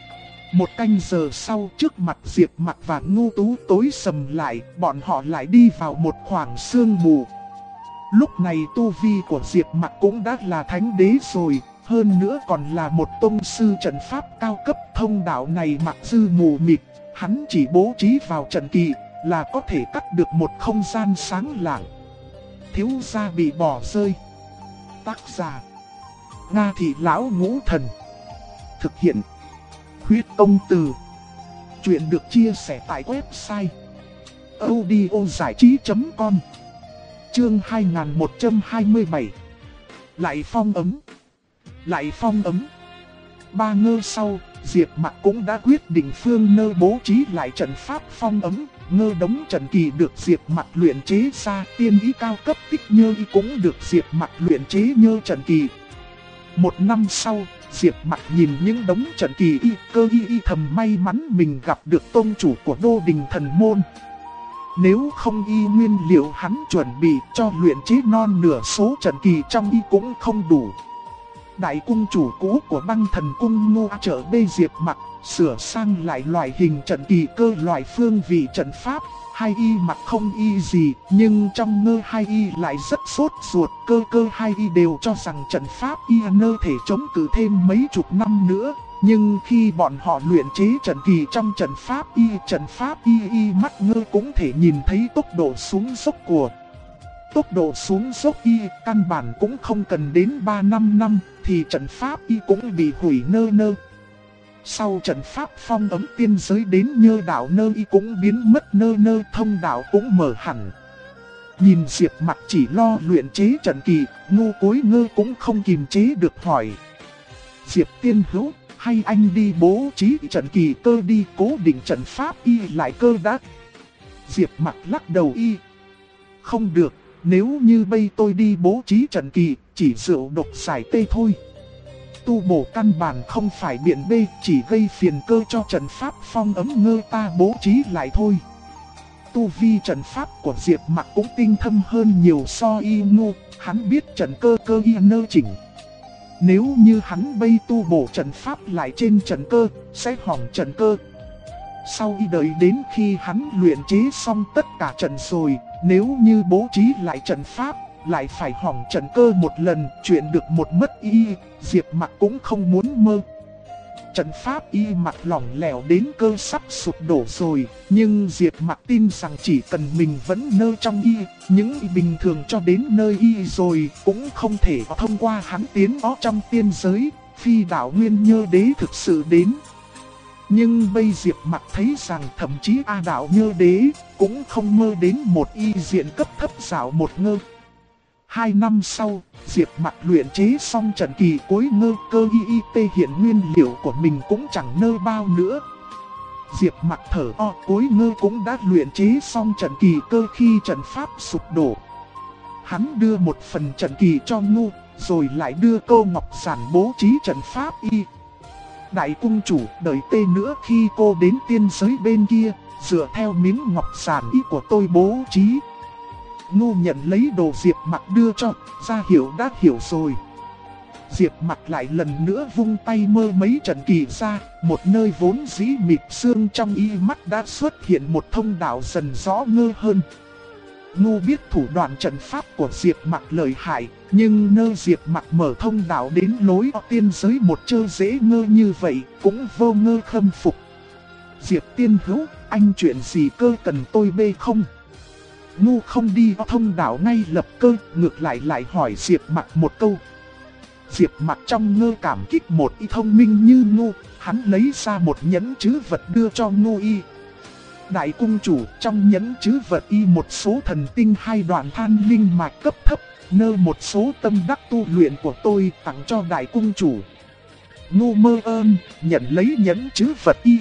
Một canh giờ sau, trước mặt Diệp Mặc và Ngô Tú tối sầm lại, bọn họ lại đi vào một khoảng sương mù. Lúc này tu vi của Diệp Mặc cũng đã là thánh đế rồi, hơn nữa còn là một tông sư trận pháp cao cấp. Thông đạo này mặc dư mù mịt, hắn chỉ bố trí vào trận kỳ là có thể cắt được một không gian sáng lạng. Thiếu gia bị bỏ rơi. Tác giả Nga Thị Lão Ngũ Thần. Thực hiện Huyết Công Từ. Chuyện được chia sẻ tại website audiozảichí.com. Chương 2127. Lại phong ấm. Lại phong ấm. 3 ngơ sau, Diệp Mặc cũng đã quyết định phương nơi bố trí lại trận pháp phong ấm. Ngơ đống trận kỳ được Diệp Mặc luyện chế ra, tiên ý cao cấp tích nhơ ý cũng được Diệp Mặc luyện chế nhơ trận kỳ. 1 năm sau, Diệp Mặc nhìn những đống trận kỳ cơ thầm may mắn mình gặp được tôn chủ của Đô Đình Thần Môn. Nếu không nguyên liệu hắn chuẩn bị cho luyện chế non nửa số trận kỳ trong cũng không đủ. Đại cung chủ cũ của Băng Thần Cung Ngô Trợ bê Diệp Mặc sửa sang lại loại hình trận kỳ cơ loại phương vị trận pháp. Hai mặc không gì, nhưng trong Ngơ hai lại rất sốt ruột. Cơ hai đều cho rằng trận pháp nơ thể chống cự thêm mấy chục năm nữa. Nhưng khi bọn họ luyện chế trận kỳ trong trận pháp mắt Ngơ cũng thể nhìn thấy tốc độ xuống dốc của. Tốc độ xuống dốc căn bản cũng không cần đến 3-5 năm thì trận pháp cũng bị hủy nơ. Sau trận pháp phong ấm tiên giới đến nhơ đạo nơ cũng biến mất nơ, thông đạo cũng mở hẳn. Nhìn Diệp Mặc chỉ lo luyện chế trận kỳ, Ngô Cối Ngơ cũng không kìm chế được hỏi. Diệp tiên hữu, hay anh đi bố trí trận kỳ cơ đi, cố định trận pháp lại cơ đã. Diệp Mặc lắc đầu không được, nếu như bây tôi đi bố trí trận kỳ, chỉ rượu độc giải tê thôi. Tu bổ căn bản không phải biện bê, chỉ gây phiền cơ cho trận pháp phong ấm Ngơ ta bố trí lại thôi. Tu vi trận pháp của Diệp Mặc cũng tinh thâm hơn nhiều so Ngô, hắn biết trận cơ nơ chỉnh. Nếu như hắn bây tu bổ trận pháp lại trên trận cơ, sẽ hỏng trận cơ. Sau khi đợi đến khi hắn luyện chế xong tất cả trận rồi, nếu như bố trí lại trận pháp, lại phải hỏng trận cơ một lần, chuyện được một mất y, Diệp Mặc cũng không muốn mơ. Trận pháp y mặt lỏng lẻo đến cơ sắp sụp đổ rồi, nhưng Diệp Mặc tin rằng chỉ cần mình vẫn nơ trong y, những bình thường cho đến nơi y rồi cũng không thể thông qua hắn tiến ó trong tiên giới, phi đảo Nguyên Nhơ Đế thực sự đến. Nhưng bây Diệp Mặc thấy rằng thậm chí A đảo Nhơ Đế cũng không mơ đến một y diện cấp thấp dạo một ngơ. 2 năm sau, Diệp Mặc luyện chế xong trận kỳ cuối ngơ cơ y hiện nguyên liệu của mình cũng chẳng nơ bao nữa. Diệp Mặc thở cuối ngơ cũng đã luyện chế xong trận kỳ cơ khi trận pháp sụp đổ. Hắn đưa một phần trận kỳ cho Ngô, rồi lại đưa Câu Ngọc Giản bố trí trận pháp y. Đại cung chủ đợi tê nữa khi cô đến tiên giới bên kia, dựa theo miếng ngọc giản y của tôi bố trí. Ngô nhận lấy đồ Diệp Mặc đưa cho, ra hiểu đã hiểu rồi. Diệp Mặc lại lần nữa vung tay mơ mấy trận kỳ ra, một nơi vốn dĩ mịt sương trong y mắt đã xuất hiện một thông đạo dần rõ ngơ hơn. Ngô biết thủ đoạn trận pháp của Diệp Mặc lợi hại, nhưng nơi Diệp Mặc mở thông đạo đến lối tiên giới một chơ dễ ngơ như vậy, cũng vô ngơ khâm phục. Diệp tiên hữu, anh chuyện gì cơ cần tôi bê không? Ngô không đi thông đạo ngay lập cơ, ngược lại hỏi Diệp Mặc một câu. Diệp Mặc trong ngơ cảm kích một y thông minh như Ngô, hắn lấy ra một nhẫn trữ vật đưa cho Ngô y. Đại cung chủ, trong nhẫn trữ vật y một số thần tinh 2 đoạn than linh mạch cấp thấp, nơ một số tâm đắc tu luyện của tôi tặng cho đại cung chủ. Ngô mơ ơn, nhận lấy nhẫn trữ vật y.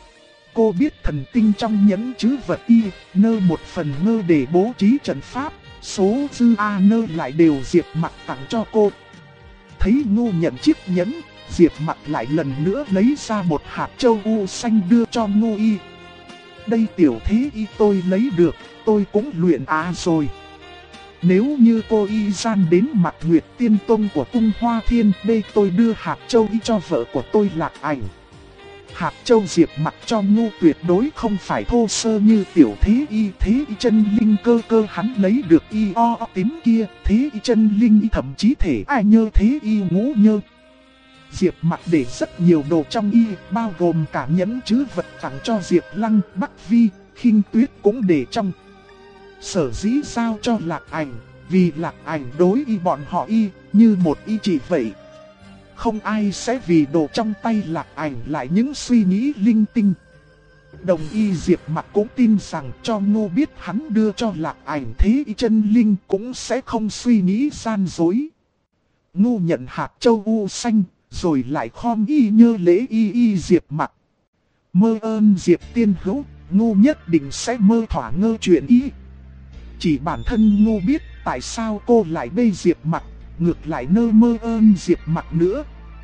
Cô biết thần tinh trong nhẫn trữ vật y, nơ một phần ngơ để bố trí trận pháp, số dư A nơ lại đều Diệp Mặc tặng cho cô. Thấy Ngô nhận chiếc nhẫn, Diệp Mặc lại lần nữa lấy ra một hạt châu u xanh đưa cho Ngô y. Đây tiểu thế y tôi lấy được, tôi cũng luyện rồi. Nếu như cô y gian đến Mạc Nguyệt Tiên Tông của Cung Hoa Thiên, đây tôi đưa hạt châu y cho vợ của tôi Lạc Ảnh. Hạt châu Diệp Mặc cho Ngô tuyệt đối không phải thô sơ như tiểu thế y chân linh cơ hắn lấy được y tím kia, thế y chân linh y thậm chí thể ai nhơ thế y ngũ nhơ. Diệp Mặc để rất nhiều đồ trong y, bao gồm cả nhẫn trữ vật tặng cho Diệp Lăng, Bắc Vi, Khinh Tuyết cũng để trong. Sở dĩ giao cho Lạc Ảnh, vì Lạc Ảnh đối y bọn họ y, như một y chỉ vậy. Không ai sẽ vì đồ trong tay Lạc Ảnh lại những suy nghĩ linh tinh. Đồng y Diệp Mặc cũng tin rằng cho Ngô biết hắn đưa cho Lạc Ảnh thế y chân linh cũng sẽ không suy nghĩ gian dối. Ngô nhận hạt châu u xanh, rồi lại khom y nhơ lễ y Diệp Mặc. Mơ ơn Diệp tiên hữu, Ngô nhất định sẽ mơ thỏa ngơ chuyện y. Chỉ bản thân Ngô biết tại sao cô lại bê Diệp Mặc, ngược lại nơ mơ ơn Diệp Mặc nữa.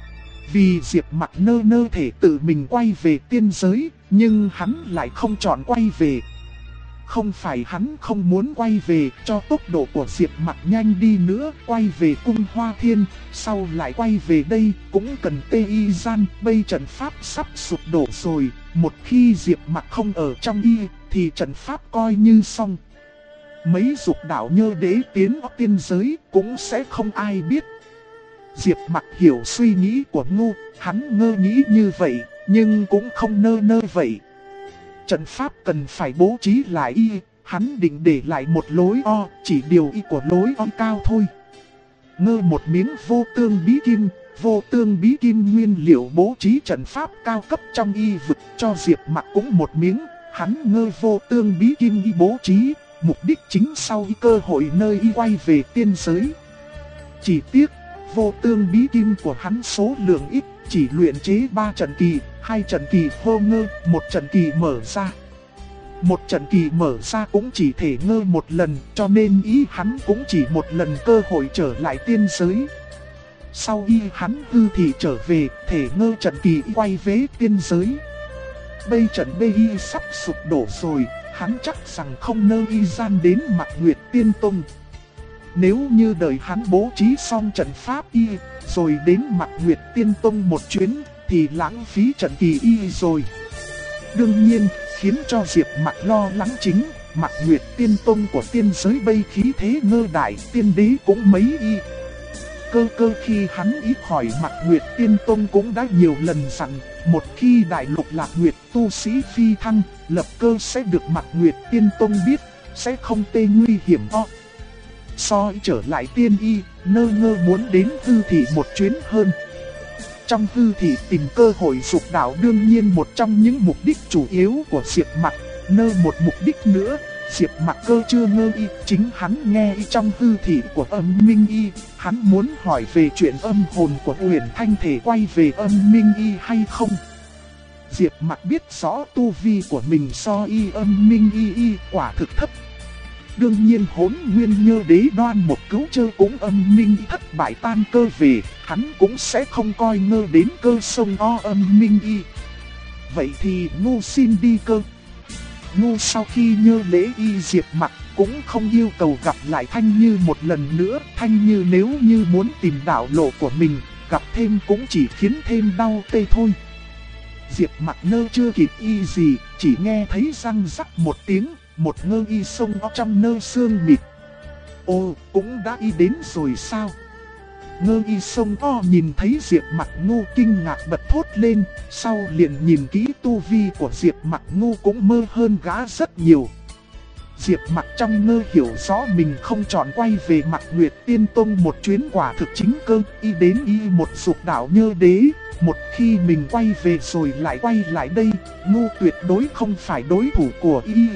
Vì Diệp Mặc nơ thể tự mình quay về tiên giới, nhưng hắn lại không chọn quay về. Không phải hắn không muốn quay về, cho tốc độ của Diệp Mặc nhanh đi nữa, quay về Cung Hoa Thiên, sau lại quay về đây, cũng cần tê y gian, bây trận pháp sắp sụp đổ rồi, một khi Diệp Mặc không ở trong y, thì trận pháp coi như xong. Mấy dục đạo Nhơ Đế tiến ở tiên giới, cũng sẽ không ai biết. Diệp Mặc hiểu suy nghĩ của Ngô, hắn ngơ nghĩ như vậy, nhưng cũng không nơ vậy. Trận pháp cần phải bố trí lại y, hắn định để lại một lối chỉ điều y của lối cao thôi. Ngơ một miếng vô tương bí kim nguyên liệu bố trí trận pháp cao cấp trong y vực cho Diệp Mặc cũng một miếng, hắn ngơ vô tương bí kim y bố trí, mục đích chính sau y cơ hội nơi y quay về tiên giới. Chỉ tiếc, vô tương bí kim của hắn số lượng ít, chỉ luyện chế 3 trận kỳ, 2 trận kỳ hô ngơ, 1 trận kỳ mở ra. 1 trận kỳ mở ra cũng chỉ thể ngơ một lần, cho nên ý hắn cũng chỉ một lần cơ hội trở lại tiên giới. Sau y hắn hư thì trở về, thể ngơ trận kỳ quay về tiên giới. Bây trận BI sắp sụp đổ rồi, hắn chắc rằng không nơ y gian đến Mạc Nguyệt Tiên Tông. Nếu như đợi hắn bố trí xong trận pháp y, rồi đến Mạc Nguyệt Tiên Tông một chuyến, thì lãng phí trận kỳ y rồi. Đương nhiên, khiến cho Diệp Mạc lo lắng chính, Mạc Nguyệt Tiên Tông của tiên giới bây khí thế ngơ đại, tiên đế cũng mấy y. Cơ khi hắn ý khỏi Mạc Nguyệt Tiên Tông cũng đã nhiều lần dặn, một khi đại lục Lạc Nguyệt tu sĩ phi thăng, lập cơ sẽ được Mạc Nguyệt Tiên Tông biết, sẽ không tê nguy hiểm o. Soi trở lại tiên y, nơ ngơ muốn đến hư thị một chuyến hơn. Trong hư thị tìm cơ hội dục đạo đương nhiên một trong những mục đích chủ yếu của Diệp Mạc. Nơ một mục đích nữa, Diệp Mạc cơ chưa ngơ y, chính hắn nghe y trong hư thị của Âm Minh Y, hắn muốn hỏi về chuyện âm hồn của Uyển Thanh thể quay về Âm Minh Y hay không. Diệp Mạc biết rõ tu vi của mình so y Âm Minh Y quả thực thấp. Đương nhiên Hỗn Nguyên Nhơ Đế Đoan một cứu chơ cũng Âm Minh Y thất bại tan cơ về, hắn cũng sẽ không coi ngơ đến cơ sông o Âm Minh Y. Vậy thì ngu xin đi cơ. Ngu sau khi nhơ lễ y Diệp Mạc cũng không yêu cầu gặp lại Thanh Như một lần nữa. Thanh Như nếu như muốn tìm đạo lộ của mình, gặp thêm cũng chỉ khiến thêm đau tê thôi. Diệp Mạc nơ chưa kịp y gì, chỉ nghe thấy răng rắc một tiếng, một ngơ y sông ở trong nơ sương mịt. Ồ, cũng đã y đến rồi sao? Ngơ y sông o nhìn thấy Diệp Mạc ngu kinh ngạc bật thốt lên, sau liền nhìn kỹ tu vi của Diệp Mạc ngu cũng mơ hơn gã rất nhiều. Diệp Mạc trong ngơ hiểu rõ mình không chọn quay về Mạc Nguyệt Tiên Tông một chuyến quả thực chính cơ, y đến y một dục đạo Nhơ Đế, một khi mình quay về rồi lại quay lại đây, ngu tuyệt đối không phải đối thủ của y.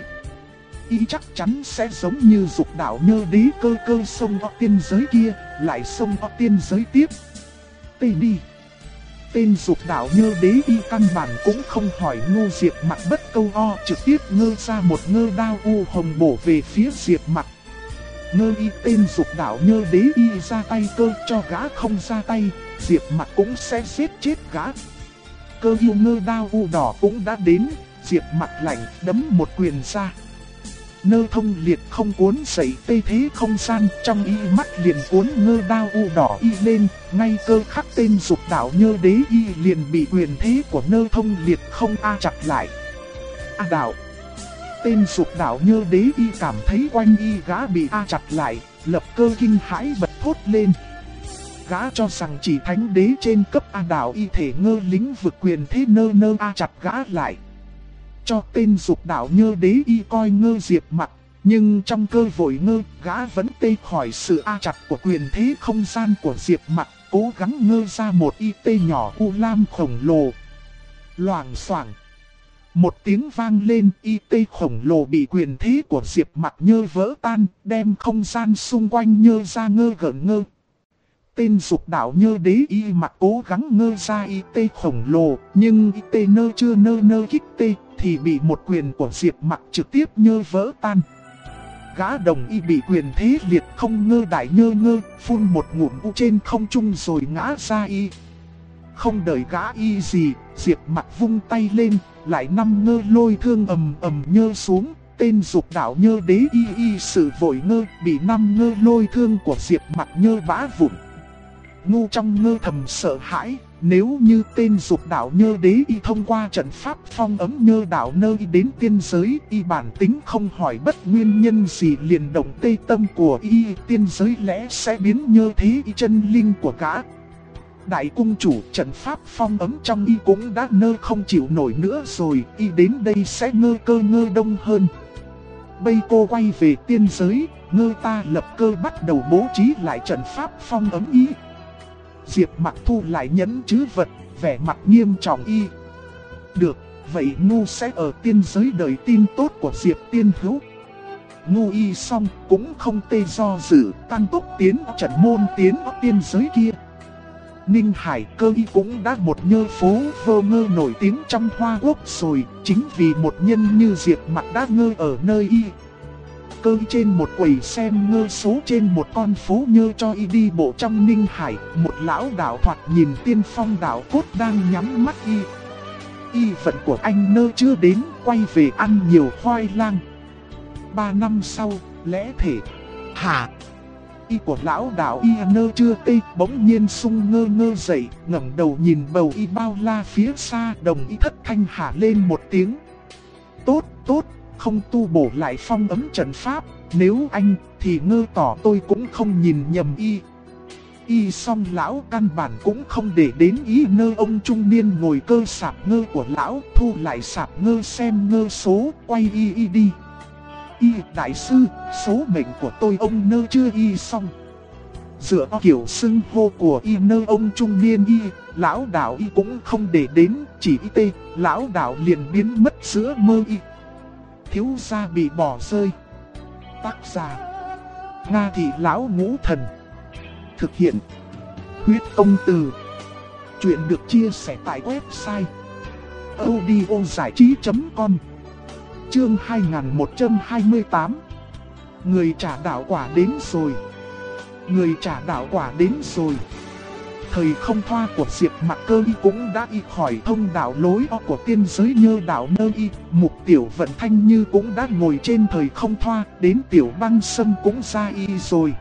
Y chắc chắn sẽ giống như dục đạo Nhơ Đế cơ xông ở tiên giới kia, lại xông ở tiên giới tiếp. Tê đi. Tên dục đạo Nhơ Đế y căn bản cũng không hỏi ngu Diệp Mạc bất câu o, trực tiếp ngơ ra một ngơ đao u hồng bổ về phía Diệp Mạc. Ngơ y tên dục đạo Nhơ Đế y ra tay cơ, cho gã không ra tay, Diệp Mạc cũng sẽ giết chết gã. Cơ yêu ngơ đao u đỏ cũng đã đến, Diệp Mạc lạnh đấm một quyền ra. Nơ thông liệt không cuốn dậy tê thế không gian, trong y mắt liền cuốn ngơ đao u đỏ y lên, ngay cơ khắc tên dục đạo Nhơ Đế y liền bị quyền thế của nơ thông liệt không chặt lại. Đạo. Tên dục đạo Nhơ Đế y cảm thấy quanh y gã bị chặt lại, lập cơ kinh hãi bật thốt lên. Gã cho rằng chỉ thánh đế trên cấp đạo y thể ngơ lĩnh vực quyền thế nơ chặt gã lại. Cho tên dục đạo Nhơ Đế y coi ngơ Diệp Mạc, nhưng trong cơ vội ngơ, gã vẫn tê khỏi sự chặt của quyền thế không gian của Diệp Mạc, cố gắng ngơ ra một y tê nhỏ u lam khổng lồ. Loảng xoảng. Một tiếng vang lên, y tê khổng lồ bị quyền thế của Diệp Mạc nhơ vỡ tan, đem không gian xung quanh nhơ ra ngơ gợn ngơ. Tên dục đạo Nhơ Đế y Mạc cố gắng ngơ ra y tê khổng lồ, nhưng y tê nơ chưa nơ kích tê, thì bị một quyền của Diệp Mạc trực tiếp nhơ vỡ tan. Gã đồng y bị quyền thế liệt không ngơ đại ngơ, phun một ngụm u trên không trung rồi ngã ra y. Không đợi gã y gì, Diệp Mạc vung tay lên, lại năm ngơ lôi thương ầm nhơ xuống. Tên dục đạo Nhơ Đế y sự vội ngơ, bị năm ngơ lôi thương của Diệp Mạc nhơ bã vụn. Ngu trong ngơ thầm sợ hãi, nếu như tên dục đạo Nhơ Đế y thông qua trận pháp phong ấm nhơ đạo nơ y đến tiên giới, y bản tính không hỏi bất nguyên nhân gì liền động tê tâm của y, tiên giới lẽ sẽ biến nhơ thế y chân linh của gã. Đại cung chủ, trận pháp phong ấm trong y cũng đã nơ không chịu nổi nữa rồi, y đến đây sẽ ngơ cơ ngơ đông hơn. Bây cô quay về tiên giới, ngơ ta lập cơ bắt đầu bố trí lại trận pháp phong ấm y. Diệp Mạc thu lại nhẫn chứ vật, vẻ mặt nghiêm trọng y. Được, vậy ngu sẽ ở tiên giới đợi tin tốt của Diệp tiên hữu. Ngu y xong cũng không tê do dự, tăng tốc tiến trận môn tiến tiên giới kia. Ninh Hải Cơ y cũng đã một nhơ phố vơ ngơ nổi tiếng trong Hoa Quốc rồi, chính vì một nhân như Diệp Mạc đã ngơ ở nơi y. Cơ y trên một quầy xem ngơ số trên một con phố nhơ cho y đi bộ trong Ninh Hải, một lão đạo thoạt nhìn tiên phong đạo cốt đang nhắm mắt y. Y vận của anh nơ chưa đến, quay về ăn nhiều khoai lang. 3 năm sau, lẽ thể. Hả? Y của lão đạo Y nơ chưa tê bỗng nhiên sung ngơ ngơ dậy, ngẩng đầu nhìn bầu Y bao la phía xa. Đồng Y thất thanh hả lên một tiếng. Tốt, tốt, không tu bổ lại phong ấm trận pháp. Nếu anh thì ngơ tỏ tôi cũng không nhìn nhầm Y. Y xong lão căn bản cũng không để đến ý nơ. Ông trung niên ngồi cơ sạp ngơ của lão, thu lại sạp ngơ xem ngơ số, quay Y đi. Y đại sư, số mệnh của tôi ông nơ chưa Y xong. Dựa kiểu xưng hô của Y nơ ông trung niên Y, lão đạo Y cũng không để đến, chỉ Y tê, lão đạo liền biến mất giữa mơ Y. Thiếu gia bị bỏ rơi. Tác giả Nga Thị Lão Ngũ Thần. Thực hiện Huyết Công Từ. Chuyện được chia sẻ tại website audiozảichí.com. Chương 2128. Người trả đạo quả đến rồi. Người trả đạo quả đến rồi. Thời không thoa của Diệp Mặc Cơ Y cũng đã Y khỏi thông đạo lối của tiên giới Nhơ đạo Nơ Y. Mục Tiểu Vận Thanh Như cũng đã ngồi trên thời không thoa. Đến Tiểu Băng Sâm cũng ra Y rồi.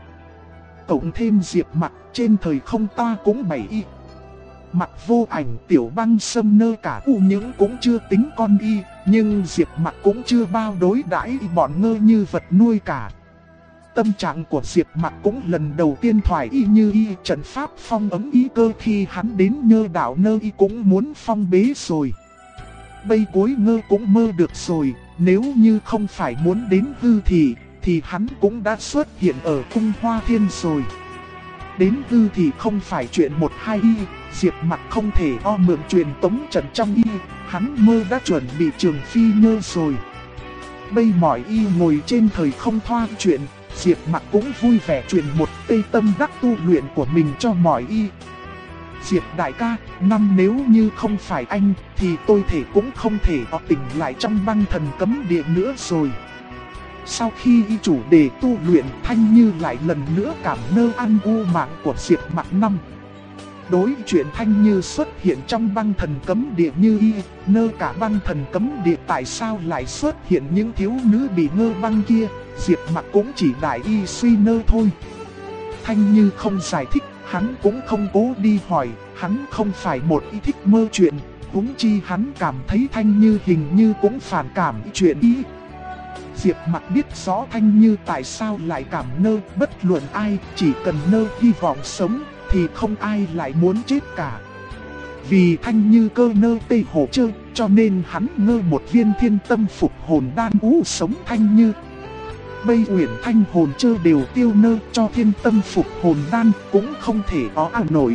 Cộng thêm Diệp Mặc trên thời không ta cũng 7 Y. Mặc Vô Ảnh, Tiểu Băng Sâm Nơ cả U những cũng chưa tính con Y. Nhưng Diệp Mặc cũng chưa bao đối đãi bọn ngơ như vật nuôi cả. Tâm trạng của Diệp Mặc cũng lần đầu tiên thoải Y như Y trận pháp phong ấm Y cơ. Khi hắn đến Nhơ đạo Nơ Y cũng muốn phong bế rồi. Bây cuối ngơ cũng mơ được rồi. Nếu như không phải muốn đến hư thì hắn cũng đã xuất hiện ở cung Hoa Thiên rồi. Đến hư thì không phải chuyện 1-2 Y. Diệp Mặc không thể mượn truyền tống trận trong Y. Hắn mơ đã chuẩn bị trường phi nhơ rồi. Bây mọi Y ngồi trên thời không thoa chuyện. Diệp Mặc cũng vui vẻ truyền một tê tâm đắc tu luyện của mình cho mọi Y. Diệp đại ca, nếu như không phải anh thì tôi thể cũng không thể tỉnh lại trong băng thần cấm địa nữa rồi. Sau khi Y chủ đề tu luyện, Thanh Như lại lần nữa cảm nơ ăn u mạng của Diệp Mặc năm. Đối chuyện Thanh Như xuất hiện trong băng thần cấm địa như Y, nơ cả băng thần cấm địa tại sao lại xuất hiện những thiếu nữ bị ngơ băng kia, Diệp Mặc cũng chỉ đại Y suy nơ thôi. Thanh Như không giải thích, hắn cũng không cố đi hỏi, hắn không phải một Y thích mơ chuyện, huống chi hắn cảm thấy Thanh Như hình như cũng phản cảm chuyện Y. Diệp Mặc biết rõ Thanh Như tại sao lại cảm nơ, bất luận ai, chỉ cần nơ hy vọng sống thì không ai lại muốn chết cả. Vì Thanh Như cơ nơ tê hồ chơi, cho nên hắn ngơ một viên thiên tâm phục hồn đan sống Thanh Như. Bây Uyển Thanh hồn chơi đều tiêu nơ cho thiên tâm phục hồn đan cũng không thể nổi.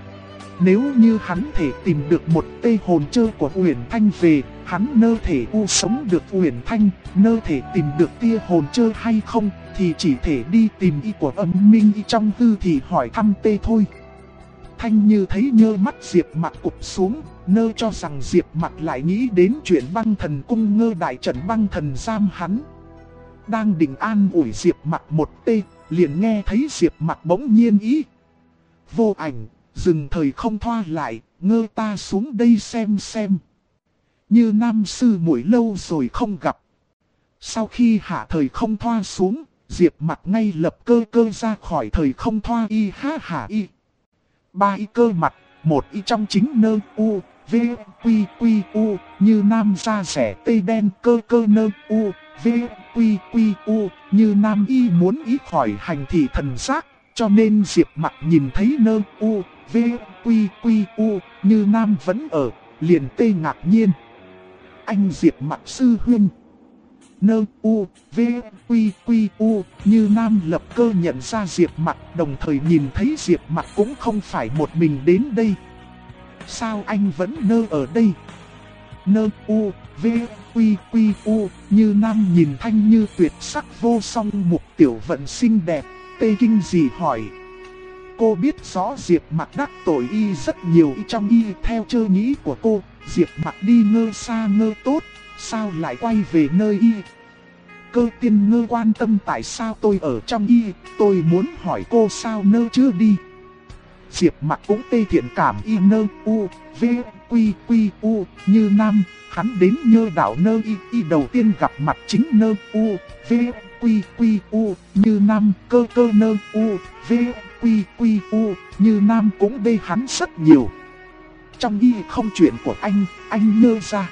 Nếu như hắn thể tìm được một tê hồn chơi của Uyển Thanh về, hắn nơ thể sống được Uyển Thanh, nơ thể tìm được tia hồn chơi hay không thì chỉ thể đi tìm Y của Âm Minh Y trong hư thì hỏi thăm tê thôi. Thanh Như thấy nhơ mắt Diệp Mặc cụp xuống, nơ cho rằng Diệp Mặc lại nghĩ đến chuyện băng thần cung ngơ đại trận băng thần giam hắn. Đang định an ủi Diệp Mặc một tê, liền nghe thấy Diệp Mặc bỗng nhiên ý. Vô Ảnh, dừng thời không thoa lại, ngơ ta xuống đây xem. Như nam sư muội lâu rồi không gặp. Sau khi hạ thời không thoa xuống, Diệp Mặc ngay lập cơ ra khỏi thời không thoa Y hả Y. 3 Y cơ mặt, 1 Y trong chính nơ U, V, Quy U, như nam da rẻ tây đen cơ nơ U, V, Quy U, như nam Y muốn Y khỏi hành thị thần giác, cho nên Diệp Mặc nhìn thấy nơ U, V, Quy U, như nam vẫn ở, liền tê ngạc nhiên. Anh Diệp Mặc sư huynh. Nơ U, V, Quy U, như nam lập cơ nhận ra Diệp Mặc, đồng thời nhìn thấy Diệp Mặc cũng không phải một mình đến đây. Sao anh vẫn nơ ở đây? Nơ U, V, Quy U, như nam nhìn Thanh Như tuyệt sắc vô song Mục Tiểu Vận xinh đẹp, tê kinh gì hỏi. Cô biết rõ Diệp Mặc đắc tội Y rất nhiều Y trong Y, theo chơ nghĩ của cô, Diệp Mặc đi ngơ xa ngơ tốt, sao lại quay về nơi Y? Cơ tiên ngơ quan tâm tại sao tôi ở trong Y, tôi muốn hỏi cô sao nơ chưa đi. Diệp Mặc cũng tê thiện cảm Y nơ U, V, Quy U, như nam, hắn đến Nhơ đạo Nơ Y đầu tiên gặp mặt chính nơ U, V, quy quy u, Như Nam cơ cơ nơ u, v quy quy u, Như Nam cũng bê hắn rất nhiều. Trong y không chuyện của anh nhớ ra.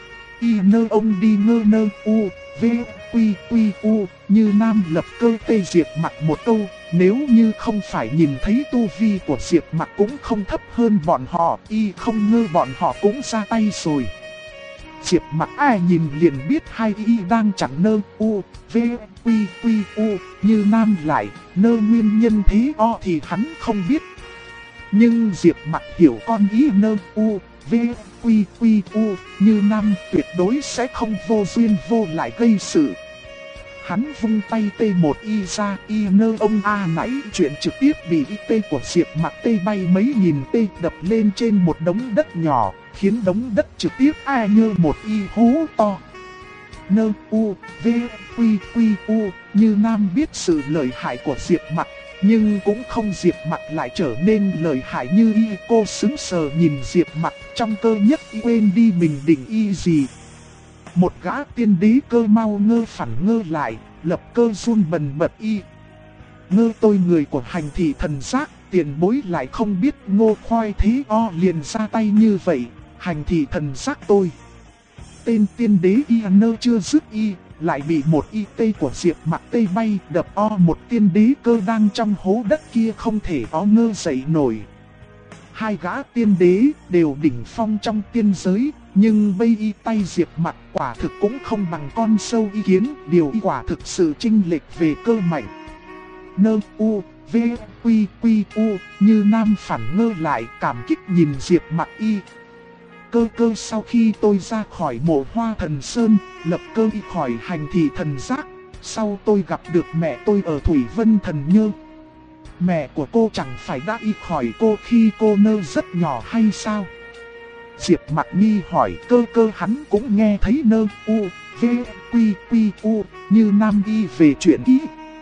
Y nơ ông đi ngơ nơ u, v quy quy u, Như Nam lập cơ tê Diệp Mặc một câu. Nếu như không phải nhìn thấy tu vi của Diệp Mặc cũng không thấp hơn bọn họ, y không ngơ bọn họ cũng ra tay rồi. Diệp Mặc ai nhìn liền biết hai y đang chặn nơ u, v quy quy u, Như Nam lại nơ nguyên nhân thế o thì hắn không biết. Nhưng Diệp Mặc hiểu con ý nơ u, v quy quy u, Như Nam tuyệt đối sẽ không vô duyên vô lại gây sự. Hắn vung tay T1Y ra, y nơ ông A nãy chuyện trực tiếp bị T của Diệp Mặc T bay mấy nghìn T đập lên trên một đống đất nhỏ, khiến đống đất trực tiếp A nhơ một y hú to. Nơ u, v quy quy u, Như Nam biết sự lợi hại của Diệp Mặc, nhưng cũng không Diệp Mặc lại trở nên lợi hại như y. Cô sững sờ nhìn Diệp Mặc, trong cơ nhất y quên đi mình định y gì. Một gã tiên đế cơ mau ngơ phản ngơ lại, lập cơ run bần bật y. Ngơ tôi người của hành thị thần giác, tiền bối lại không biết ngô khoai thế o liền ra tay như vậy, hành thị thần giác tôi. Tên tiên đế y nơ chưa dứt y, lại bị một y tê của Diệp Mặc tê bay đập o một tiên đế cơ đang trong hố đất kia không thể o ngơ dậy nổi. Hai gã tiên đế đều đỉnh phong trong tiên giới, nhưng bây y tay Diệp Mặc quả thực cũng không bằng con sâu y kiến, điều y quả thực sự chênh lệch về cơ mạnh. Nơ u, v quy quy u, Như Nam phản ngơ lại cảm kích nhìn Diệp Mặc y. Cơ cơ sau khi tôi ra khỏi mộ Hoa Thần Sơn, lập cơ y khỏi hành thị thần giác, sau tôi gặp được mẹ tôi ở Thủy Vân Thần Nhơ. Mẹ của cô chẳng phải đã y khỏi cô khi cô nơ rất nhỏ hay sao? Diệp Mặc nghi hỏi. Cơ cơ hắn cũng nghe thấy nơ u, v quy quy u, Như Nam y về chuyện y.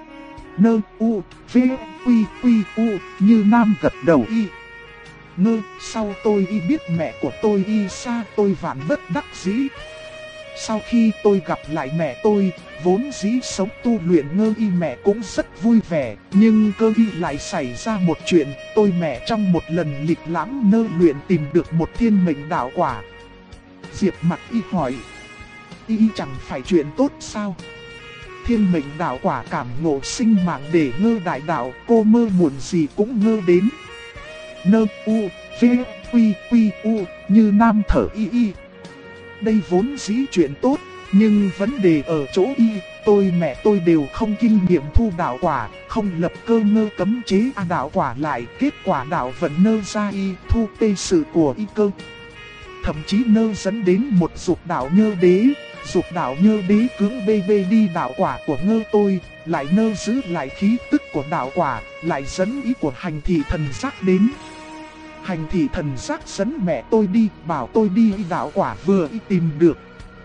Nơ u, v quy quy u, Như Nam gật đầu y. Ngơ, sau tôi y biết mẹ của tôi y xa, tôi vạn bất đắc dĩ. Sau khi tôi gặp lại mẹ tôi, vốn dĩ sống tu luyện ngơ y mẹ cũng rất vui vẻ, nhưng cơ y lại xảy ra một chuyện, tôi mẹ trong một lần lịch lãm nơ luyện tìm được một thiên mệnh đạo quả. Diệp Mặc y hỏi, y chẳng phải chuyện tốt sao? Thiên mệnh đạo quả cảm ngộ sinh mạng để ngơ đại đạo, cô mơ muộn gì cũng ngơ đến. Nơ u, v quy quy u, Như Nam thở y. Đây vốn dĩ chuyện tốt, nhưng vấn đề ở chỗ y, tôi mẹ tôi đều không kinh nghiệm thu đạo quả, không lập cơ ngơ cấm chế đạo quả lại, kết quả đạo vận nơ ra y, thu tê sự của y cơ. Thậm chí nơ dẫn đến một dục đạo nhơ đế, dục đạo nhơ đế cưỡng bê bê đi đạo quả của ngơ tôi, lại nơ giữ lại khí tức của đạo quả, lại dẫn ý của hành thị thần giác đến. Hành thị thần giác dẫn mẹ tôi đi, bảo tôi đi đạo quả vừa y tìm được.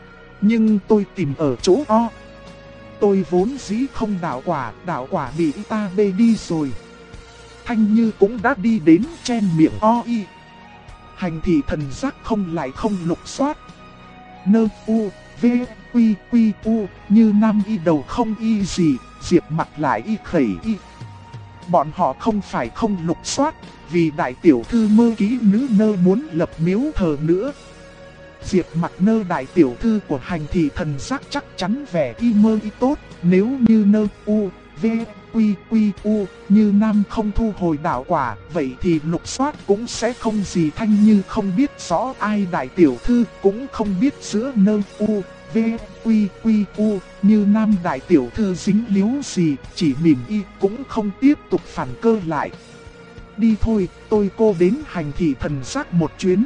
Nhưng tôi tìm ở chỗ o. Tôi vốn dĩ không đạo quả bị ta bê đi rồi. Thanh Như cũng đã đi đến chen miệng o y. Hành thị thần giác không lại không lục soát. Nơ u, v quy quy u, Như Nam y đầu không y gì, Diệp Mặc lại y khẩy y. Bọn họ không phải không lục soát, vì đại tiểu thư mơ kỹ nữ nơ muốn lập miếu thờ nữa. Diệp Mặc nơ đại tiểu thư của hành thị thần giác chắc chắn vẻ y mơ y tốt, nếu như nơ u, v quy quy u, Như Nam không thu hồi đạo quả, vậy thì lục soát cũng sẽ không gì. Thanh Như không biết rõ ai đại tiểu thư, cũng không biết giữa nơ u, v quy quy u, Như Nam đại tiểu thư dính líu gì, chỉ mỉm y cũng không tiếp tục phản cơ lại. Đi thôi, tôi cô đến hành thị thần giác một chuyến.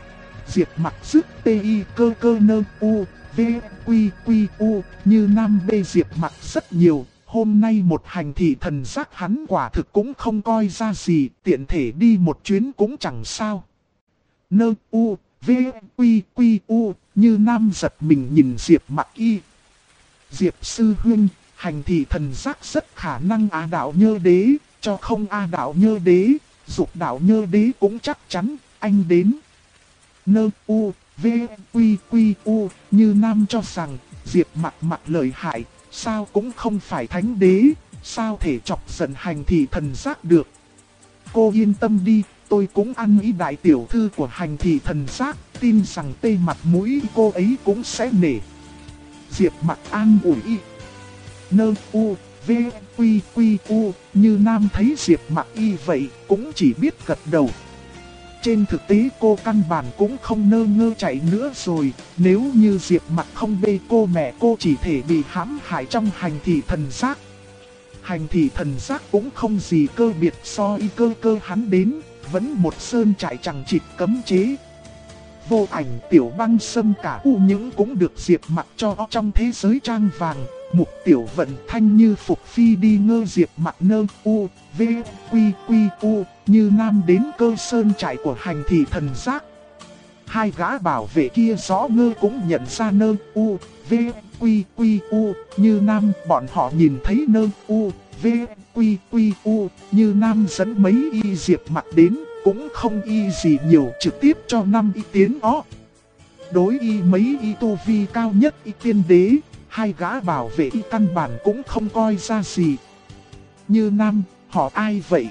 Diệp Mặc dứt ti cơ cơ nơ u, v quy quy u, Như Nam bê Diệp Mặc rất nhiều. Hôm nay một hành thị thần giác hắn quả thực cũng không coi ra gì, tiện thể đi một chuyến cũng chẳng sao. Nơ u, v quy quy u, Như Nam giật mình nhìn Diệp Mặc y. Diệp sư huynh, hành thị thần giác rất khả năng đạo nhơ đế, cho không đạo nhơ đế, dục đạo nhơ đế cũng chắc chắn, anh đến. Nơ u, v quy quy u, Như Nam cho rằng Diệp Mặc lợi hại, sao cũng không phải thánh đế, sao thể chọc giận hành thị thần giác được. Cô yên tâm đi, tôi cũng ăn ý đại tiểu thư của hành thị thần giác, tin rằng tê mặt mũi cô ấy cũng sẽ nể. Diệp Mặc an ủi. Nơ u, v, quy quy u, Như Nam thấy Diệp Mặc y vậy, cũng chỉ biết gật đầu. Trên thực tế cô căn bản cũng không ngơ ngơ chạy nữa rồi, nếu như Diệp Mặc không bê cô, mẹ cô chỉ thể bị hãm hại trong hành thị thần giác. Hành thị thần giác cũng không gì cơ biệt so y cơ hắn đến, vẫn một sơn trại chẳng chịt cấm chế. Vô Ảnh, Tiểu Băng Sâm cả u những cũng được Diệp Mặc cho trong thế giới trang vàng. Mục Tiểu Vận, Thanh Như, Phục Phi đi ngơ Diệp Mặc nơ u, v, quy u, Như Nam đến cơ sơn trại của hành thị thần giác. Hai gã bảo vệ kia rõ ngơ cũng nhận ra nơ u, v, quy u, Như Nam. Bọn họ nhìn thấy nơ u, v, quy u, Như Nam dẫn mấy y Diệp Mặc đến, cũng không y gì nhiều, trực tiếp cho 5 y tiến ó. Đối y mấy y tu vi cao nhất y tiên đế, hai gã bảo vệ y căn bản cũng không coi ra gì. Như Nam, họ ai vậy?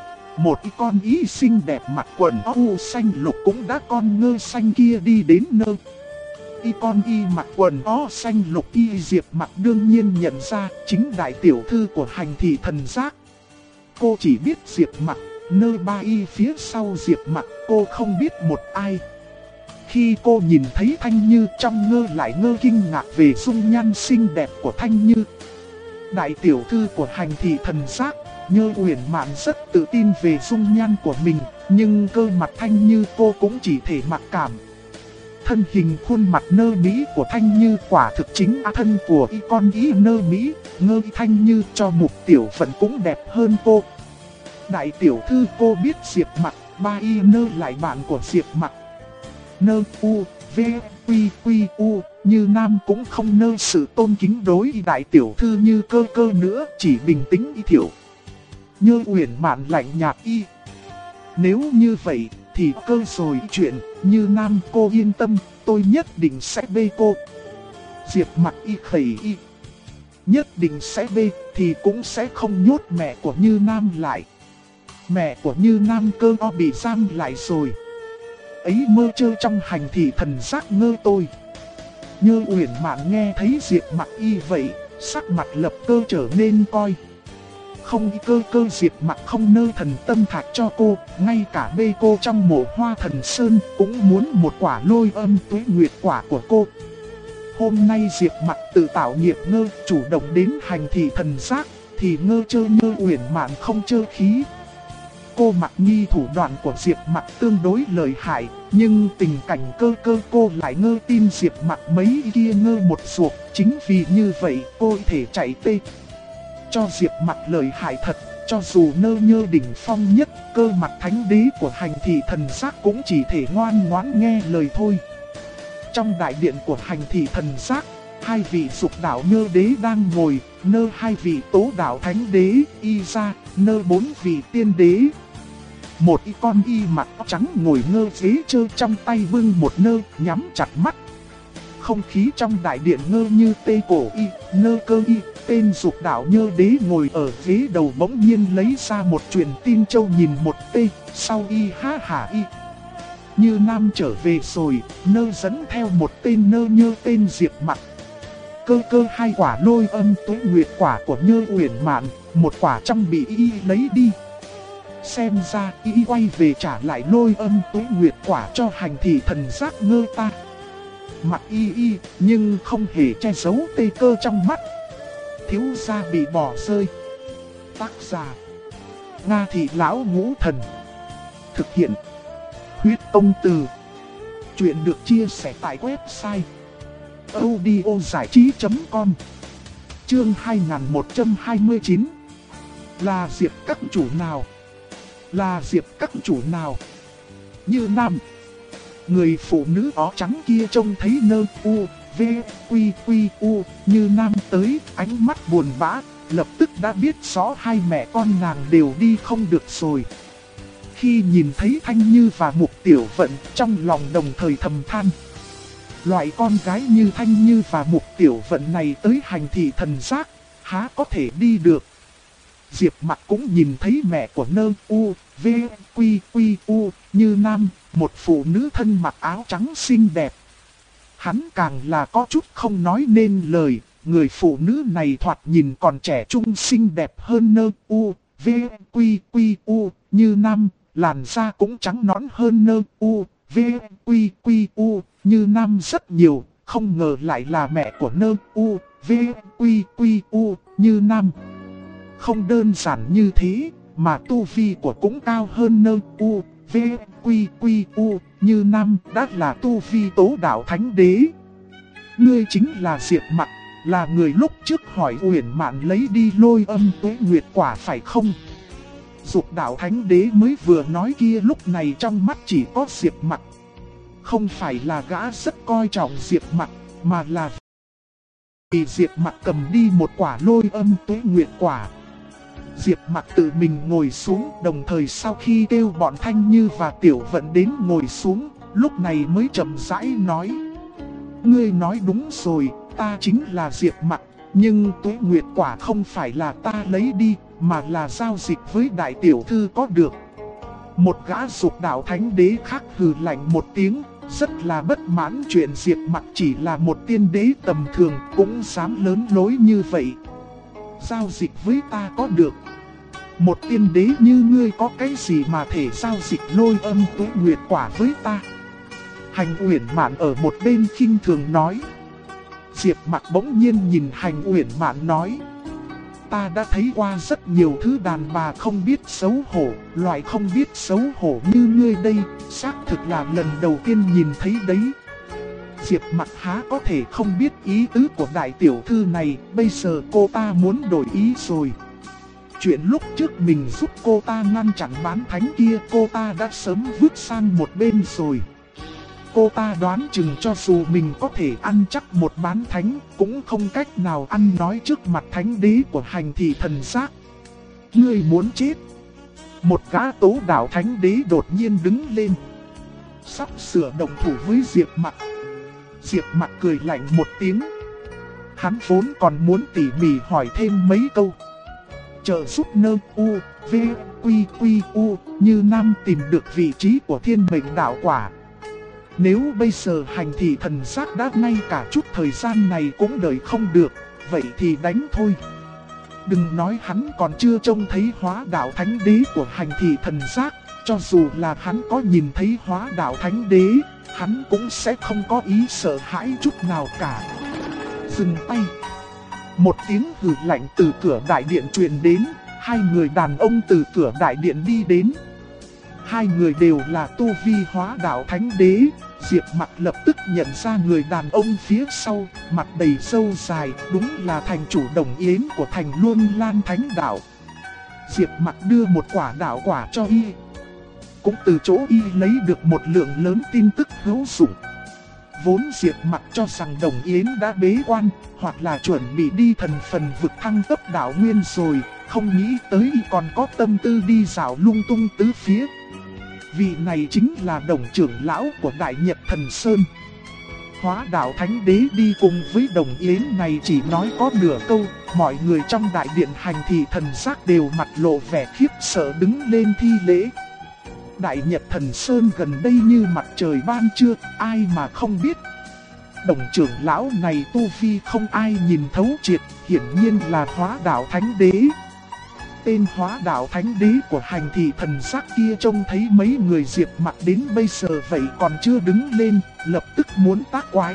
Một y con y xinh đẹp mặc quần u xanh lục cũng đã con ngơ xanh kia đi đến nơ. Y con y mặc quần o xanh lục y Diệp Mặc đương nhiên nhận ra chính đại tiểu thư của hành thị thần giác. Cô chỉ biết Diệp Mặc, nơ ba y phía sau Diệp Mặc cô không biết một ai. Khi cô nhìn thấy Thanh Như trong ngơ lại ngơ kinh ngạc về dung nhan xinh đẹp của Thanh Như. Đại tiểu thư của hành thị thần giác, Nhơ Uyển Mạn rất tự tin về dung nhan của mình, nhưng cơ mặt Thanh Như cô cũng chỉ thể mặc cảm. Thân hình khuôn mặt nơ mỹ của Thanh Như quả thực chính thân của y con ý nơ mỹ, ngơ Thanh Như cho Mục Tiểu Vận cũng đẹp hơn cô. Đại tiểu thư cô biết Diệp Mặc, ba y nơ lại bạn của Diệp Mặc. Nơ u, v, quy u, Như Nam cũng không nơ sự tôn kính đối y đại tiểu thư như cơ nữa, chỉ bình tĩnh y thiểu. Nhơ Uyển Mạn lạnh nhạt y. Nếu như vậy thì cơ rồi chuyện, Như Nam cô yên tâm, tôi nhất định sẽ bê cô. Diệp Mặc y khẩy y. Nhất định sẽ bê thì cũng sẽ không nhốt mẹ của Như Nam lại. Mẹ của Như Nam cơ o bị giam lại rồi. Ấy mơ chơi trong hành thị thần giác ngơ tôi. Nhơ Uyển Mạn nghe thấy Diệp Mặc y vậy, sắc mặt lập cơ trở nên coi. Không y cơ Diệp Mặc không nơ thần tâm thạch cho cô, ngay cả bê cô trong mộ hoa thần sơn cũng muốn một quả lôi âm tuế nguyệt quả của cô. Hôm nay Diệp Mặc tự tạo nghiệp ngơ, chủ động đến hành thị thần giác, thì ngơ chơ Nhơ Uyển Mạn không chơ khí. Cô mặc nghi thủ đoạn của Diệp Mặc tương đối lợi hại, nhưng tình cảnh cơ cô lại ngơ tin Diệp Mặc mấy kia ngơ một ruột, chính vì như vậy cô thể chạy tê. Cho Diệp Mặc lợi hại thật, cho dù nơ Nhơ đỉnh phong nhất, cơ mặt thánh đế của hành thị thần giác cũng chỉ thể ngoan ngoãn nghe lời thôi. Trong đại điện của hành thị thần giác, hai vị dục đạo Nhơ đế đang ngồi, nơ hai vị tố đạo thánh đế, y ra, nơ 4 vị tiên đế. Một y con y mặt trắng ngồi ngơ ghế chơi trong tay vưng một nơ, nhắm chặt mắt. Không khí trong đại điện ngơ như tê cổ y, nơ cơ y, tên dục đạo Nhơ đế ngồi ở ghế đầu bỗng nhiên lấy ra một truyền tin châu nhìn một tê, sau y ha hả y. Như Nam trở về rồi, nơ dẫn theo một tên nơ Nhơ tên Diệp Mặc. Cơ hai quả lôi âm tuế nguyệt quả của Nhơ Uyển Mạn, một quả trong bị y lấy đi. Xem ra y quay về trả lại lôi âm tuế nguyệt quả cho hành thị thần giác ngơ ta. Mặt y nhưng không hề che giấu tê cơ trong mắt. Thiếu gia bị bỏ rơi. Tác giả Nga Thị Lão Ngũ Thần. Thực hiện Huyết Công Từ. Chuyện được chia sẻ tại website audiozảichí.com. Chương 2129. Là Diệp các chủ nào? Là Diệp các chủ nào? Như Nam. Người phụ nữ áo trắng kia trông thấy nơ u, v, quy u, Như Nam tới, ánh mắt buồn bã, lập tức đã biết rõ hai mẹ con nàng đều đi không được rồi. Khi nhìn thấy Thanh Như và Mục Tiểu Vận, trong lòng đồng thời thầm than. loại con gái như Thanh Như và Mục Tiểu Vận này tới hành thị thần giác, há có thể đi được. Diệp Mặc cũng nhìn thấy mẹ của Nơ U, V, Quy, Quy, U, Như Nam, một phụ nữ thân mặc áo trắng xinh đẹp. Hắn càng là có chút không nói nên lời, người phụ nữ này thoạt nhìn còn trẻ trung xinh đẹp hơn Nơ U, V, Quy, Quy, U, Như Nam, làn da cũng trắng nõn hơn Nơ U, V, Quy, Quy, U, Như Nam rất nhiều, không ngờ lại là mẹ của Nơ U, V, Quy, Quy, U, Như Nam. Không đơn giản như thế, mà tu vi của cũng cao hơn Nơ U, V, Quy, Quy, U, Như Nam đã là tu vi tố đạo thánh đế. Ngươi chính là Diệp Mặc, là người lúc trước hỏi Uyển Mạn lấy đi Lôi Âm Tuế Nguyệt quả phải không? Dục đạo thánh đế mới vừa nói kia lúc này trong mắt chỉ có Diệp Mặc. Không phải là gã rất coi trọng Diệp Mặc, mà là vì Diệp Mặc cầm đi một quả Lôi Âm Tuế Nguyệt quả. Diệp Mặc tự mình ngồi xuống, đồng thời sau khi kêu bọn Thanh Như và Tiểu Vận đến ngồi xuống, lúc này mới chậm rãi nói. Ngươi nói đúng rồi, ta chính là Diệp Mặc, nhưng Tuế Nguyệt quả không phải là ta lấy đi, mà là giao dịch với đại tiểu thư có được. Một gã dục đạo thánh đế khác hừ lạnh một tiếng, rất là bất mãn chuyện Diệp Mặc chỉ là một tiên đế tầm thường cũng dám lớn lối như vậy. Giao dịch với ta có được. Một tiên đế như ngươi có cái gì mà thể giao dịch Lôi Âm Tuế Nguyệt quả với ta? Hành Uyển Mạn ở một bên khinh thường nói. Diệp Mặc bỗng nhiên nhìn Hành Uyển Mạn nói. Ta đã thấy qua rất nhiều thứ đàn bà không biết xấu hổ, loại không biết xấu hổ như ngươi đây, xác thực là lần đầu tiên nhìn thấy đấy. Diệp Mặc há có thể không biết ý tứ của đại tiểu thư này, bây giờ cô ta muốn đổi ý rồi. Chuyện lúc trước mình giúp cô ta ngăn chặn bán thánh kia cô ta đã sớm vứt sang một bên rồi. Cô ta đoán chừng cho dù mình có thể ăn chắc một bán thánh, cũng không cách nào ăn nói trước mặt thánh đế của hành thị thần giác. Ngươi muốn chết. Một gã tố đạo thánh đế đột nhiên đứng lên, sắp sửa động thủ với Diệp Mặc. Diệp Mặc cười lạnh một tiếng. Hắn vốn còn muốn tỉ mỉ hỏi thêm mấy câu, trợ giúp Nơ U, V, Quy, Quy, U, Như Nam tìm được vị trí của thiên mệnh đạo quả. Nếu bây giờ hành thị thần giác đã ngay cả chút thời gian này cũng đợi không được, vậy thì đánh thôi. Đừng nói hắn còn chưa trông thấy hóa đạo thánh đế của hành thị thần giác, cho dù là hắn có nhìn thấy hóa đạo thánh đế, hắn cũng sẽ không có ý sợ hãi chút nào cả. Dừng tay. Một tiếng hừ lạnh từ cửa đại điện truyền đến, hai người đàn ông từ cửa đại điện đi đến. Hai người đều là tu vi hóa đạo thánh đế. Diệp Mặc lập tức nhận ra người đàn ông phía sau, mặt đầy râu dài, đúng là thành chủ Đồng Yến của thành Luân Lan Thánh Đạo. Diệp Mặc đưa một quả đạo quả cho y, cũng từ chỗ y lấy được một lượng lớn tin tức hữu dụng. Vốn Diệp Mặc cho rằng Đồng Yến đã bế quan, hoặc là chuẩn bị đi thần phần vực thăng cấp đạo nguyên rồi, không nghĩ tới y còn có tâm tư đi dạo lung tung tứ phía. Vị này chính là Đồng trưởng lão của Đại Nhật Thần Sơn. Hóa đạo thánh đế đi cùng với Đồng Yến này chỉ nói có nửa câu, mọi người trong đại điện hành thị thần giác đều mặt lộ vẻ khiếp sợ đứng lên thi lễ. Đại Nhật Thần Sơn gần đây như mặt trời ban trưa, ai mà không biết. Đồng trưởng lão này tu vi không ai nhìn thấu triệt, hiển nhiên là hóa đạo thánh đế. Tên hóa đạo thánh đế của hành thị thần giác kia trông thấy mấy người Diệp Mặc đến bây giờ vậy còn chưa đứng lên, lập tức muốn tác quái.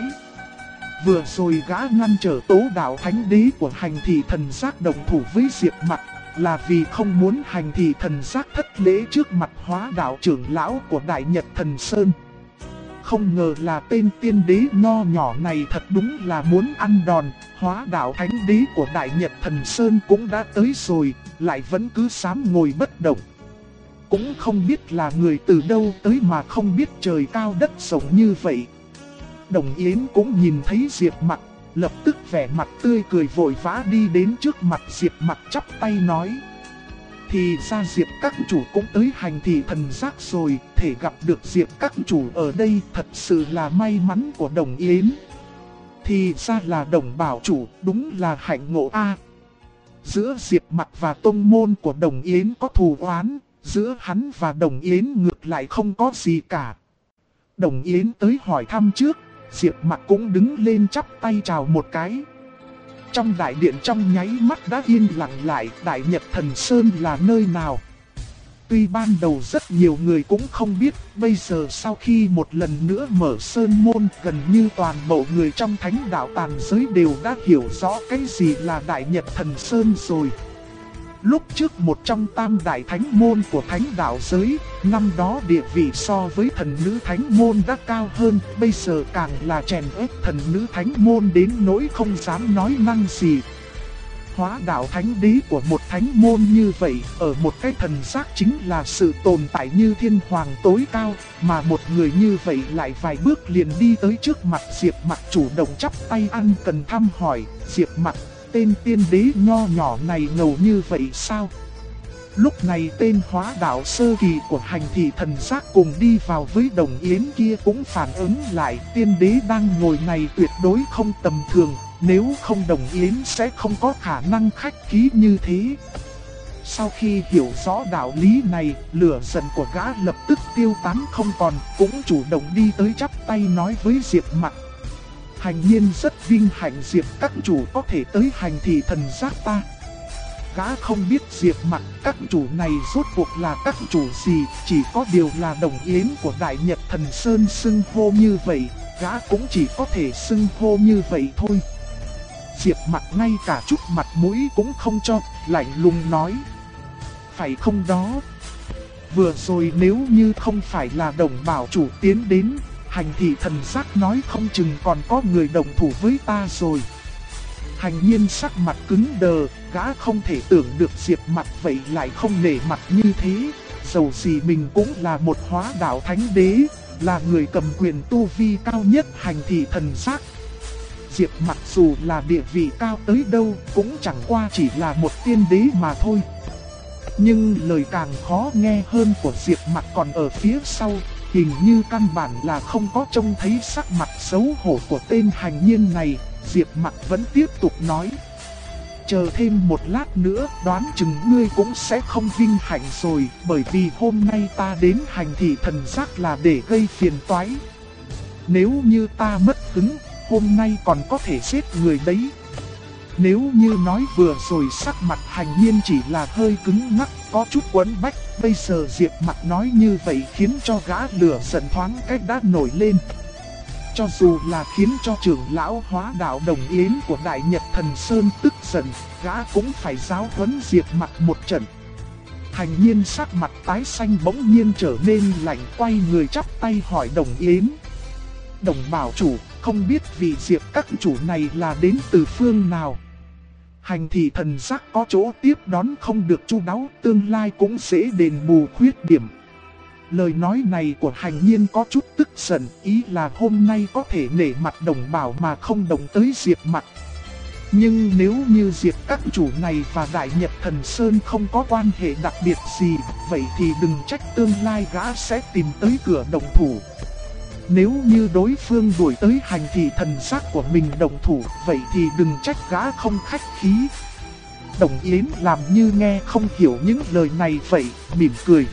Vừa rồi gã ngăn trở tố đạo thánh đế của hành thị thần giác đồng thủ với Diệp Mặc, là vì không muốn hành thị thần giác thất lễ trước mặt hóa đạo trưởng lão của Đại Nhật Thần Sơn. Không ngờ là tên tiên đế nho nhỏ này thật đúng là muốn ăn đòn, hóa đạo thánh đế của Đại Nhật Thần Sơn cũng đã tới rồi, lại vẫn cứ dám ngồi bất động. Cũng không biết là người từ đâu tới mà không biết trời cao đất rộng như vậy. Đồng Yến cũng nhìn thấy Diệp Mặc, lập tức vẻ mặt tươi cười vội vã đi đến trước mặt Diệp Mặc chắp tay nói. Thì ra Diệp các chủ cũng tới hành thị thần giác rồi, thể gặp được Diệp các chủ ở đây thật sự là may mắn của Đồng Yến. Thì ra là Đồng bảo chủ, đúng là hạnh ngộ a. Giữa Diệp Mặc và tông môn của Đồng Yến có thù oán, giữa hắn và Đồng Yến ngược lại không có gì cả. Đồng Yến tới hỏi thăm trước, Diệp Mặc cũng đứng lên chắp tay chào một cái. Trong đại điện trong nháy mắt đã yên lặng lại, Đại Nhật Thần Sơn là nơi nào? Tuy ban đầu rất nhiều người cũng không biết, bây giờ sau khi một lần nữa mở sơn môn, gần như toàn bộ người trong thánh đạo tàn giới đều đã hiểu rõ cái gì là Đại Nhật Thần Sơn rồi. Lúc trước một trong tam đại thánh môn của thánh đạo giới, năm đó địa vị so với thần nữ thánh môn đã cao hơn, bây giờ càng là chèn ép thần nữ thánh môn đến nỗi không dám nói năng gì. Hóa đạo thánh đế của một thánh môn như vậy, ở một cái thần giác chính là sự tồn tại như thiên hoàng tối cao, mà một người như vậy lại vài bước liền đi tới trước mặt Diệp Mặc chủ động chắp tay ăn cần thăm hỏi. Diệp Mặc, tên tiên đế nho nhỏ này ngầu như vậy sao? Lúc này tên hóa đạo sơ kỳ của hành thị thần giác cùng đi vào với Đồng Yến kia cũng phản ứng lại, tiên đế đang ngồi này tuyệt đối không tầm thường, nếu không Đồng Yến sẽ không có khả năng khách khí như thế. Sau khi hiểu rõ đạo lý này, lửa giận của gã lập tức tiêu tán không còn, cũng chủ động đi tới chắp tay nói với Diệp Mặc. Hành nhiên rất vinh hạnh Diệp các chủ có thể tới hành thị thần giác ta. Gã không biết Diệp Mặc các chủ này rốt cuộc là các chủ gì, chỉ có điều là Đồng Yến của Đại Nhật Thần Sơn xưng hô như vậy, gã cũng chỉ có thể xưng hô như vậy thôi. Diệp Mặc ngay cả chút mặt mũi cũng không cho, lạnh lùng nói. Phải không đó? Vừa rồi nếu như không phải là Đồng bảo chủ tiến đến, hành thị thần giác nói không chừng còn có người đồng thủ với ta rồi. Hành nhiên sắc mặt cứng đờ, gã không thể tưởng được Diệp Mặc vậy lại không nể mặt như thế. Dầu gì mình cũng là một hóa đạo thánh đế, là người cầm quyền tu vi cao nhất hành thị thần giác. Diệp Mặc dù là địa vị cao tới đâu cũng chẳng qua chỉ là một tiên đế mà thôi. Nhưng lời càng khó nghe hơn của Diệp Mặc còn ở phía sau, hình như căn bản là không có trông thấy sắc mặt xấu hổ của tên hành nhiên này. Diệp Mặc vẫn tiếp tục nói. Chờ thêm một lát nữa đoán chừng ngươi cũng sẽ không vinh hạnh rồi, bởi vì hôm nay ta đến hành thị thần giác là để gây phiền toái. Nếu như ta mất hứng, hôm nay còn có thể giết người đấy. Nếu như nói vừa rồi sắc mặt hành nhiên chỉ là hơi cứng ngắc, có chút quấn bách, bây giờ Diệp Mặc nói như vậy khiến cho gã lửa giận thoáng cách đã nổi lên. Cho dù là khiến cho trưởng lão hóa đạo Đồng Yến của Đại Nhật Thần Sơn tức giận, gã cũng phải giáo huấn Diệp Mặc một trận. Hành nhiên sắc mặt tái xanh bỗng nhiên trở nên lạnh, quay người chắp tay hỏi Đồng Yến. Đồng bảo chủ, không biết vị Diệp các chủ này là đến từ phương nào? Hành thị thần giác có chỗ tiếp đón không được chu đáo, tương lai cũng sẽ đền bù khuyết điểm. Lời nói này của hành nhiên có chút tức giận, ý là hôm nay có thể nể mặt Đồng bảo mà không đồng tới Diệp Mặc. Nhưng nếu như Diệp các chủ này và Đại Nhật Thần Sơn không có quan hệ đặc biệt gì, vậy thì đừng trách tương lai gã sẽ tìm tới cửa đồng thủ. Nếu như đối phương đuổi tới hành thị thần giác của mình đồng thủ, vậy thì đừng trách gã không khách khí. Đồng Yến làm như nghe không hiểu những lời này vậy, mỉm cười.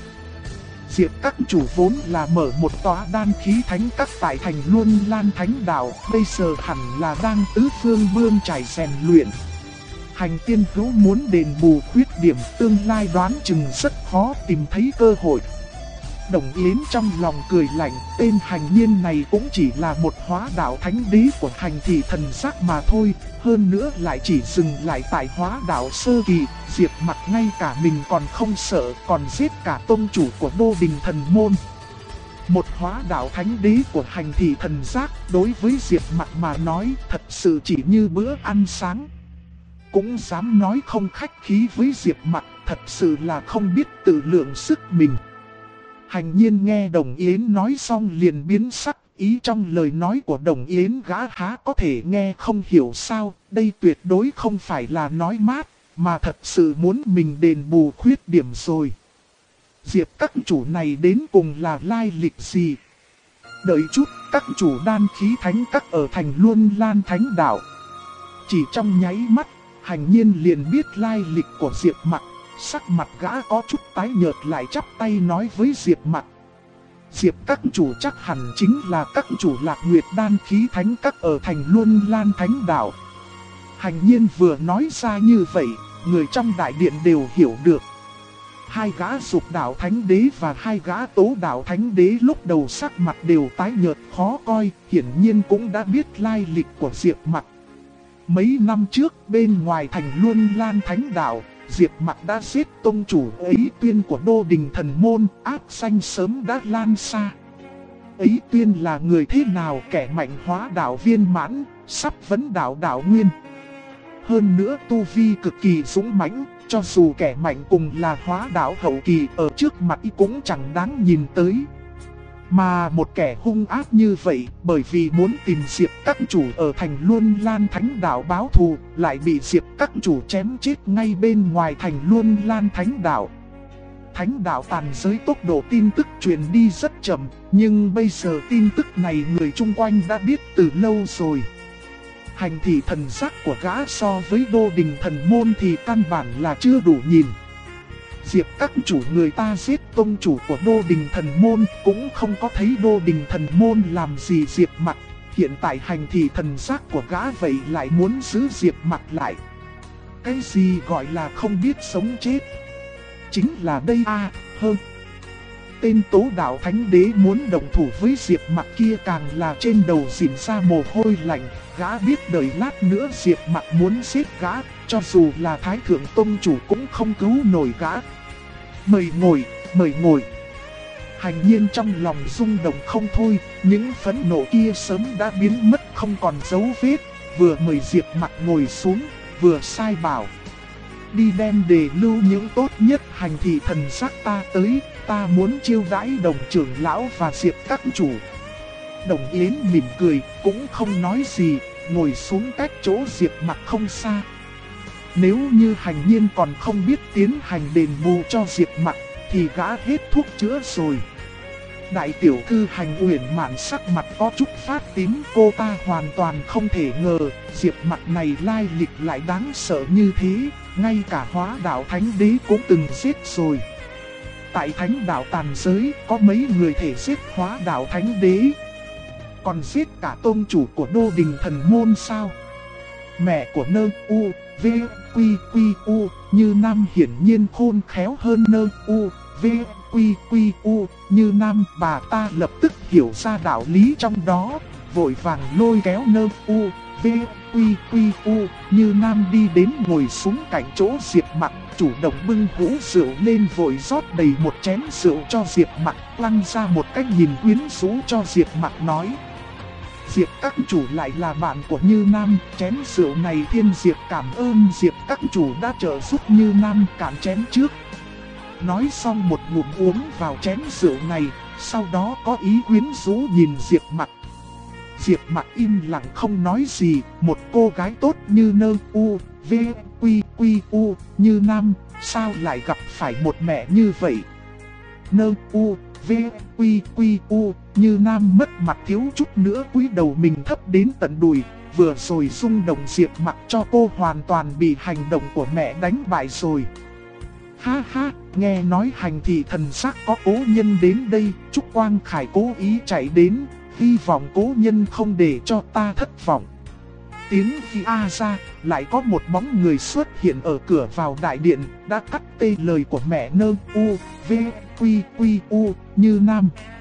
Diệp các chủ vốn là mở một tòa đan khí thánh các tại thành Luân Lan Thánh Đạo, bây giờ hẳn là đang tứ phương bươn trải rèn luyện. Hành tiên hữu muốn đền bù khuyết điểm, tương lai đoán chừng rất khó tìm thấy cơ hội. Đồng Yến trong lòng cười lạnh, tên hành nhiên này cũng chỉ là một hóa đạo thánh đế của hành thị thần giác mà thôi, hơn nữa lại chỉ dừng lại tại hóa đạo sơ kỳ. Diệp Mặc ngay cả mình còn không sợ, còn giết cả tông chủ của Đô Đình Thần Môn. Một hóa đạo thánh đế của hành thị thần giác đối với Diệp Mặc mà nói thật sự chỉ như bữa ăn sáng. Cũng dám nói không khách khí với Diệp Mặc, thật sự là không biết tự lượng sức mình. Hành nhiên nghe Đồng Yến nói xong liền biến sắc, ý trong lời nói của Đồng Yến gã há có thể nghe không hiểu sao, đây tuyệt đối không phải là nói mát, mà thật sự muốn mình đền bù khuyết điểm rồi. Diệp các chủ này đến cùng là lai lịch gì? Đợi chút, các chủ đan khí thánh các ở thành Luân Lan Thánh Đảo. Chỉ trong nháy mắt, Hành Nhiên liền biết lai lịch của Diệp Mặc. Sắc mặt gã có chút tái nhợt lại chắp tay nói với Diệp Mặc. Diệp các chủ chắc hẳn chính là các chủ Lạc Nguyệt đan khí thánh các ở thành Luân Lan Thánh Đảo. Hành Nhiên vừa nói ra như vậy, người trong đại điện đều hiểu được. Hai gã Dục Đạo Thánh Đế và hai gã Tố Đạo Thánh Đế lúc đầu sắc mặt đều tái nhợt khó coi, hiển nhiên cũng đã biết lai lịch của Diệp Mặc. Mấy năm trước bên ngoài thành Luân Lan Thánh Đảo, Diệp Mặc đã giết tông chủ Ấy Tuyên của Đô Đình Thần Môn, ác danh sớm đã lan xa. Ấy Tuyên là người thế nào, kẻ mạnh hóa đạo viên mãn, sắp vấn đạo đạo nguyên. Hơn nữa tu vi cực kỳ dũng mãnh, cho dù kẻ mạnh cùng là hóa đạo hậu kỳ ở trước mặt y cũng chẳng đáng nhìn tới. Mà một kẻ hung ác như vậy, bởi vì muốn tìm Diệp các chủ ở thành Luân Lan Thánh Đảo báo thù, lại bị Diệp các chủ chém chết ngay bên ngoài thành Luân Lan Thánh Đảo. Thánh Đảo tàn giới tốc độ tin tức truyền đi rất chậm, nhưng bây giờ tin tức này người chung quanh đã biết từ lâu rồi. Hành thị thần giác của gã so với Đô Đình Thần Môn thì căn bản là chưa đủ nhìn. Diệp các chủ người ta giết tông chủ của Đô Đình Thần Môn, cũng không có thấy Đô Đình Thần Môn làm gì Diệp Mặc. Hiện tại hành thị thần giác của gã vậy lại muốn giữ Diệp Mặc lại. Cái gì gọi là không biết sống chết? Chính là đây à, hơn. Tên Tố Đạo Thánh Đế muốn động thủ với Diệp Mặc kia càng là trên đầu dìm ra mồ hôi lạnh. Gã biết đợi lát nữa Diệp Mặc muốn giết gã, cho dù là Thái Thượng Tông chủ cũng không cứu nổi gã. Mời ngồi, mời ngồi. Hành Nhiên trong lòng rung động không thôi, những phẫn nộ kia sớm đã biến mất không còn dấu vết. Vừa mời Diệp Mặc ngồi xuống, vừa sai bảo. Đi đem để lưu những tốt nhất hành thị thần giác ta tới, ta muốn chiêu đãi Đồng trưởng lão và Diệp các chủ. Đồng Yến mỉm cười, cũng không nói gì, ngồi xuống cách chỗ Diệp Mặc không xa. Nếu như Hành Nhiên còn không biết tiến hành đền bù cho Diệp Mặc, thì gã hết thuốc chữa rồi. Đại tiểu thư Hành Uyển Mạn sắc mặt có chút phát tím, cô ta hoàn toàn không thể ngờ Diệp Mặc này lai lịch lại đáng sợ như thế, ngay cả hóa đạo thánh đế cũng từng giết rồi. Tại thánh đạo tàn giới có mấy người thể giết hóa đạo thánh đế, còn giết cả tôn chủ của Đô Đình Thần Môn sao? Mẹ của Nơ U, V, Quy, Quy, U, Như Nam hiển nhiên khôn khéo hơn Nơ U, V, Quy, Quy, U, Như Nam. Bà ta lập tức hiểu ra đạo lý trong đó, vội vàng lôi kéo Nơ U, V, Quy, Quy, U, Như Nam đi đến ngồi xuống cạnh chỗ Diệp Mặc, chủ động bưng hũ rượu lên vội rót đầy một chén rượu cho Diệp Mặc, lăng ra một cách nhìn quyến rũ cho Diệp Mặc nói. Diệp các chủ lại là bạn của Như Nam, chén rượu này Thiên Diệp cảm ơn Diệp các chủ đã trợ giúp Như Nam, cạn chén trước. Nói xong một ngụm uống vào chén rượu này, sau đó có ý quyến rũ nhìn Diệp Mặc. Diệp Mặc im lặng không nói gì, một cô gái tốt như Nơ U, V, Quy, Quy, U, Như Nam, sao lại gặp phải một mẹ như vậy? Nơ U, V, Quy, Quy, U, Như Nam mất mặt thiếu chút nữa cúi đầu mình thấp đến tận đùi. Vừa rồi rung động Diệp Mặc cho cô hoàn toàn bị hành động của mẹ đánh bại rồi. Ha ha, nghe nói hành thị thần sắc có cố nhân đến đây, Trúc Quang Khải cố ý chạy đến, hy vọng cố nhân không để cho ta thất vọng. Tiếng khi a ra, lại có một bóng người xuất hiện ở cửa vào đại điện, đã cắt tê lời của mẹ Nơ U, V, Quy, Quy, U, Như Nam.